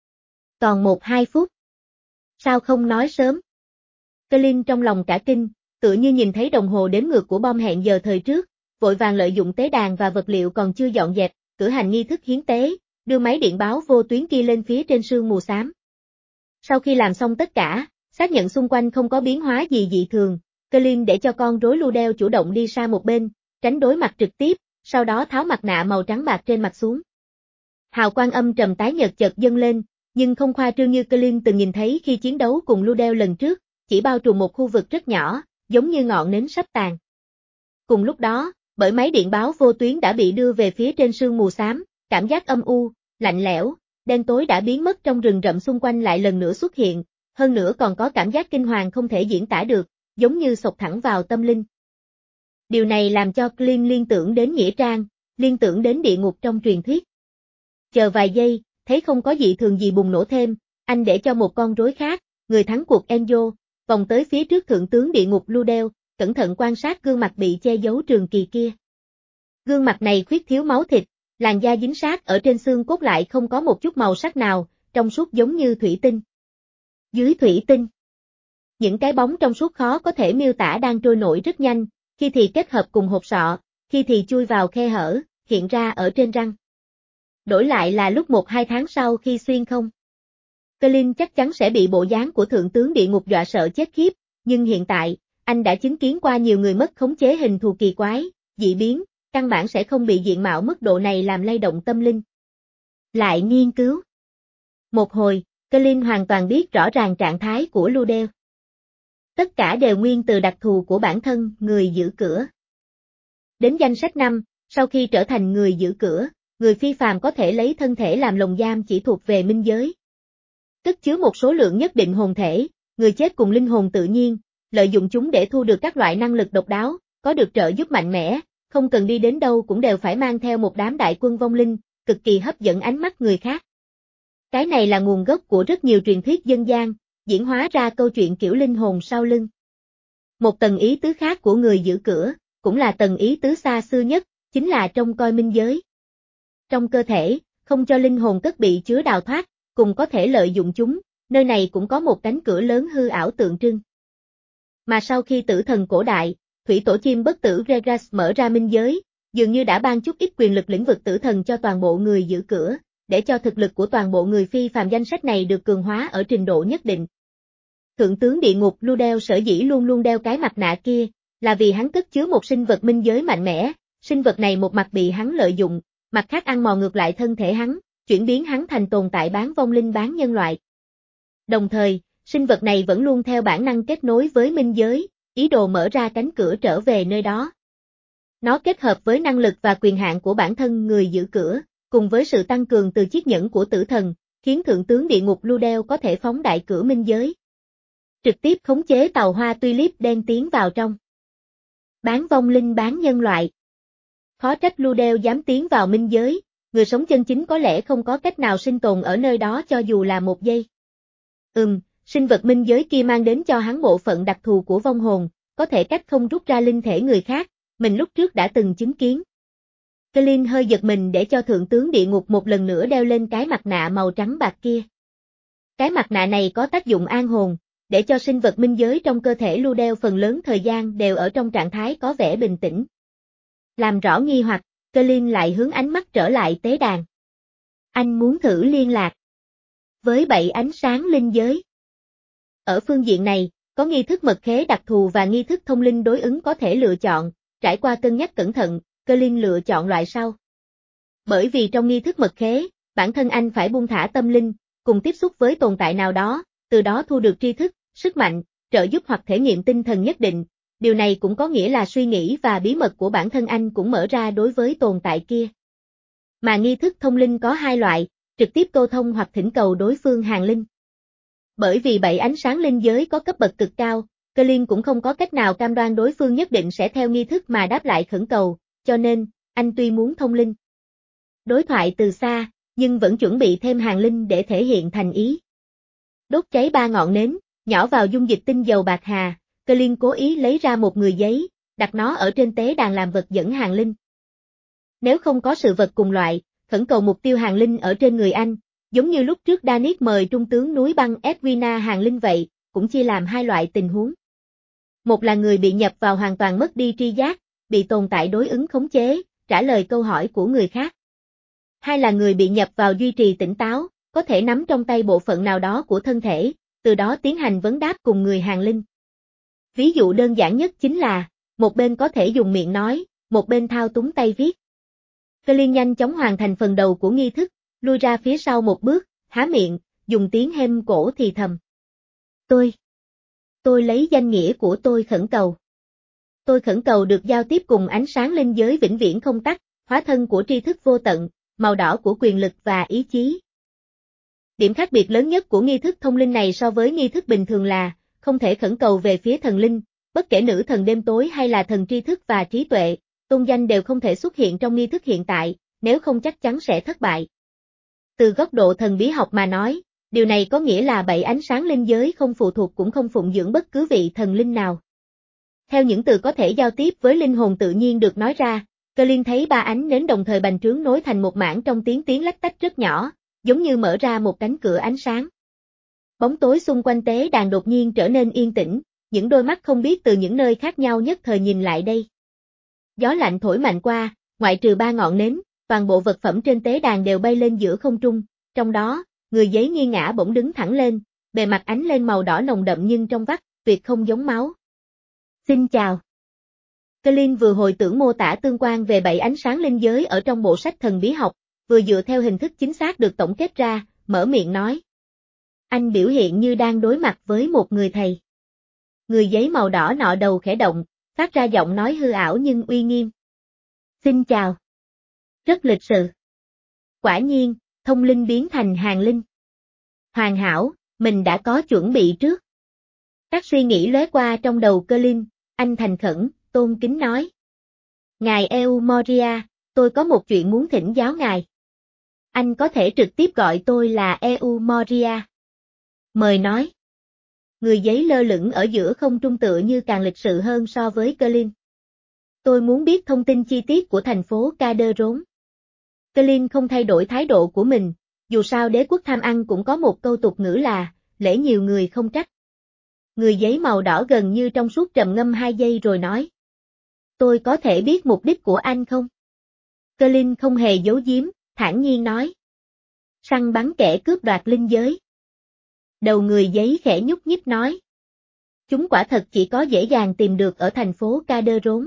Còn một hai phút. Sao không nói sớm? Colin trong lòng cả kinh, tựa như nhìn thấy đồng hồ đếm ngược của bom hẹn giờ thời trước, vội vàng lợi dụng tế đàn và vật liệu còn chưa dọn dẹp, cử hành nghi thức hiến tế, đưa máy điện báo vô tuyến kia lên phía trên sương mù xám. Sau khi làm xong tất cả, xác nhận xung quanh không có biến hóa gì dị thường, Colin để cho con rối Ludel chủ động đi xa một bên, tránh đối mặt trực tiếp, sau đó tháo mặt nạ màu trắng bạc trên mặt xuống. Hào quang âm trầm tái nhợt chợt dâng lên, nhưng không khoa trương như Colin từng nhìn thấy khi chiến đấu cùng Ludel lần trước, chỉ bao trùm một khu vực rất nhỏ, giống như ngọn nến sắp tàn. Cùng lúc đó, bởi máy điện báo vô tuyến đã bị đưa về phía trên sương mù xám, cảm giác âm u, lạnh lẽo, đen tối đã biến mất trong rừng rậm xung quanh lại lần nữa xuất hiện, hơn nữa còn có cảm giác kinh hoàng không thể diễn tả được, giống như xộc thẳng vào tâm linh. Điều này làm cho Colin liên tưởng đến Nghĩa Trang, liên tưởng đến địa ngục trong truyền thuyết. Chờ vài giây, thấy không có dị thường gì bùng nổ thêm, anh để cho một con rối khác, người thắng cuộc Enzo, vòng tới phía trước thượng tướng địa ngục Ludel, cẩn thận quan sát gương mặt bị che giấu trường kỳ kia. Gương mặt này khuyết thiếu máu thịt, làn da dính sát ở trên xương cốt lại không có một chút màu sắc nào, trong suốt giống như thủy tinh. Dưới thủy tinh, những cái bóng trong suốt khó có thể miêu tả đang trôi nổi rất nhanh, khi thì kết hợp cùng hộp sọ, khi thì chui vào khe hở, hiện ra ở trên răng. Đổi lại là lúc một hai tháng sau khi xuyên không. Colin chắc chắn sẽ bị bộ dáng của thượng tướng địa ngục dọa sợ chết khiếp, nhưng hiện tại, anh đã chứng kiến qua nhiều người mất khống chế hình thù kỳ quái, dị biến, căn bản sẽ không bị diện mạo mức độ này làm lay động tâm linh. Lại nghiên cứu. Một hồi, Colin hoàn toàn biết rõ ràng trạng thái của Ludel. Tất cả đều nguyên từ đặc thù của bản thân người giữ cửa. Đến danh sách năm, sau khi trở thành người giữ cửa, người phi phàm có thể lấy thân thể làm lồng giam chỉ thuộc về minh giới. Cất chứa một số lượng nhất định hồn thể, người chết cùng linh hồn tự nhiên, lợi dụng chúng để thu được các loại năng lực độc đáo, có được trợ giúp mạnh mẽ, không cần đi đến đâu cũng đều phải mang theo một đám đại quân vong linh, cực kỳ hấp dẫn ánh mắt người khác. Cái này là nguồn gốc của rất nhiều truyền thuyết dân gian, diễn hóa ra câu chuyện kiểu linh hồn sau lưng. Một tầng ý tứ khác của người giữ cửa, cũng là tầng ý tứ xa xưa nhất, chính là trông coi minh giới. Trong cơ thể, không cho linh hồn cất bị chứa đào thoát, cùng có thể lợi dụng chúng, nơi này cũng có một cánh cửa lớn hư ảo tượng trưng. Mà sau khi tử thần cổ đại, thủy tổ chim bất tử Regas mở ra minh giới, dường như đã ban chút ít quyền lực lĩnh vực tử thần cho toàn bộ người giữ cửa, để cho thực lực của toàn bộ người phi phàm danh sách này được cường hóa ở trình độ nhất định. Thượng tướng địa ngục Ludel sở dĩ luôn luôn đeo cái mặt nạ kia, là vì hắn cất chứa một sinh vật minh giới mạnh mẽ, sinh vật này một mặt bị hắn lợi dụng, mặt khác ăn mòn ngược lại thân thể hắn, chuyển biến hắn thành tồn tại bán vong linh bán nhân loại. Đồng thời, sinh vật này vẫn luôn theo bản năng kết nối với minh giới, ý đồ mở ra cánh cửa trở về nơi đó. Nó kết hợp với năng lực và quyền hạn của bản thân người giữ cửa, cùng với sự tăng cường từ chiếc nhẫn của tử thần, khiến thượng tướng địa ngục Ludel có thể phóng đại cửa minh giới. Trực tiếp khống chế tàu hoa tulip đen tiến vào trong. Bán vong linh bán nhân loại. Khó trách Ludel dám tiến vào minh giới, người sống chân chính có lẽ không có cách nào sinh tồn ở nơi đó cho dù là một giây. Ừm, sinh vật minh giới kia mang đến cho hắn bộ phận đặc thù của vong hồn, có thể cách không rút ra linh thể người khác, mình lúc trước đã từng chứng kiến. Colin hơi giật mình để cho thượng tướng địa ngục một lần nữa đeo lên cái mặt nạ màu trắng bạc kia. Cái mặt nạ này có tác dụng an hồn, để cho sinh vật minh giới trong cơ thể Ludel phần lớn thời gian đều ở trong trạng thái có vẻ bình tĩnh. Làm rõ nghi hoặc, Colin lại hướng ánh mắt trở lại tế đàn. Anh muốn thử liên lạc với bảy ánh sáng linh giới. Ở phương diện này, có nghi thức mật khế đặc thù và nghi thức thông linh đối ứng có thể lựa chọn, trải qua cân nhắc cẩn thận, Colin lựa chọn loại sau. Bởi vì trong nghi thức mật khế, bản thân anh phải buông thả tâm linh, cùng tiếp xúc với tồn tại nào đó, từ đó thu được tri thức, sức mạnh, trợ giúp hoặc thể nghiệm tinh thần nhất định. Điều này cũng có nghĩa là suy nghĩ và bí mật của bản thân anh cũng mở ra đối với tồn tại kia. Mà nghi thức thông linh có hai loại, trực tiếp câu thông hoặc thỉnh cầu đối phương hàng linh. Bởi vì bảy ánh sáng linh giới có cấp bậc cực cao, Colin cũng không có cách nào cam đoan đối phương nhất định sẽ theo nghi thức mà đáp lại khẩn cầu, cho nên, anh tuy muốn thông linh đối thoại từ xa, nhưng vẫn chuẩn bị thêm hàng linh để thể hiện thành ý. Đốt cháy ba ngọn nến, nhỏ vào dung dịch tinh dầu bạc hà, Colin cố ý lấy ra một người giấy, đặt nó ở trên tế đàn làm vật dẫn hàng linh. Nếu không có sự vật cùng loại, khẩn cầu mục tiêu hàng linh ở trên người anh, giống như lúc trước Danis mời trung tướng núi băng Edwina hàng linh vậy, cũng chia làm hai loại tình huống. Một là người bị nhập vào hoàn toàn mất đi tri giác, bị tồn tại đối ứng khống chế, trả lời câu hỏi của người khác. Hai là người bị nhập vào duy trì tỉnh táo, có thể nắm trong tay bộ phận nào đó của thân thể, từ đó tiến hành vấn đáp cùng người hàng linh. Ví dụ đơn giản nhất chính là, một bên có thể dùng miệng nói, một bên thao túng tay viết. Colin nhanh chóng hoàn thành phần đầu của nghi thức, lui ra phía sau một bước, há miệng, dùng tiếng hêm cổ thì thầm. Tôi. Tôi lấy danh nghĩa của tôi khẩn cầu. Tôi khẩn cầu được giao tiếp cùng ánh sáng linh giới vĩnh viễn không tắt, hóa thân của tri thức vô tận, màu đỏ của quyền lực và ý chí. Điểm khác biệt lớn nhất của nghi thức thông linh này so với nghi thức bình thường là, không thể khẩn cầu về phía thần linh, bất kể nữ thần đêm tối hay là thần tri thức và trí tuệ, tôn danh đều không thể xuất hiện trong nghi thức hiện tại, nếu không chắc chắn sẽ thất bại. Từ góc độ thần bí học mà nói, điều này có nghĩa là bảy ánh sáng linh giới không phụ thuộc cũng không phụng dưỡng bất cứ vị thần linh nào. Theo những từ có thể giao tiếp với linh hồn tự nhiên được nói ra, Colin thấy ba ánh nến đồng thời bành trướng nối thành một mảng trong tiếng tiếng lách tách rất nhỏ, giống như mở ra một cánh cửa ánh sáng. Bóng tối xung quanh tế đàn đột nhiên trở nên yên tĩnh, những đôi mắt không biết từ những nơi khác nhau nhất thời nhìn lại đây. Gió lạnh thổi mạnh qua, ngoại trừ ba ngọn nến, toàn bộ vật phẩm trên tế đàn đều bay lên giữa không trung, trong đó, người giấy nghiêng ngã bỗng đứng thẳng lên, bề mặt ánh lên màu đỏ nồng đậm nhưng trong vắt, tuyệt không giống máu. Xin chào. Colin vừa hồi tưởng mô tả tương quan về bảy ánh sáng linh giới ở trong bộ sách thần bí học, vừa dựa theo hình thức chính xác được tổng kết ra, mở miệng nói. Anh biểu hiện như đang đối mặt với một người thầy. Người giấy màu đỏ nọ đầu khẽ động, phát ra giọng nói hư ảo nhưng uy nghiêm. Xin chào. Rất lịch sự. Quả nhiên, thông linh biến thành hàng linh. Hoàn hảo, mình đã có chuẩn bị trước. Các suy nghĩ lóe qua trong đầu Colin, anh thành khẩn, tôn kính nói. Ngài Eomoria, tôi có một chuyện muốn thỉnh giáo ngài. Anh có thể trực tiếp gọi tôi là Eomoria. Mời nói. Người giấy lơ lửng ở giữa không trung tựa như càng lịch sự hơn so với Colin. Tôi muốn biết thông tin chi tiết của thành phố Calderon. Colin không thay đổi thái độ của mình, dù sao đế quốc tham ăn cũng có một câu tục ngữ là, lễ nhiều người không trách. Người giấy màu đỏ gần như trong suốt trầm ngâm hai giây rồi nói. Tôi có thể biết mục đích của anh không? Colin không hề giấu giếm, thản nhiên nói. Săn bắn kẻ cướp đoạt linh giới. Đầu người giấy khẽ nhúc nhích nói. Chúng quả thật chỉ có dễ dàng tìm được ở thành phố Calderon.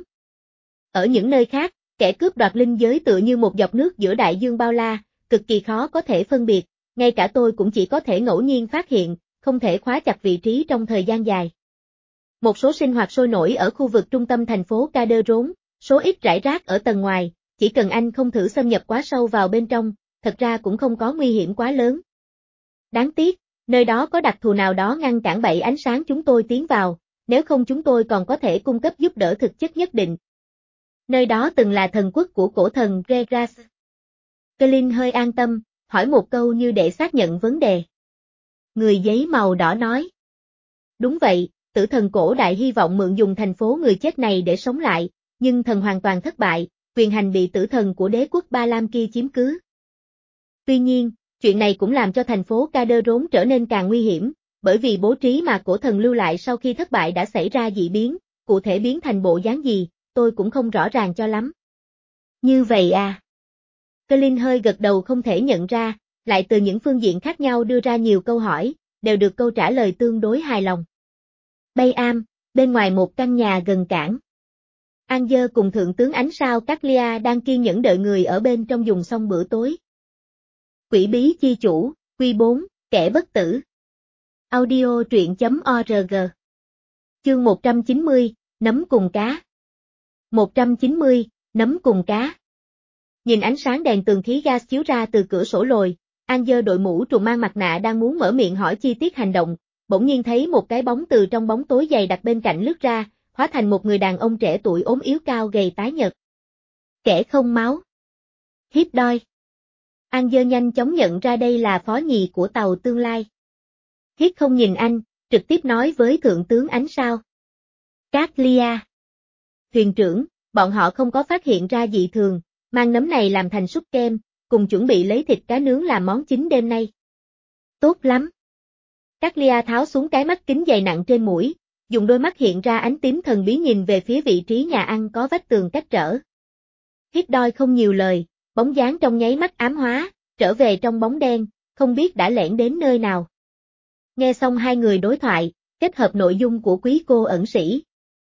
Ở những nơi khác, kẻ cướp đoạt linh giới tựa như một giọt nước giữa đại dương bao la, cực kỳ khó có thể phân biệt, ngay cả tôi cũng chỉ có thể ngẫu nhiên phát hiện, không thể khóa chặt vị trí trong thời gian dài. Một số sinh hoạt sôi nổi ở khu vực trung tâm thành phố Calderon, số ít rải rác ở tầng ngoài, chỉ cần anh không thử xâm nhập quá sâu vào bên trong, thật ra cũng không có nguy hiểm quá lớn. Đáng tiếc, nơi đó có đặc thù nào đó ngăn cản bảy ánh sáng chúng tôi tiến vào, nếu không chúng tôi còn có thể cung cấp giúp đỡ thực chất nhất định. Nơi đó từng là thần quốc của cổ thần Gregas. Colin hơi an tâm, hỏi một câu như để xác nhận vấn đề. Người giấy màu đỏ nói. Đúng vậy, tử thần cổ đại hy vọng mượn dùng thành phố người chết này để sống lại, nhưng thần hoàn toàn thất bại, quyền hành bị tử thần của đế quốc Ba Lam kia chiếm cứ. Tuy nhiên, chuyện này cũng làm cho thành phố Calderon trở nên càng nguy hiểm, bởi vì bố trí mà cổ thần lưu lại sau khi thất bại đã xảy ra dị biến, cụ thể biến thành bộ dáng gì, tôi cũng không rõ ràng cho lắm. Như vậy à? Colin hơi gật đầu không thể nhận ra, lại từ những phương diện khác nhau đưa ra nhiều câu hỏi, đều được câu trả lời tương đối hài lòng. Bay am, bên ngoài một căn nhà gần cảng. Angel cùng thượng tướng ánh sao Caglia đang kiên nhẫn đợi người ở bên trong dùng xong bữa tối. Quỷ bí chi chủ, Quy bốn, kẻ bất tử. Audio truyện chấm org. Chương một trăm chín mươi, nấm cùng cá. một trăm chín mươi, nấm cùng cá. Nhìn ánh sáng đèn tường khí gas chiếu ra từ cửa sổ lồi, An giơ đội mũ trùm mang mặt nạ đang muốn mở miệng hỏi chi tiết hành động, bỗng nhiên thấy một cái bóng từ trong bóng tối dày đặc bên cạnh lướt ra, hóa thành một người đàn ông trẻ tuổi ốm yếu cao gầy tái nhợt. Kẻ không máu. Hít-đoi. An giơ nhanh chóng nhận ra đây là phó nhì của tàu tương lai. Hít không nhìn anh, trực tiếp nói với thượng tướng ánh sao. Cát Lia. Thuyền trưởng, bọn họ không có phát hiện ra dị thường, mang nấm này làm thành súp kem, cùng chuẩn bị lấy thịt cá nướng làm món chính đêm nay. Tốt lắm. Cát Lia tháo xuống cái mắt kính dày nặng trên mũi, dùng đôi mắt hiện ra ánh tím thần bí nhìn về phía vị trí nhà ăn có vách tường cách trở. Hít-đoi không nhiều lời, bóng dáng trong nháy mắt ám hóa, trở về trong bóng đen, không biết đã lẻn đến nơi nào. Nghe xong hai người đối thoại, kết hợp nội dung của quý cô ẩn sĩ.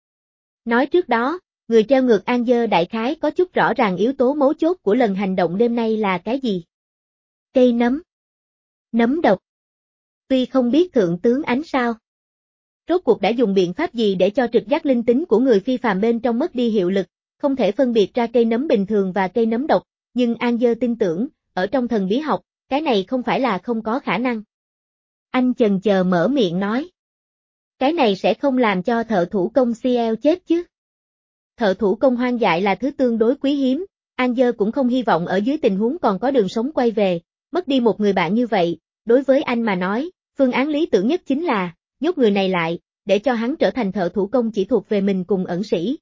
Nói trước đó, người treo ngược An giơ đại khái có chút rõ ràng yếu tố mấu chốt của lần hành động đêm nay là cái gì. Cây nấm. Nấm độc. Tuy không biết thượng tướng ánh sao. Rốt cuộc đã dùng biện pháp gì để cho trực giác linh tính của người phi phàm bên trong mất đi hiệu lực, không thể phân biệt ra cây nấm bình thường và cây nấm độc, nhưng An giơ tin tưởng, ở trong thần bí học, cái này không phải là không có khả năng. Anh chần chờ mở miệng nói. Cái này sẽ không làm cho thợ thủ công xê lờ chết chứ. Thợ thủ công hoang dại là thứ tương đối quý hiếm, An giơ cũng không hy vọng ở dưới tình huống còn có đường sống quay về, mất đi một người bạn như vậy, đối với anh mà nói, phương án lý tưởng nhất chính là, nhốt người này lại, để cho hắn trở thành thợ thủ công chỉ thuộc về mình cùng ẩn sĩ.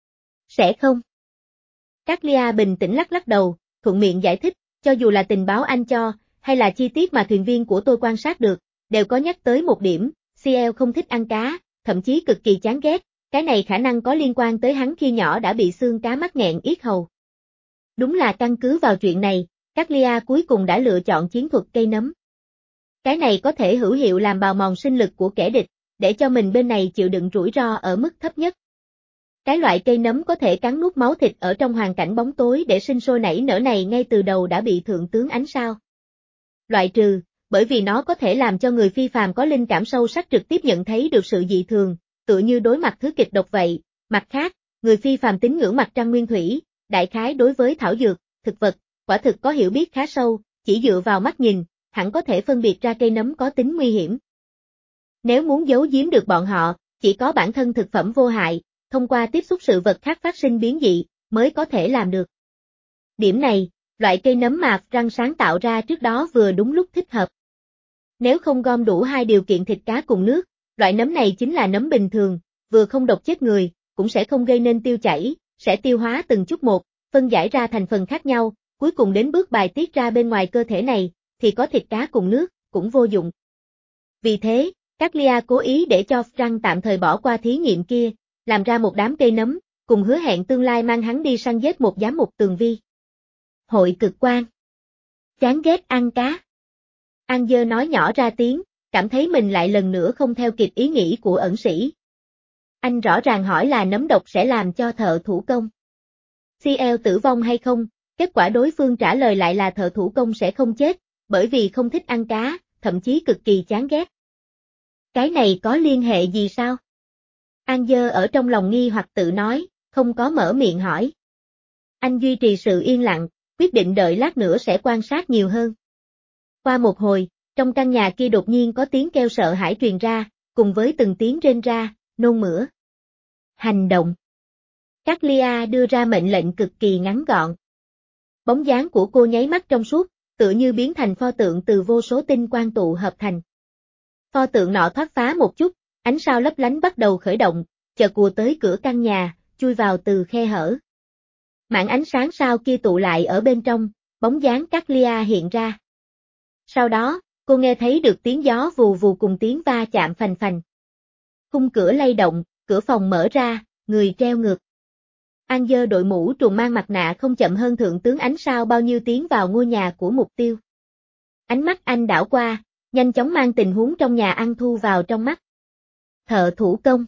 Sẽ không. Cát Lia bình tĩnh lắc lắc đầu, thuận miệng giải thích, cho dù là tình báo anh cho, hay là chi tiết mà thuyền viên của tôi quan sát được, đều có nhắc tới một điểm, xê lờ không thích ăn cá, thậm chí cực kỳ chán ghét, cái này khả năng có liên quan tới hắn khi nhỏ đã bị xương cá mắc nghẹn yết hầu. Đúng là căn cứ vào chuyện này, Cát Lia cuối cùng đã lựa chọn chiến thuật cây nấm. Cái này có thể hữu hiệu làm bào mòn sinh lực của kẻ địch, để cho mình bên này chịu đựng rủi ro ở mức thấp nhất. Cái loại cây nấm có thể cắn nuốt máu thịt ở trong hoàn cảnh bóng tối để sinh sôi nảy nở này ngay từ đầu đã bị thượng tướng ánh sao loại trừ, bởi vì nó có thể làm cho người phi phàm có linh cảm sâu sắc trực tiếp nhận thấy được sự dị thường, tựa như đối mặt thứ kịch độc vậy. Mặt khác, người phi phàm tín ngưỡng mặt trăng nguyên thủy, đại khái đối với thảo dược, thực vật, quả thực có hiểu biết khá sâu, chỉ dựa vào mắt nhìn, hẳn có thể phân biệt ra cây nấm có tính nguy hiểm. Nếu muốn giấu giếm được bọn họ, chỉ có bản thân thực phẩm vô hại, thông qua tiếp xúc sự vật khác phát sinh biến dị, mới có thể làm được. Điểm này, loại cây nấm mà răng sáng tạo ra trước đó vừa đúng lúc thích hợp. Nếu không gom đủ hai điều kiện thịt cá cùng nước, loại nấm này chính là nấm bình thường, vừa không độc chết người, cũng sẽ không gây nên tiêu chảy, sẽ tiêu hóa từng chút một, phân giải ra thành phần khác nhau, cuối cùng đến bước bài tiết ra bên ngoài cơ thể này, thì có thịt cá cùng nước, cũng vô dụng. Vì thế, Cát Lia cố ý để cho răng tạm thời bỏ qua thí nghiệm kia, làm ra một đám cây nấm, cùng hứa hẹn tương lai mang hắn đi săn giết một giám mục tường vi. Hội cực quan. Chán ghét ăn cá. An giơ nói nhỏ ra tiếng, cảm thấy mình lại lần nữa không theo kịp ý nghĩ của ẩn sĩ. Anh rõ ràng hỏi là nấm độc sẽ làm cho thợ thủ công xê lờ tử vong hay không, kết quả đối phương trả lời lại là thợ thủ công sẽ không chết, bởi vì không thích ăn cá, thậm chí cực kỳ chán ghét. Cái này có liên hệ gì sao? An giơ ở trong lòng nghi hoặc tự nói, không có mở miệng hỏi. Anh duy trì sự yên lặng, quyết định đợi lát nữa sẽ quan sát nhiều hơn. Qua một hồi, trong căn nhà kia đột nhiên có tiếng kêu sợ hãi truyền ra, cùng với từng tiếng rên ra, nôn mửa. Hành động. Cát Lia đưa ra mệnh lệnh cực kỳ ngắn gọn. Bóng dáng của cô nháy mắt trong suốt, tựa như biến thành pho tượng từ vô số tinh quang tụ hợp thành. Pho tượng nọ thoát phá một chút, ánh sao lấp lánh bắt đầu khởi động, chợt cùa tới cửa căn nhà, chui vào từ khe hở. Mảng ánh sáng sao kia tụ lại ở bên trong, bóng dáng Cát Lia hiện ra. Sau đó, cô nghe thấy được tiếng gió vù vù cùng tiếng va chạm phành phành. Khung cửa lay động, cửa phòng mở ra, người treo ngược. An giơ đội mũ trùm mang mặt nạ không chậm hơn thượng tướng ánh sao bao nhiêu tiến vào ngôi nhà của mục tiêu. Ánh mắt anh đảo qua, nhanh chóng mang tình huống trong nhà ăn thu vào trong mắt. Thợ thủ công.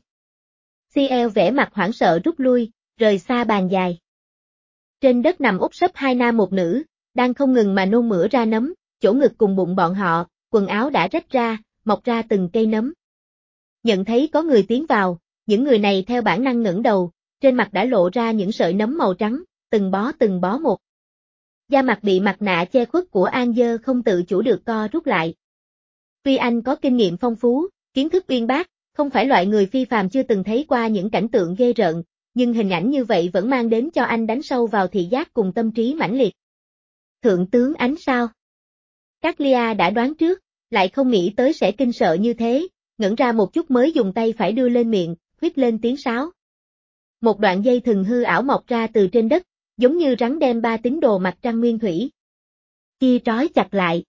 xê lờ vẽ mặt hoảng sợ rút lui, rời xa bàn dài. Trên đất nằm úp sấp hai nam một nữ, đang không ngừng mà nôn mửa ra nấm, chỗ ngực cùng bụng bọn họ, quần áo đã rách ra, mọc ra từng cây nấm. Nhận thấy có người tiến vào, những người này theo bản năng ngẩng đầu, trên mặt đã lộ ra những sợi nấm màu trắng, từng bó từng bó một. Da mặt bị mặt nạ che khuất của An Dơ không tự chủ được co rút lại. Tuy anh có kinh nghiệm phong phú, kiến thức uyên bác, không phải loại người phi phàm chưa từng thấy qua những cảnh tượng ghê rợn, nhưng hình ảnh như vậy vẫn mang đến cho anh đánh sâu vào thị giác cùng tâm trí mãnh liệt. Thượng tướng ánh sao? Các Lia đã đoán trước, lại không nghĩ tới sẽ kinh sợ như thế, ngẩn ra một chút mới dùng tay phải đưa lên miệng, huýt lên tiếng sáo. Một đoạn dây thừng hư ảo mọc ra từ trên đất, giống như rắn đem ba tín đồ mặt trăng nguyên thủy kia trói chặt lại.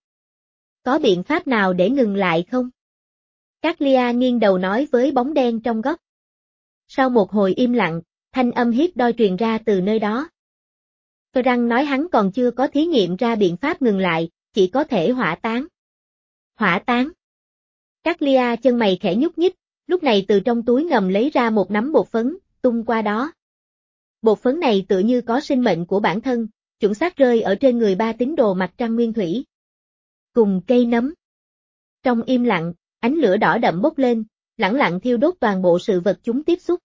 Có biện pháp nào để ngừng lại không? Các Lia nghiêng đầu nói với bóng đen trong góc. Sau một hồi im lặng, thanh âm hiếp đôi truyền ra từ nơi đó. Tôi răng nói hắn còn chưa có thí nghiệm ra biện pháp ngừng lại, chỉ có thể hỏa táng. Hỏa táng. Các Lia chân mày khẽ nhúc nhích, lúc này từ trong túi ngầm lấy ra một nắm bột phấn, tung qua đó. Bột phấn này tự như có sinh mệnh của bản thân, chuẩn xác rơi ở trên người ba tín đồ mặt trăng nguyên thủy. Cùng cây nấm. Trong im lặng, ánh lửa đỏ đậm bốc lên, lẳng lặng thiêu đốt toàn bộ sự vật chúng tiếp xúc.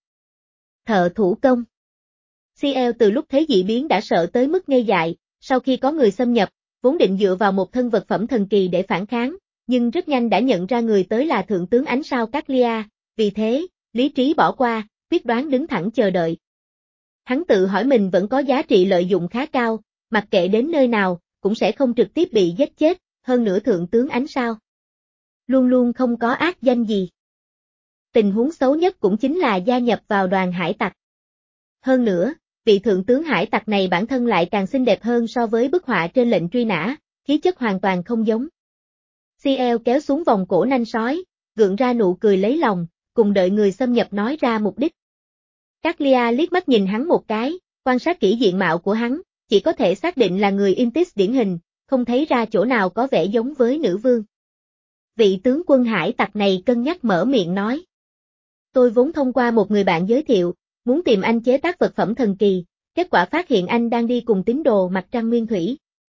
Thợ thủ công. xê lờ từ lúc thấy dị biến đã sợ tới mức ngây dại, sau khi có người xâm nhập, vốn định dựa vào một thân vật phẩm thần kỳ để phản kháng, nhưng rất nhanh đã nhận ra người tới là thượng tướng ánh sao Các Lia, vì thế, lý trí bỏ qua, quyết đoán đứng thẳng chờ đợi. Hắn tự hỏi mình vẫn có giá trị lợi dụng khá cao, mặc kệ đến nơi nào, cũng sẽ không trực tiếp bị giết chết, hơn nữa thượng tướng ánh sao. Luôn luôn không có ác danh gì. Tình huống xấu nhất cũng chính là gia nhập vào đoàn hải tặc. Hơn nữa, vị thượng tướng hải tặc này bản thân lại càng xinh đẹp hơn so với bức họa trên lệnh truy nã, khí chất hoàn toàn không giống. xê lờ kéo xuống vòng cổ nanh sói, gượng ra nụ cười lấy lòng, cùng đợi người xâm nhập nói ra mục đích. Các Lia liếc mắt nhìn hắn một cái, quan sát kỹ diện mạo của hắn, chỉ có thể xác định là người Intis điển hình, không thấy ra chỗ nào có vẻ giống với nữ vương. Vị tướng quân hải tặc này cân nhắc mở miệng nói. Tôi vốn thông qua một người bạn giới thiệu, muốn tìm anh chế tác vật phẩm thần kỳ, kết quả phát hiện anh đang đi cùng tín đồ mặt trăng nguyên thủy.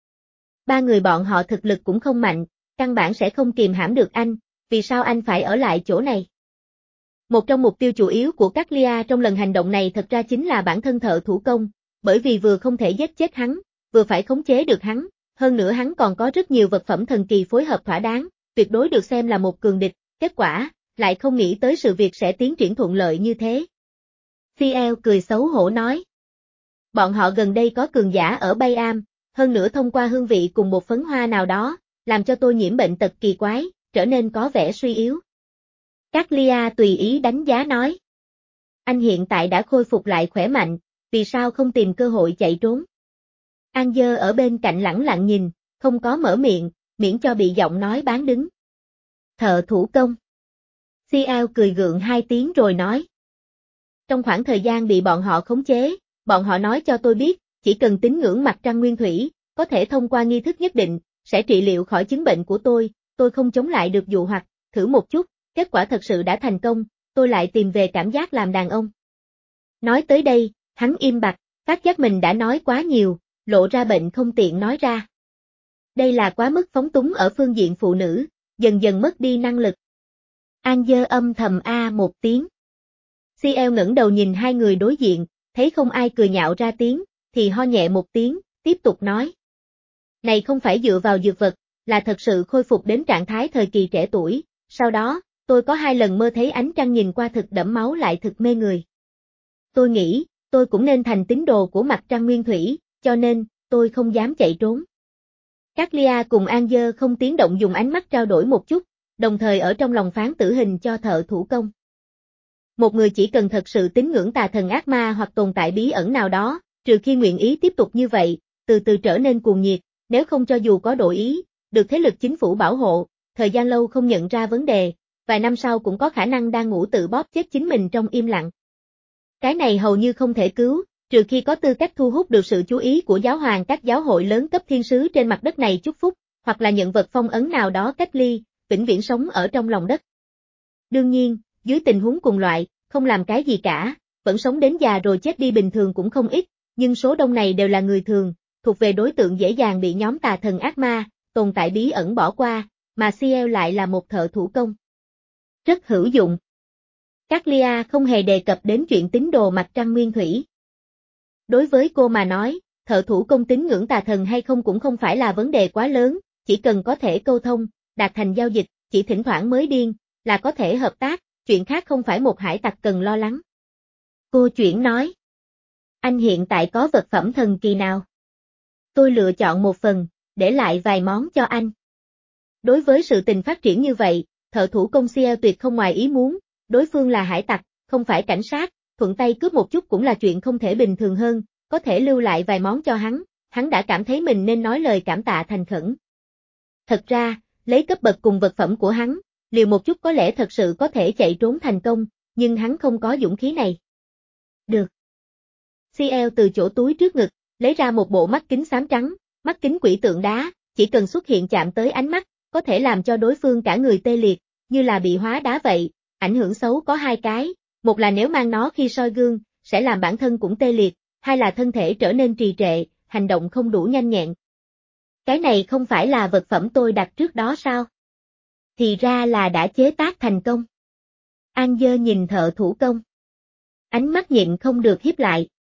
Ba người bọn họ thực lực cũng không mạnh, căn bản sẽ không kìm hãm được anh, vì sao anh phải ở lại chỗ này? Một trong mục tiêu chủ yếu của các Lia trong lần hành động này thật ra chính là bản thân thợ thủ công, bởi vì vừa không thể giết chết hắn, vừa phải khống chế được hắn, hơn nữa hắn còn có rất nhiều vật phẩm thần kỳ phối hợp thỏa đáng, tuyệt đối được xem là một cường địch, kết quả, lại không nghĩ tới sự việc sẽ tiến triển thuận lợi như thế. xê lờ cười xấu hổ nói. Bọn họ gần đây có cường giả ở Bay Am, hơn nữa thông qua hương vị cùng một phấn hoa nào đó, làm cho tôi nhiễm bệnh tật kỳ quái, trở nên có vẻ suy yếu. Các Lia tùy ý đánh giá nói. Anh hiện tại đã khôi phục lại khỏe mạnh, vì sao không tìm cơ hội chạy trốn? An Dơ ở bên cạnh lẳng lặng nhìn, không có mở miệng, miễn cho bị giọng nói bán đứng. Thợ thủ công. xê lờ cười gượng hai tiếng rồi nói. Trong khoảng thời gian bị bọn họ khống chế, bọn họ nói cho tôi biết, chỉ cần tín ngưỡng mặt trăng nguyên thủy, có thể thông qua nghi thức nhất định, sẽ trị liệu khỏi chứng bệnh của tôi, tôi không chống lại được dụ hoặc, thử một chút, kết quả thật sự đã thành công, tôi lại tìm về cảm giác làm đàn ông. Nói tới đây, hắn im bặt, phát giác mình đã nói quá nhiều, lộ ra bệnh không tiện nói ra. Đây là quá mức phóng túng ở phương diện phụ nữ, dần dần mất đi năng lực. An Dơ âm thầm a một tiếng. xê lờ ngẩng đầu nhìn hai người đối diện, thấy không ai cười nhạo ra tiếng, thì ho nhẹ một tiếng, tiếp tục nói. Này không phải dựa vào dược vật, là thật sự khôi phục đến trạng thái thời kỳ trẻ tuổi, sau đó, tôi có hai lần mơ thấy ánh trăng nhìn qua thực đẫm máu lại thực mê người. Tôi nghĩ, tôi cũng nên thành tín đồ của mặt trăng nguyên thủy, cho nên, tôi không dám chạy trốn. Các Lia cùng An Dơ không tiếng động dùng ánh mắt trao đổi một chút, đồng thời ở trong lòng phán tử hình cho thợ thủ công. Một người chỉ cần thật sự tín ngưỡng tà thần ác ma hoặc tồn tại bí ẩn nào đó, trừ khi nguyện ý tiếp tục như vậy, từ từ trở nên cuồng nhiệt, nếu không cho dù có đổi ý, được thế lực chính phủ bảo hộ, thời gian lâu không nhận ra vấn đề, vài năm sau cũng có khả năng đang ngủ tự bóp chết chính mình trong im lặng. Cái này hầu như không thể cứu, trừ khi có tư cách thu hút được sự chú ý của giáo hoàng các giáo hội lớn cấp thiên sứ trên mặt đất này chúc phúc, hoặc là nhận vật phong ấn nào đó cách ly, vĩnh viễn sống ở trong lòng đất. Đương nhiên, dưới tình huống cùng loại, không làm cái gì cả, vẫn sống đến già rồi chết đi bình thường cũng không ít, nhưng số đông này đều là người thường, thuộc về đối tượng dễ dàng bị nhóm tà thần ác ma, tồn tại bí ẩn bỏ qua, mà Ciel lại là một thợ thủ công. Rất hữu dụng. Caglia không hề đề cập đến chuyện tín đồ mặt trăng nguyên thủy. Đối với cô mà nói, thợ thủ công tín ngưỡng tà thần hay không cũng không phải là vấn đề quá lớn, chỉ cần có thể câu thông, đạt thành giao dịch, chỉ thỉnh thoảng mới điên, là có thể hợp tác, chuyện khác không phải một hải tặc cần lo lắng. Cô chuyển nói. Anh hiện tại có vật phẩm thần kỳ nào? Tôi lựa chọn một phần, để lại vài món cho anh. Đối với sự tình phát triển như vậy, thợ thủ công Ciel tuyệt không ngoài ý muốn, đối phương là hải tặc, không phải cảnh sát, thuận tay cướp một chút cũng là chuyện không thể bình thường hơn, có thể lưu lại vài món cho hắn, hắn đã cảm thấy mình nên nói lời cảm tạ thành khẩn. Thật ra, lấy cấp bậc cùng vật phẩm của hắn, liều một chút có lẽ thật sự có thể chạy trốn thành công, nhưng hắn không có dũng khí này. Được. Ciel từ chỗ túi trước ngực, lấy ra một bộ mắt kính xám trắng, mắt kính quỷ tượng đá, chỉ cần xuất hiện chạm tới ánh mắt, có thể làm cho đối phương cả người tê liệt, như là bị hóa đá vậy. Ảnh hưởng xấu có hai cái, một là nếu mang nó khi soi gương, sẽ làm bản thân cũng tê liệt, hai là thân thể trở nên trì trệ, hành động không đủ nhanh nhẹn. Cái này không phải là vật phẩm tôi đặt trước đó sao? Thì ra là đã chế tác thành công. An Dơ nhìn thợ thủ công. Ánh mắt nhịn không được hiếp lại,